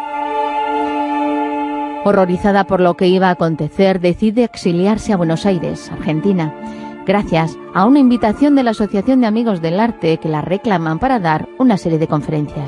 D: Horrorizada por lo que iba a acontecer, decide exiliarse a Buenos Aires, Argentina, gracias a una invitación de la Asociación de Amigos del Arte que la reclaman para dar una serie de conferencias.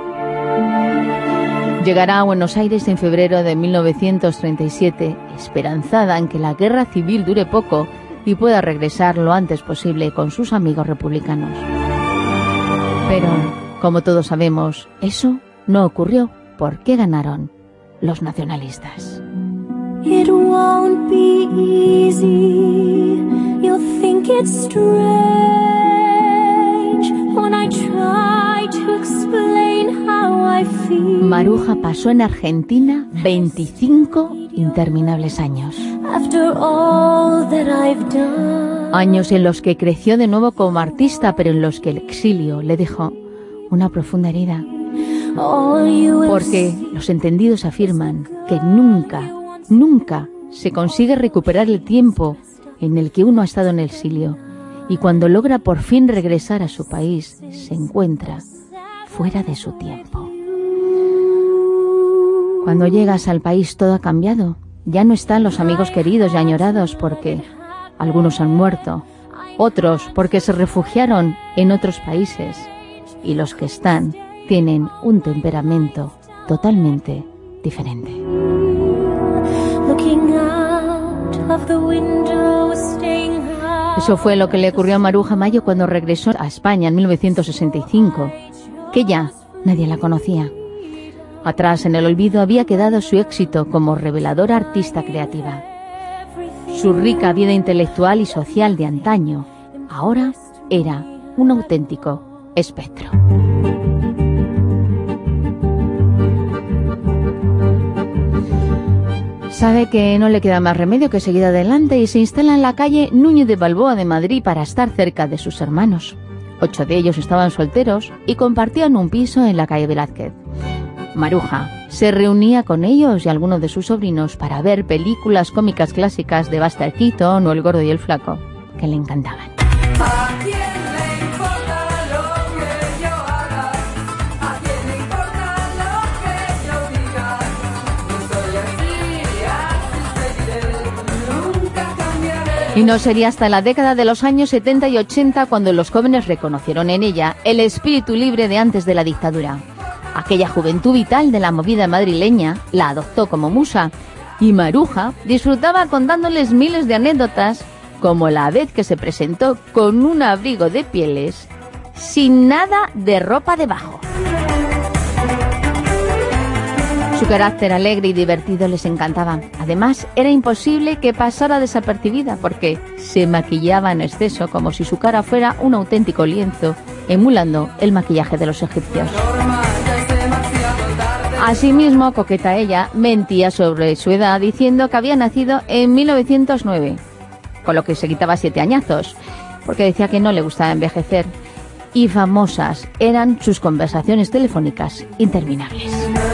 D: Llegará a Buenos Aires en febrero de mil novecientos treinta y siete, esperanzada en que la guerra civil dure poco y pueda regresar lo antes posible con sus amigos republicanos. Pero, como todos sabemos, eso no ocurrió porque ganaron los nacionalistas.
Q: It won't be easy. You'll think it's strange when I try to explain how I feel.
D: Maruja pasó en Argentina veinticinco interminables años.
Q: After all that I've done.
D: Años en los que creció de nuevo como artista, pero en los que el exilio le dejó una profunda herida. Porque los entendidos afirman que nunca, nunca se consigue recuperar el tiempo en el que uno ha estado en el exilio y cuando logra por fin regresar a su país se encuentra fuera de su tiempo. Cuando llegas al país todo ha cambiado. Ya no están los amigos queridos y añorados porque algunos han muerto, otros porque se refugiaron en otros países y los que están tienen un temperamento totalmente diferente. Eso fue lo que le ocurrió a Maruja Mayo cuando regresó a España en mil novecientos sesenta y cinco, que ya nadie la conocía. Atrás en el olvido había quedado su éxito como reveladora artista creativa. Su rica vida intelectual y social de antaño ahora era un auténtico espectro. Sabe que no le queda más remedio que seguir adelante y se instala en la calle Núñez de Balboa de Madrid para estar cerca de sus hermanos. Ocho de ellos estaban solteros y compartían un piso en la calle Velázquez. Maruja se reunía con ellos y algunos de sus sobrinos para ver películas cómicas clásicas de Buster Keaton o El Gordo y el Flaco, que le encantaban. Y no sería hasta la década de los años setenta y ochenta cuando los jóvenes reconocieron en ella el espíritu libre de antes de la dictadura. Aquella juventud vital de la movida madrileña la adoptó como musa y Maruja disfrutaba contándoles miles de anécdotas, como la vez que se presentó con un abrigo de pieles sin nada de ropa debajo. Su carácter alegre y divertido les encantaba. Además, era imposible que pasara desapercibida porque se maquillaba en exceso como si su cara fuera un auténtico lienzo, emulando el maquillaje de los egipcios. Asimismo, coqueta ella, mentía sobre su edad diciendo que había nacido en mil novecientos nueve, con lo que se quitaba siete añazos, porque decía que no le gustaba envejecer. Y famosas eran sus conversaciones telefónicas interminables.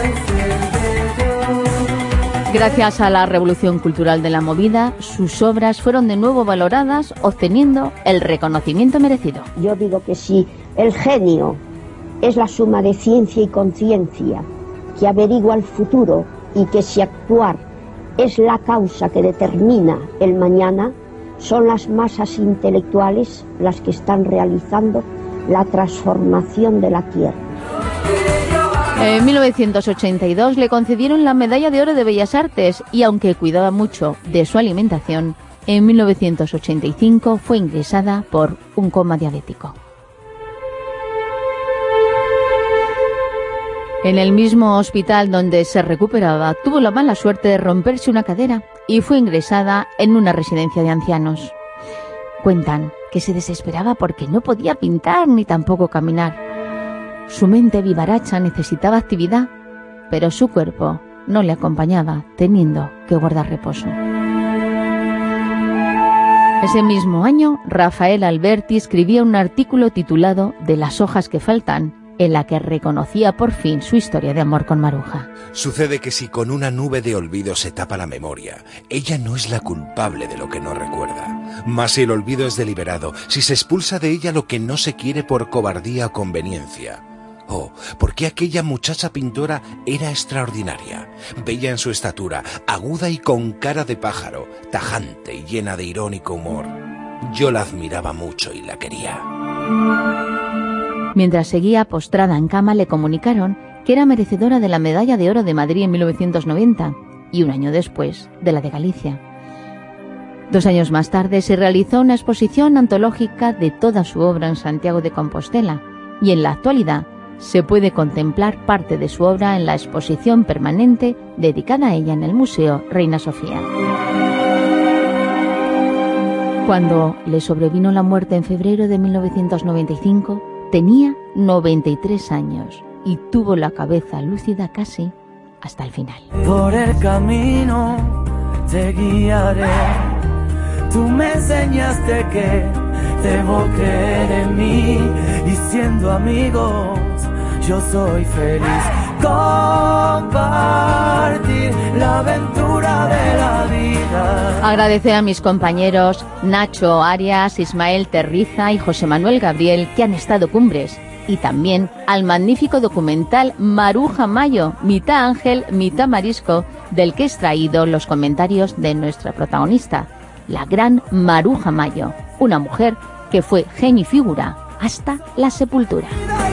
D: Gracias a la revolución cultural de la movida, sus obras fueron de nuevo valoradas, obteniendo el reconocimiento merecido.
N: Yo digo que si el genio es la suma de ciencia y conciencia que averigua el futuro y que si actuar es la causa que determina el mañana, son las masas intelectuales las que están realizando la transformación de la tierra.
D: En mil novecientos ochenta y dos le concedieron la Medalla de Oro de Bellas Artes y aunque cuidaba mucho de su alimentación, en mil novecientos ochenta y cinco fue ingresada por un coma diabético. En el mismo hospital donde se recuperaba, tuvo la mala suerte de romperse una cadera y fue ingresada en una residencia de ancianos. Cuentan que se desesperaba porque no podía pintar ni tampoco caminar. Su mente vivaracha necesitaba actividad, pero su cuerpo no le acompañaba, teniendo que guardar reposo. Ese mismo año, Rafael Alberti escribía un artículo titulado De las hojas que faltan, en la que reconocía por fin su historia de amor con Maruja.
P: Sucede que si con una nube de olvido se tapa la memoria, ella no es la culpable de lo que no recuerda. Mas si el olvido es deliberado, si se expulsa de ella lo que no se quiere por cobardía o conveniencia. Oh, porque aquella muchacha pintora era extraordinaria, bella en su estatura, aguda y con cara de pájaro, tajante y llena de irónico humor. Yo la admiraba mucho y la quería.
D: Mientras seguía postrada en cama, le comunicaron que era merecedora de la Medalla de Oro de Madrid en mil novecientos noventa y un año después de la de Galicia. Dos años más tarde se realizó una exposición antológica de toda su obra en Santiago de Compostela y en la actualidad se puede contemplar parte de su obra en la exposición permanente dedicada a ella en el Museo Reina Sofía. Cuando le sobrevino la muerte en febrero de mil novecientos noventa y cinco, tenía noventa y tres años y tuvo la cabeza lúcida casi hasta el final.
R: Por el camino te guiaré, tú me enseñaste que debo creer en mí y siendo amigos yo soy feliz. Compartir la aventura de la vida.
D: Agradecer a mis compañeros Nacho Arias, Ismael Terriza y José Manuel Gabriel que han estado cumbres. Y también al magnífico documental Maruja Mayo, mitad ángel, mitad marisco, del que he extraído los comentarios de nuestra protagonista, la gran Maruja Mayo, una mujer que fue genio y figura hasta la sepultura.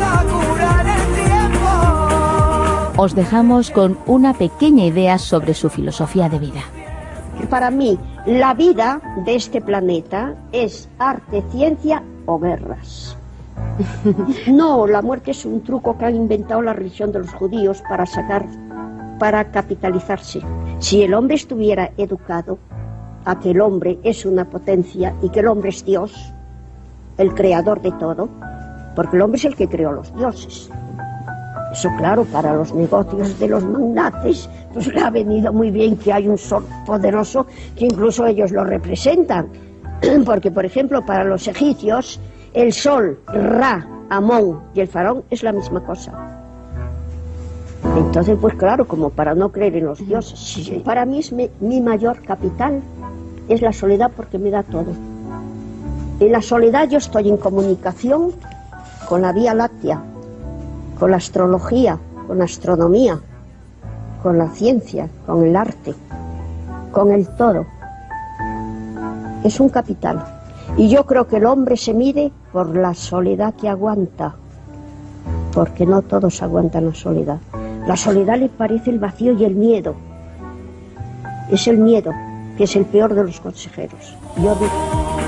D: Os dejamos con una pequeña idea sobre su filosofía de vida.
N: Para mí, la vida de este planeta es arte, ciencia o guerras. No, la muerte es un truco que han inventado la religión de los judíos para sacar, para capitalizarse. Si el hombre estuviera educado a que el hombre es una potencia y que el hombre es Dios, el creador de todo, porque el hombre es el que creó los dioses. Eso, claro, para los negocios de los magnates, pues le ha venido muy bien que hay un sol poderoso que incluso ellos lo representan. Porque, por ejemplo, para los egipcios, el sol, Ra, Amón y el faraón es la misma cosa. Entonces, pues claro, como para no creer en los dioses. Sí. Para mí es mi, mi mayor capital, es la soledad porque me da todo. En la soledad yo estoy en comunicación con la Vía Láctea, con la astrología, con la astronomía, con la ciencia, con el arte, con el todo. Es un capital. Y yo creo que el hombre se mide por la soledad que aguanta, porque no todos aguantan la soledad. La soledad le parece el vacío y el miedo. Es el miedo, que es el peor de los consejeros. Yo digo...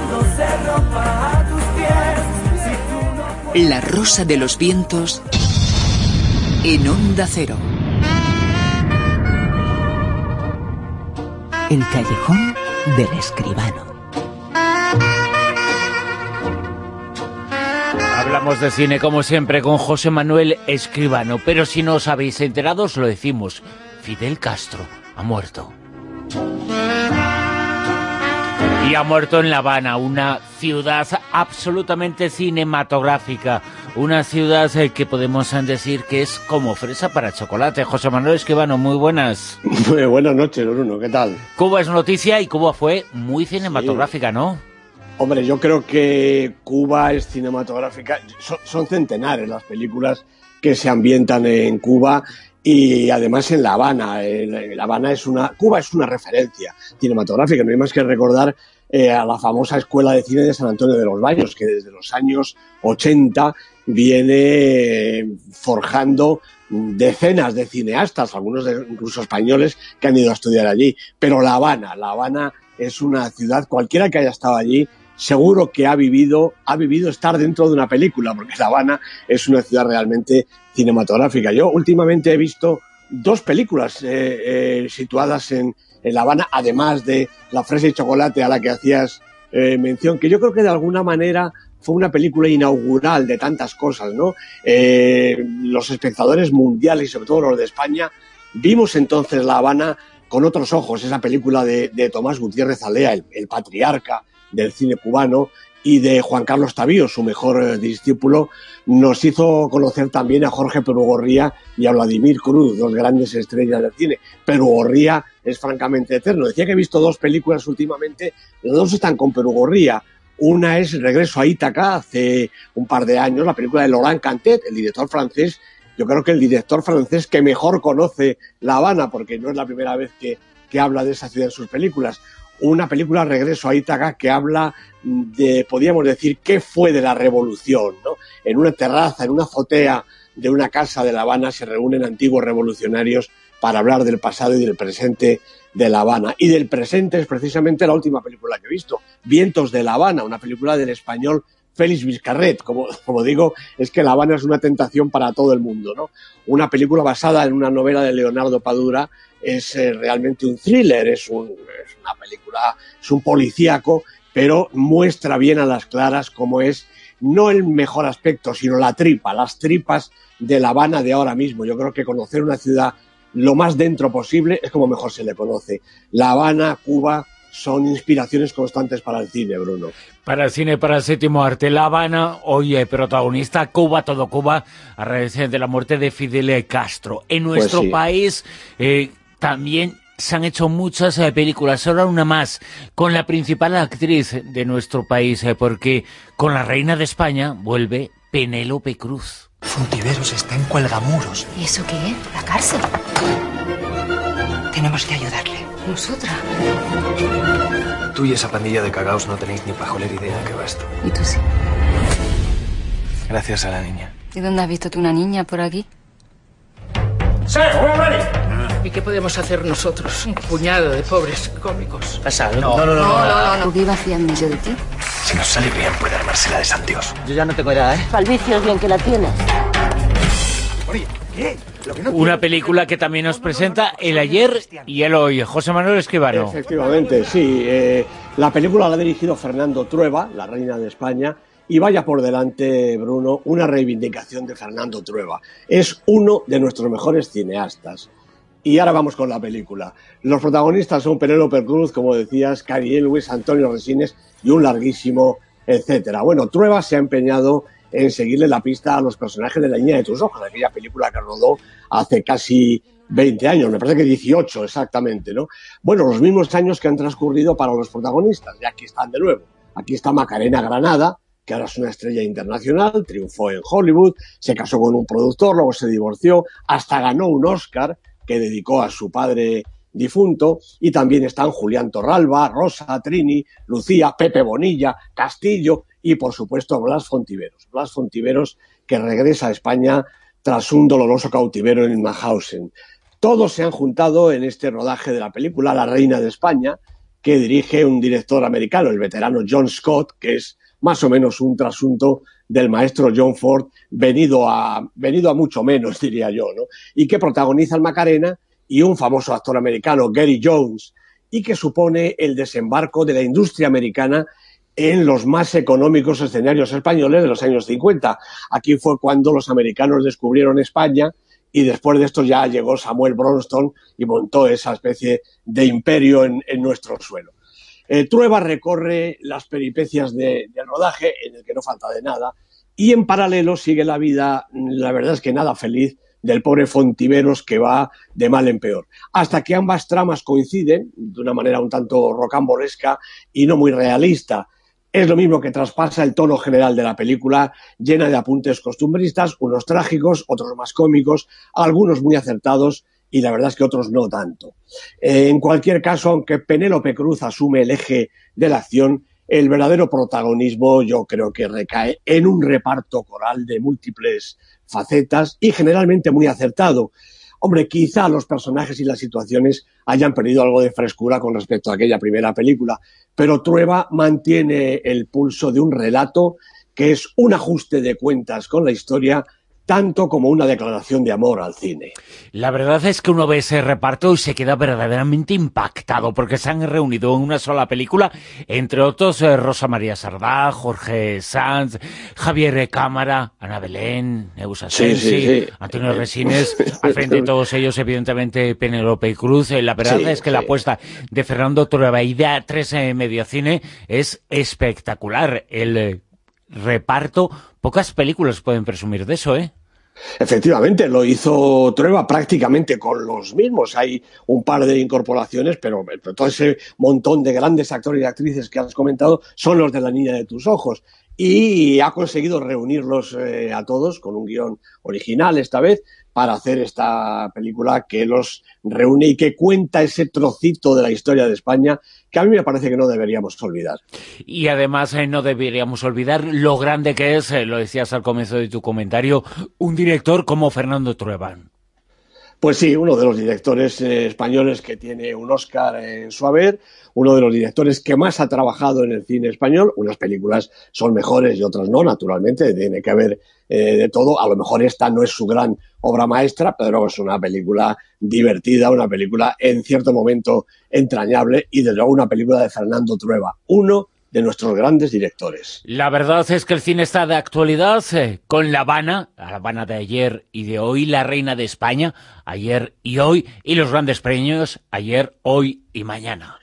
T: La Rosa de los Vientos en Onda Cero. El callejón del escribano.
B: Hablamos de cine como siempre con José Manuel Escribano, pero si no os habéis enterado os lo decimos. Fidel Castro ha muerto. Y ha muerto en La Habana, una ciudad absolutamente cinematográfica, una ciudad que podemos decir que es como fresa para chocolate. José Manuel Escribano, muy buenas.
U: Muy buenas noches, Bruno, ¿qué tal?
B: Cuba es noticia y Cuba fue muy cinematográfica, sí. ¿No?
U: Hombre, yo creo que Cuba es cinematográfica, son, son centenares las películas que se ambientan en Cuba y además en La Habana. La Habana es una, Cuba es una referencia cinematográfica, no hay más que recordar eh, a la famosa Escuela de Cine de San Antonio de los Baños, que desde los años ochenta viene forjando decenas de cineastas, algunos de, incluso españoles, que han ido a estudiar allí. Pero La Habana, La Habana es una ciudad, cualquiera que haya estado allí, seguro que ha vivido, ha vivido estar dentro de una película, porque La Habana es una ciudad realmente cinematográfica. Yo últimamente he visto dos películas eh, eh, situadas en, en La Habana, además de La Fresa y Chocolate a la que hacías eh, mención, que yo creo que de alguna manera fue una película inaugural de tantas cosas, ¿no? Eh, los espectadores mundiales y sobre todo los de España vimos entonces La Habana con otros ojos, esa película de, de Tomás Gutiérrez Alea, el, el patriarca del cine cubano, y de Juan Carlos Tavío, su mejor eh, discípulo, nos hizo conocer también a Jorge Perugorría y a Vladimir Cruz, dos grandes estrellas del cine. Perugorría es francamente eterno. Decía que he visto dos películas últimamente, las dos están con Perugorría. Una es Regreso a Ítaca, hace un par de años, la película de Laurent Cantet, el director francés. Yo creo que el director francés que mejor conoce La Habana, porque no es la primera vez que, que habla de esa ciudad en sus películas. Una película, Regreso a Ítaca, que habla de, podríamos decir, qué fue de la revolución, ¿no? En una terraza, en una azotea de una casa de La Habana se reúnen antiguos revolucionarios para hablar del pasado y del presente de La Habana. Y del presente es precisamente la última película que he visto, Vientos de La Habana, una película del español Félix Vizcarret. Como, como digo, es que La Habana es una tentación para todo el mundo, ¿no? Una película basada en una novela de Leonardo Padura, es eh, realmente un thriller, es, un, es una película, es un policíaco, pero muestra bien a las claras cómo es, no el mejor aspecto, sino la tripa, las tripas de La Habana de ahora mismo. Yo creo que conocer una ciudad lo más dentro posible es como mejor se le conoce. La Habana, Cuba, son inspiraciones constantes para el cine, Bruno.
B: Para el cine, para el séptimo arte, La Habana, hoy eh, protagonista, Cuba, todo Cuba, a raíz de la muerte de Fidel Castro. En nuestro
U: Pues sí.
B: país eh, también se han hecho muchas eh, películas, ahora una más, con la principal actriz de nuestro país, eh, porque con la reina de España vuelve Penélope Cruz.
F: Fontiveros está en Cuelgamuros.
V: ¿Y eso qué? ¿La cárcel?
F: Tenemos que ayudarle.
V: ¿Nosotras?
F: Tú y esa pandilla de cagaos no tenéis ni pajolera idea de qué va esto.
V: ¿Y tú sí?
F: Gracias a la niña.
V: ¿Y dónde has visto tú una niña por aquí?
W: ¿Y qué podemos hacer nosotros? Un puñado de pobres cómicos.
F: Pasado.
V: No, no, no. no, no. ¿Tú qué ibas fiando yo de ti?
F: Si nos sale bien, puede armarse la de San Dios.
X: Yo ya no tengo edad, ¿eh?
V: Palvicios, bien que la tienes.
F: ¿Qué?
B: Una película que también nos presenta el ayer y el hoy. José Manuel Escribano.
U: Efectivamente, sí. Eh, la película la ha dirigido Fernando Trueba, la reina de España, y vaya por delante, Bruno, una reivindicación de Fernando Trueba. Es uno de nuestros mejores cineastas. Y ahora vamos con la película. Los protagonistas son Penélope Cruz, como decías, Cary Elwes, Antonio Resines y un larguísimo etcétera. Bueno, Trueba se ha empeñado en seguirle la pista a los personajes de La niña de tus ojos, aquella película que rodó hace casi veinte años, me parece que dieciocho exactamente, ¿no? Bueno, los mismos años que han transcurrido para los protagonistas, y aquí están de nuevo. Aquí está Macarena Granada, que ahora es una estrella internacional, triunfó en Hollywood, se casó con un productor, luego se divorció, hasta ganó un Oscar que dedicó a su padre difunto, y también están Julián Torralba, Rosa, Trini, Lucía, Pepe Bonilla, Castillo y, por supuesto, Blas Fontiveros. Blas Fontiveros, que regresa a España tras un doloroso cautiverio en Mauthausen. Todos se han juntado en este rodaje de la película La Reina de España, que dirige un director americano, el veterano John Scott, que es más o menos un trasunto del maestro John Ford, venido a, venido a mucho menos, diría yo, ¿no? Y que protagoniza el Macarena y un famoso actor americano, Gary Jones, y que supone el desembarco de la industria americana en los más económicos escenarios españoles de los años cincuenta. Aquí fue cuando los americanos descubrieron España, y después de esto ya llegó Samuel Bronston y montó esa especie de imperio en, en nuestro suelo. Eh, Trueba recorre las peripecias de, del rodaje, en el que no falta de nada, y en paralelo sigue la vida, la verdad es que nada feliz, del pobre Fontiveros, que va de mal en peor. Hasta que ambas tramas coinciden de una manera un tanto rocambolesca y no muy realista. Es lo mismo que traspasa el tono general de la película, llena de apuntes costumbristas, unos trágicos, otros más cómicos, algunos muy acertados y la verdad es que otros no tanto. Eh, en cualquier caso, aunque Penélope Cruz asume el eje de la acción, el verdadero protagonismo yo creo que recae en un reparto coral de múltiples facetas y generalmente muy acertado. Hombre, quizá los personajes y las situaciones hayan perdido algo de frescura con respecto a aquella primera película, pero Trueba mantiene el pulso de un relato que es un ajuste de cuentas con la historia, tanto como una declaración de amor al cine.
B: La verdad es que uno ve ese reparto y se queda verdaderamente impactado, porque se han reunido en una sola película, entre otros eh, Rosa María Sardá, Jorge Sanz, Javier Cámara, Ana Belén, Neus Asensi, sí, sí, sí. Antonio Resines, al frente de todos ellos, evidentemente, Penélope Cruz. La verdad sí, es que sí. La apuesta de Fernando Trueba y de A tres Media Cine es espectacular. El eh, reparto, pocas películas pueden presumir de eso, ¿eh?
U: Efectivamente, lo hizo Trueba prácticamente con los mismos. Hay un par de incorporaciones, pero, pero todo ese montón de grandes actores y actrices que has comentado son los de La niña de tus ojos. Y ha conseguido reunirlos eh, a todos con un guión original esta vez para hacer esta película que los reúne y que cuenta ese trocito de la historia de España que a mí me parece que no deberíamos olvidar.
B: Y además eh, no deberíamos olvidar lo grande que es, eh, lo decías al comienzo de tu comentario, un director como Fernando Trueba.
U: Pues sí, uno de los directores eh, españoles que tiene un Oscar en su haber, uno de los directores que más ha trabajado en el cine español. Unas películas son mejores y otras no, naturalmente, tiene que haber eh, de todo. A lo mejor esta no es su gran obra maestra, pero es una película divertida, una película en cierto momento entrañable y desde luego una película de Fernando Trueba, uno de nuestros grandes directores.
B: La verdad es que el cine está de actualidad eh, con La Habana, La Habana de ayer y de hoy, La Reina de España, ayer y hoy, y los grandes premios, ayer, hoy y mañana.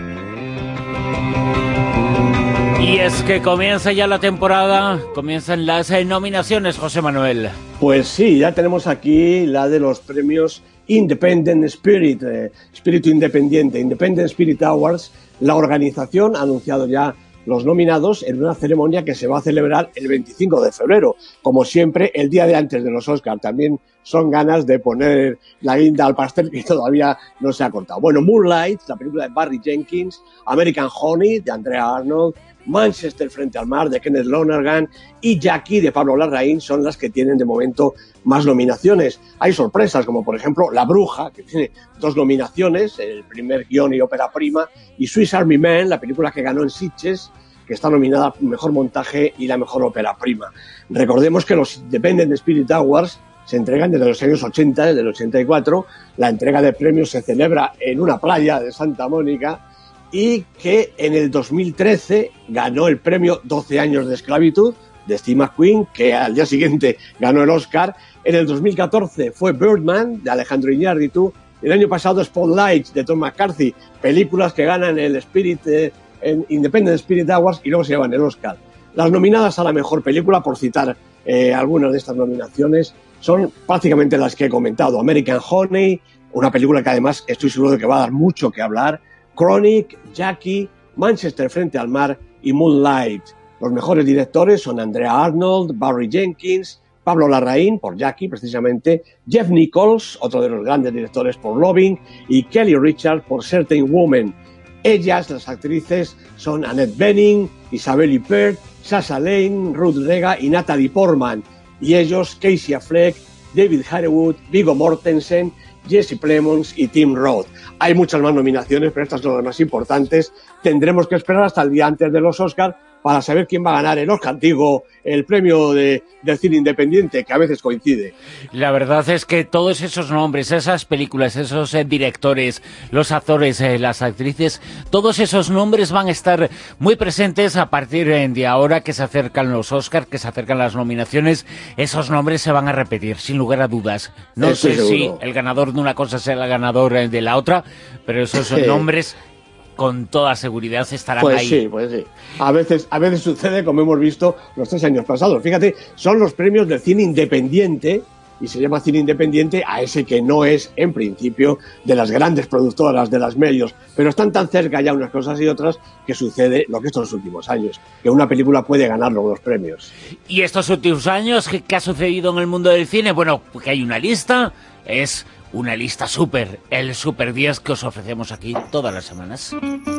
B: Y es que comienza ya la temporada, comienzan las eh, nominaciones, José Manuel.
U: Pues sí, ya tenemos aquí la de los premios Independent Spirit, eh, Espíritu Independiente, Independent Spirit Awards. La organización ha anunciado ya los nominados en una ceremonia que se va a celebrar el veinticinco de febrero. Como siempre, el día de antes de los Oscars. También son ganas de poner la guinda al pastel que todavía no se ha cortado. Bueno, Moonlight, la película de Barry Jenkins, American Honey, de Andrea Arnold, Manchester frente al mar, de Kenneth Lonergan, y Jackie, de Pablo Larraín, son las que tienen de momento más nominaciones. Hay sorpresas, como por ejemplo La Bruja, que tiene dos nominaciones, el primer guión y ópera prima, y Swiss Army Man, la película que ganó en Sitges, que está nominada a Mejor Montaje y la Mejor Ópera Prima. Recordemos que los Independent Spirit Awards se entregan desde los años ochenta, desde el ochenta y cuatro. La entrega de premios se celebra en una playa de Santa Mónica, y que en el dos mil trece ganó el premio doce años de esclavitud de Steve McQueen, que al día siguiente ganó el Oscar. En el dos mil catorce fue Birdman, de Alejandro Iñárritu. El año pasado Spotlight, de Tom McCarthy, películas que ganan el Spirit, eh, en Independent Spirit Awards y luego se llevan el Oscar. Las nominadas a la mejor película, por citar eh, algunas de estas nominaciones, son prácticamente las que he comentado. American Honey, una película que además estoy seguro de que va a dar mucho que hablar. Chronic, Jackie, Manchester frente al mar y Moonlight. Los mejores directores son Andrea Arnold, Barry Jenkins, Pablo Larraín por Jackie, precisamente, Jeff Nichols, otro de los grandes directores, por Loving, y Kelly Richards por Certain Woman. Ellas, las actrices, son Annette Bening, Isabelle Huppert, Sasha Lane, Ruth Rega y Natalie Portman. Y ellos, Casey Affleck, David Harewood, Viggo Mortensen, Jesse Plemons y Tim Roth. Hay muchas más nominaciones, pero estas son las más importantes. Tendremos que esperar hasta el día antes de los Oscars para saber quién va a ganar el Oscar, digo, el premio de, del cine independiente, que a veces coincide.
B: La verdad es que todos esos nombres, esas películas, esos eh, directores, los actores, eh, las actrices, todos esos nombres van a estar muy presentes a partir de ahora que se acercan los Oscars, que se acercan las nominaciones. Esos nombres se van a repetir, sin lugar a dudas. No
U: Eso
B: sé
U: seguro.
B: si el ganador de una cosa será el ganador de la otra, pero esos
U: Sí.
B: nombres con toda seguridad estarán
U: Pues
B: ahí.
U: sí, pues sí. A veces, a veces sucede, como hemos visto los tres años pasados. Fíjate, son los premios del cine independiente, y se llama cine independiente a ese que no es, en principio, de las grandes productoras, de las medios, pero están tan cerca ya unas cosas y otras que sucede lo que estos últimos años, que una película puede ganar los premios.
B: ¿Y estos últimos años qué, qué ha sucedido en el mundo del cine? Bueno, que hay una lista, es una lista súper, el Super diez que os ofrecemos aquí todas las semanas.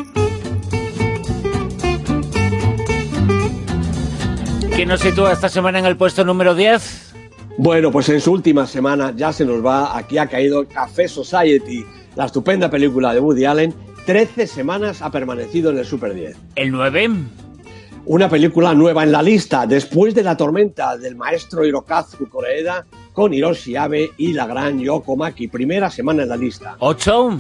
B: ¿Quién nos sitúa esta semana en el puesto número diez?
U: Bueno, pues en su última semana ya se nos va, aquí ha caído Café Society, la estupenda película de Woody Allen. trece semanas ha permanecido en el Super diez.
B: ¿El nueve?
U: Una película nueva en la lista, después de La tormenta del maestro Hirokazu Koreeda, con Hiroshi Abe y la gran Yoko Maki. Primera semana en la lista.
B: ¿Ocho?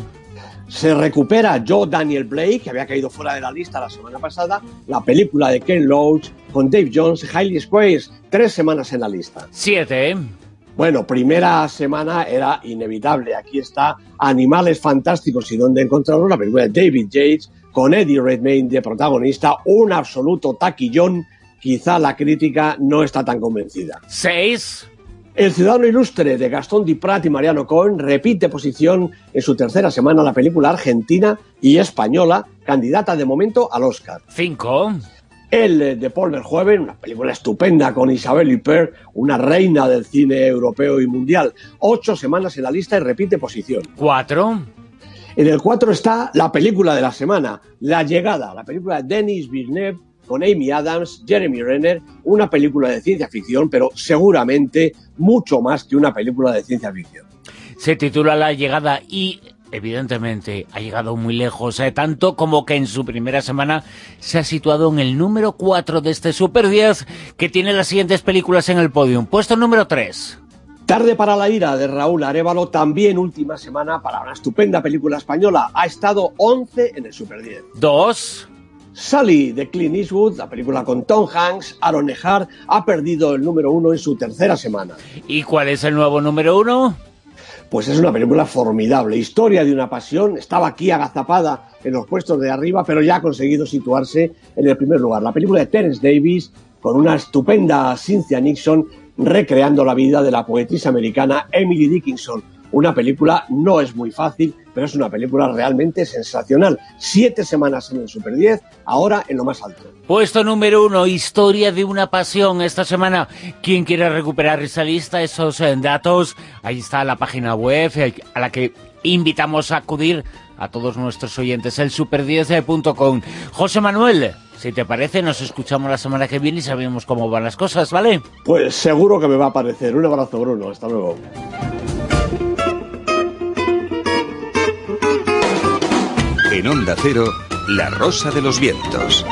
U: Se recupera Joe Daniel Blake, que había caído fuera de la lista la semana pasada, la película de Ken Loach con Dave Jones y Hailey Squares. Tres semanas en la lista.
B: Siete.
U: Bueno, primera semana era inevitable. Aquí está Animales Fantásticos y dónde encontrarlos, la película de David Yates, con Eddie Redmayne de protagonista, un absoluto taquillón. Quizá la crítica no está tan convencida.
B: Seis.
U: El Ciudadano Ilustre de Gastón Duprat y Mariano Cohen repite posición en su tercera semana la película argentina y española, candidata de momento al Oscar.
B: Cinco.
U: El de Paul Verhoeven, una película estupenda con Isabelle Huppert, una reina del cine europeo y mundial. Ocho semanas en la lista y repite posición.
B: Cuatro.
U: En el cuatro está la película de la semana, La Llegada, la película de Denis Villeneuve con Amy Adams, Jeremy Renner, una película de ciencia ficción, pero seguramente mucho más que una película de ciencia ficción.
B: Se titula La Llegada y, evidentemente, ha llegado muy lejos, eh, tanto como que en su primera semana se ha situado en el número cuatro de este Super diez, que tiene las siguientes películas en el podium. Puesto número tres.
U: Tarde para la ira, de Raúl Arévalo, también última semana para una estupenda película española. Ha estado once en el Super diez.
B: Dos.
U: Sully, de Clint Eastwood, la película con Tom Hanks, Aaron Eckhart, ha perdido el número uno en su tercera semana.
B: ¿Y cuál es el nuevo número uno?
U: Pues es una película formidable, historia de una pasión. Estaba aquí agazapada en los puestos de arriba, pero ya ha conseguido situarse en el primer lugar. La película de Terence Davis, con una estupenda Cynthia Nixon, recreando la vida de la poetisa americana Emily Dickinson. Una película no es muy fácil, pero es una película realmente sensacional. Siete semanas en el Super diez, ahora en lo más alto.
B: Puesto número uno, historia de una pasión. Esta semana, quien quiera recuperar esa lista, esos eh, datos, ahí está la página web eh, a la que invitamos a acudir a todos nuestros oyentes, el super diez punto com. José Manuel, si te parece, nos escuchamos la semana que viene y sabemos cómo van las cosas, ¿vale?
U: Pues seguro que me va a parecer. Un abrazo, Bruno. Hasta luego.
E: En Onda Cero, La Rosa de los Vientos.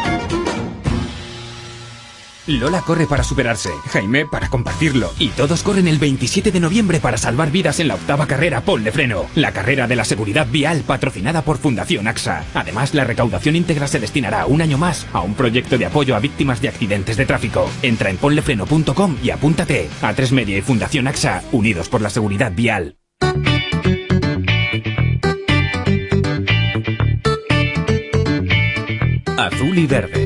G: Lola corre para superarse, Jaime para compartirlo, y todos corren el veintisiete de noviembre para salvar vidas en la octava carrera Ponle Freno, la carrera de la seguridad vial patrocinada por Fundación AXA. Además, la recaudación íntegra se destinará un año más a un proyecto de apoyo a víctimas de accidentes de tráfico. Entra en ponlefreno punto com y apúntate. A tres Media y Fundación AXA, unidos por la seguridad vial. Azul y verde.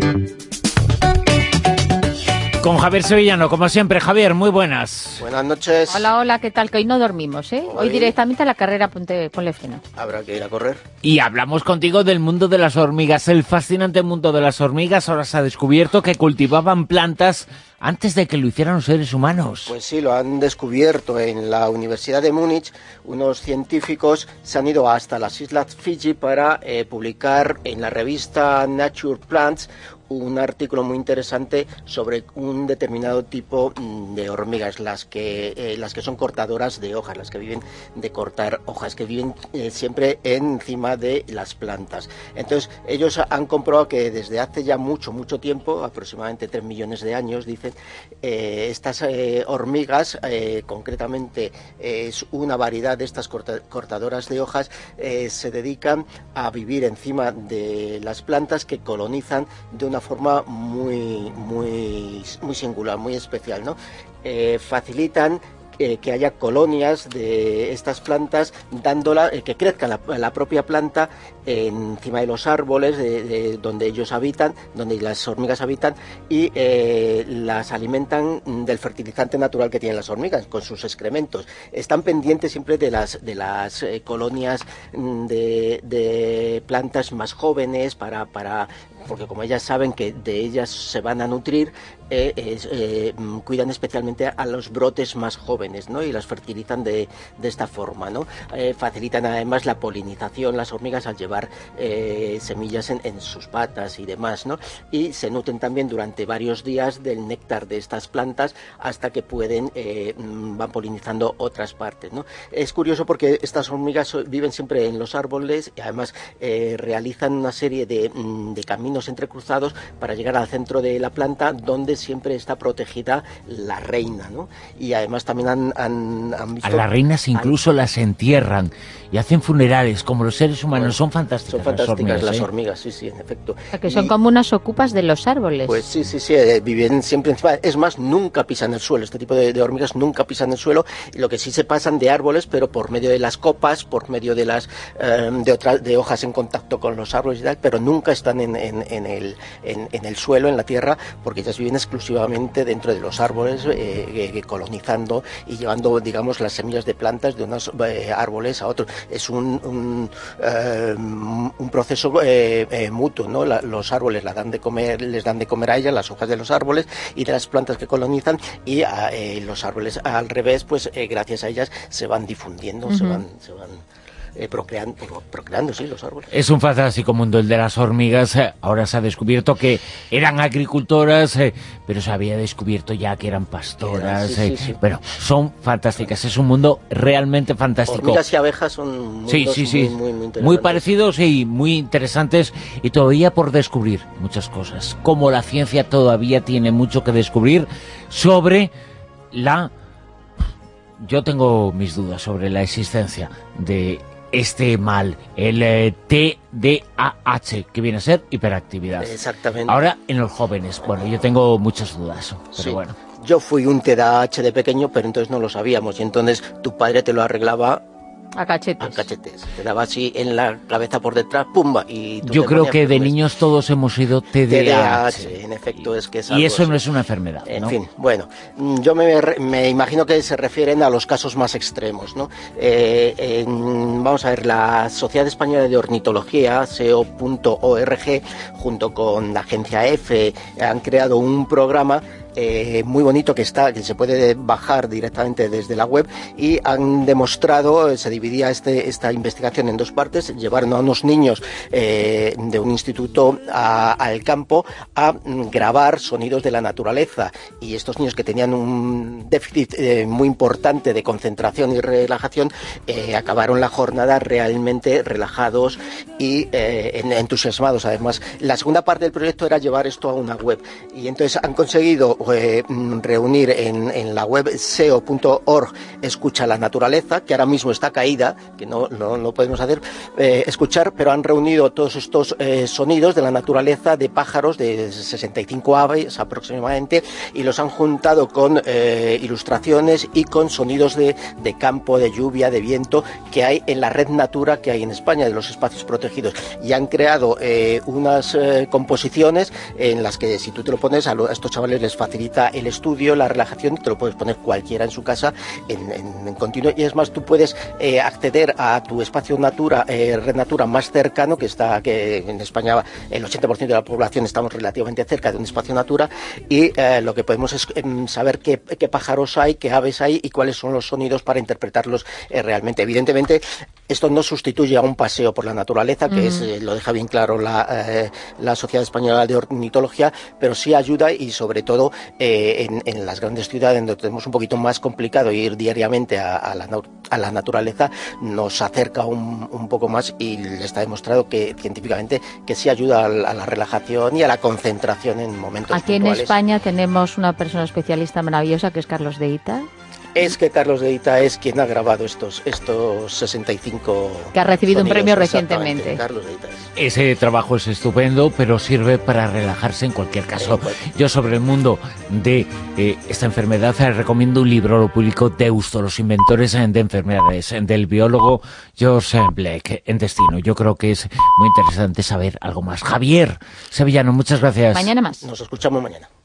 B: Con Javier Sevillano, como siempre. Javier, muy buenas.
H: Buenas noches.
D: Hola, hola, ¿qué tal? Que hoy no dormimos, ¿eh? Hoy, hoy directamente a la carrera, ponte, ponle freno.
H: Habrá que ir a correr.
B: Y hablamos contigo del mundo de las hormigas, el fascinante mundo de las hormigas. Ahora se ha descubierto que cultivaban plantas antes de que lo hicieran los seres humanos.
H: Pues sí, lo han descubierto en la Universidad de Múnich. Unos científicos se han ido hasta las Islas Fiji para eh, publicar en la revista Nature Plants un artículo muy interesante sobre un determinado tipo de hormigas, las que eh, las que son cortadoras de hojas, las que viven de cortar hojas, que viven eh, siempre encima de las plantas. Entonces, ellos han comprobado que desde hace ya mucho, mucho tiempo, aproximadamente tres millones de años, dicen, eh, estas eh, hormigas, eh, concretamente eh, es una variedad de estas corta cortadoras de hojas, eh, se dedican a vivir encima de las plantas que colonizan de una forma muy muy muy singular, muy especial, ¿no? Eh, facilitan eh, que haya colonias de estas plantas, dándola, eh, que crezca la, la propia planta eh, encima de los árboles de, de, donde ellos habitan, donde las hormigas habitan, y eh, las alimentan del fertilizante natural que tienen las hormigas con sus excrementos. Están pendientes siempre de las de las eh, colonias de, de plantas más jóvenes para para porque como ellas saben que de ellas se van a nutrir, eh, eh, eh, cuidan especialmente a los brotes más jóvenes. jóvenes, ¿no? Y las fertilizan de, de esta forma, ¿no? Eh, facilitan además la polinización las hormigas al llevar eh, semillas en, en sus patas y demás, ¿no? Y se nutren también durante varios días del néctar de estas plantas hasta que pueden, eh, van polinizando otras partes, ¿no? Es curioso porque estas hormigas viven siempre en los árboles y además eh, realizan una serie de, de caminos entrecruzados para llegar al centro de la planta donde siempre está protegida la reina, ¿no? Y además también han, han, han visto...
B: A las reinas incluso han... las entierran y hacen funerales, como los seres humanos. Bueno, son fantásticas,
H: son fantásticas
B: las hormigas,
H: las
B: ¿eh?
H: hormigas, sí, sí, en efecto.
D: O sea, que son y... como unas ocupas de los árboles.
H: Pues sí, sí, sí, eh, viven siempre encima. Es más, nunca pisan el suelo. Este tipo de, de hormigas nunca pisan el suelo. Lo que sí se pasan de árboles, pero por medio de las copas, por medio de las eh, de otras de hojas en contacto con los árboles y tal, pero nunca están en, en, en, el, en, en el suelo, en la tierra, porque ellas viven exclusivamente dentro de los árboles, eh, eh, colonizando y llevando, digamos, las semillas de plantas de unos eh, árboles a otros. Es un, un, eh, un proceso eh, eh, mutuo, ¿no? La, los árboles la dan de comer, les dan de comer a ellas las hojas de los árboles y de las plantas que colonizan, y a, eh, los árboles al revés, pues eh, gracias a ellas se van difundiendo, uh-huh. se van, se van eh, procreando, procreando, sí, los árboles.
B: Es un fantástico mundo el de las hormigas. Ahora se ha descubierto que eran agricultoras, eh, pero se había descubierto ya que eran pastoras. Sí, eh, sí, sí. Bueno, son fantásticas, es un mundo realmente fantástico.
H: Hormigas y abejas son mundos
B: sí, sí, sí.
H: Muy, muy, muy interesantes.
B: Muy parecidos y muy interesantes, y todavía por descubrir muchas cosas. Como la ciencia todavía tiene mucho que descubrir sobre la... Yo tengo mis dudas sobre la existencia de este mal, el eh, T D A H, que viene a ser hiperactividad.
H: Exactamente.
B: Ahora en los jóvenes, bueno, yo tengo muchas dudas, pero
H: sí.
B: bueno.
H: Yo fui un T D A H de pequeño, pero entonces no lo sabíamos, y entonces tu padre te lo arreglaba
D: a cachetes.
H: A cachetes. Te daba así en la cabeza por detrás, pumba. Y tú
B: Yo creo que de niños todos hemos sido T D A H.
H: T D A H, en efecto, es que es
B: Y eso
H: así.
B: no es una enfermedad,
H: En
B: ¿no?
H: fin, bueno, yo me, me imagino que se refieren a los casos más extremos, ¿no? Eh, en, vamos a ver, la Sociedad Española de Ornitología, S E O punto org, junto con la agencia EFE, han creado un programa Eh, muy bonito que está, que se puede bajar directamente desde la web, y han demostrado, se dividía este, esta investigación en dos partes. Llevaron a unos niños eh, de un instituto a, al campo a mm, grabar sonidos de la naturaleza, y estos niños que tenían un déficit eh, muy importante de concentración y relajación eh, acabaron la jornada realmente relajados y eh, entusiasmados. Además, la segunda parte del proyecto era llevar esto a una web, y entonces han conseguido Eh, reunir en, en la web S E O punto org Escucha la Naturaleza, que ahora mismo está caída, que no lo no, no podemos hacer eh, escuchar, pero han reunido todos estos eh, sonidos de la naturaleza de pájaros, de sesenta y cinco aves aproximadamente, y los han juntado con eh, ilustraciones y con sonidos de, de campo, de lluvia, de viento, que hay en la red Natura que hay en España, de los espacios protegidos, y han creado eh, unas eh, composiciones en las que, si tú te lo pones, a, lo, a estos chavales les facilita el estudio, la relajación, te lo puedes poner cualquiera en su casa en, en, en continuo, y es más, tú puedes eh, acceder a tu espacio Natura, eh, red Natura más cercano, que está, que en España el ochenta por ciento de la población estamos relativamente cerca de un espacio Natura, y eh, lo que podemos es eh, saber qué, qué pájaros hay, qué aves hay y cuáles son los sonidos para interpretarlos eh, realmente. Evidentemente, esto no sustituye a un paseo por la naturaleza, que uh-huh. es, eh, lo deja bien claro la, eh, la Sociedad Española de Ornitología, pero sí ayuda, y sobre todo Eh, en, en las grandes ciudades donde tenemos un poquito más complicado ir diariamente a, a, la, a la naturaleza, nos acerca un, un poco más, y está demostrado que científicamente que sí ayuda a la, a la relajación y a la concentración en momentos
D: Aquí
H: puntuales.
D: En España tenemos una persona especialista maravillosa que es Carlos de Ita.
H: Es que Carlos de Ita es quien ha grabado estos estos sesenta y cinco
D: que ha recibido
H: sonidos,
D: un premio recientemente.
H: Carlos de Ita es.
B: Ese trabajo es estupendo, pero sirve para relajarse en cualquier caso. Yo, sobre el mundo de eh, esta enfermedad, eh, recomiendo un libro, lo publicó Deusto, Los inventores de enfermedades, del biólogo George Black, en Destino. Yo creo que es muy interesante saber algo más. Javier Sevillano, muchas gracias.
D: Mañana más.
H: Nos escuchamos mañana.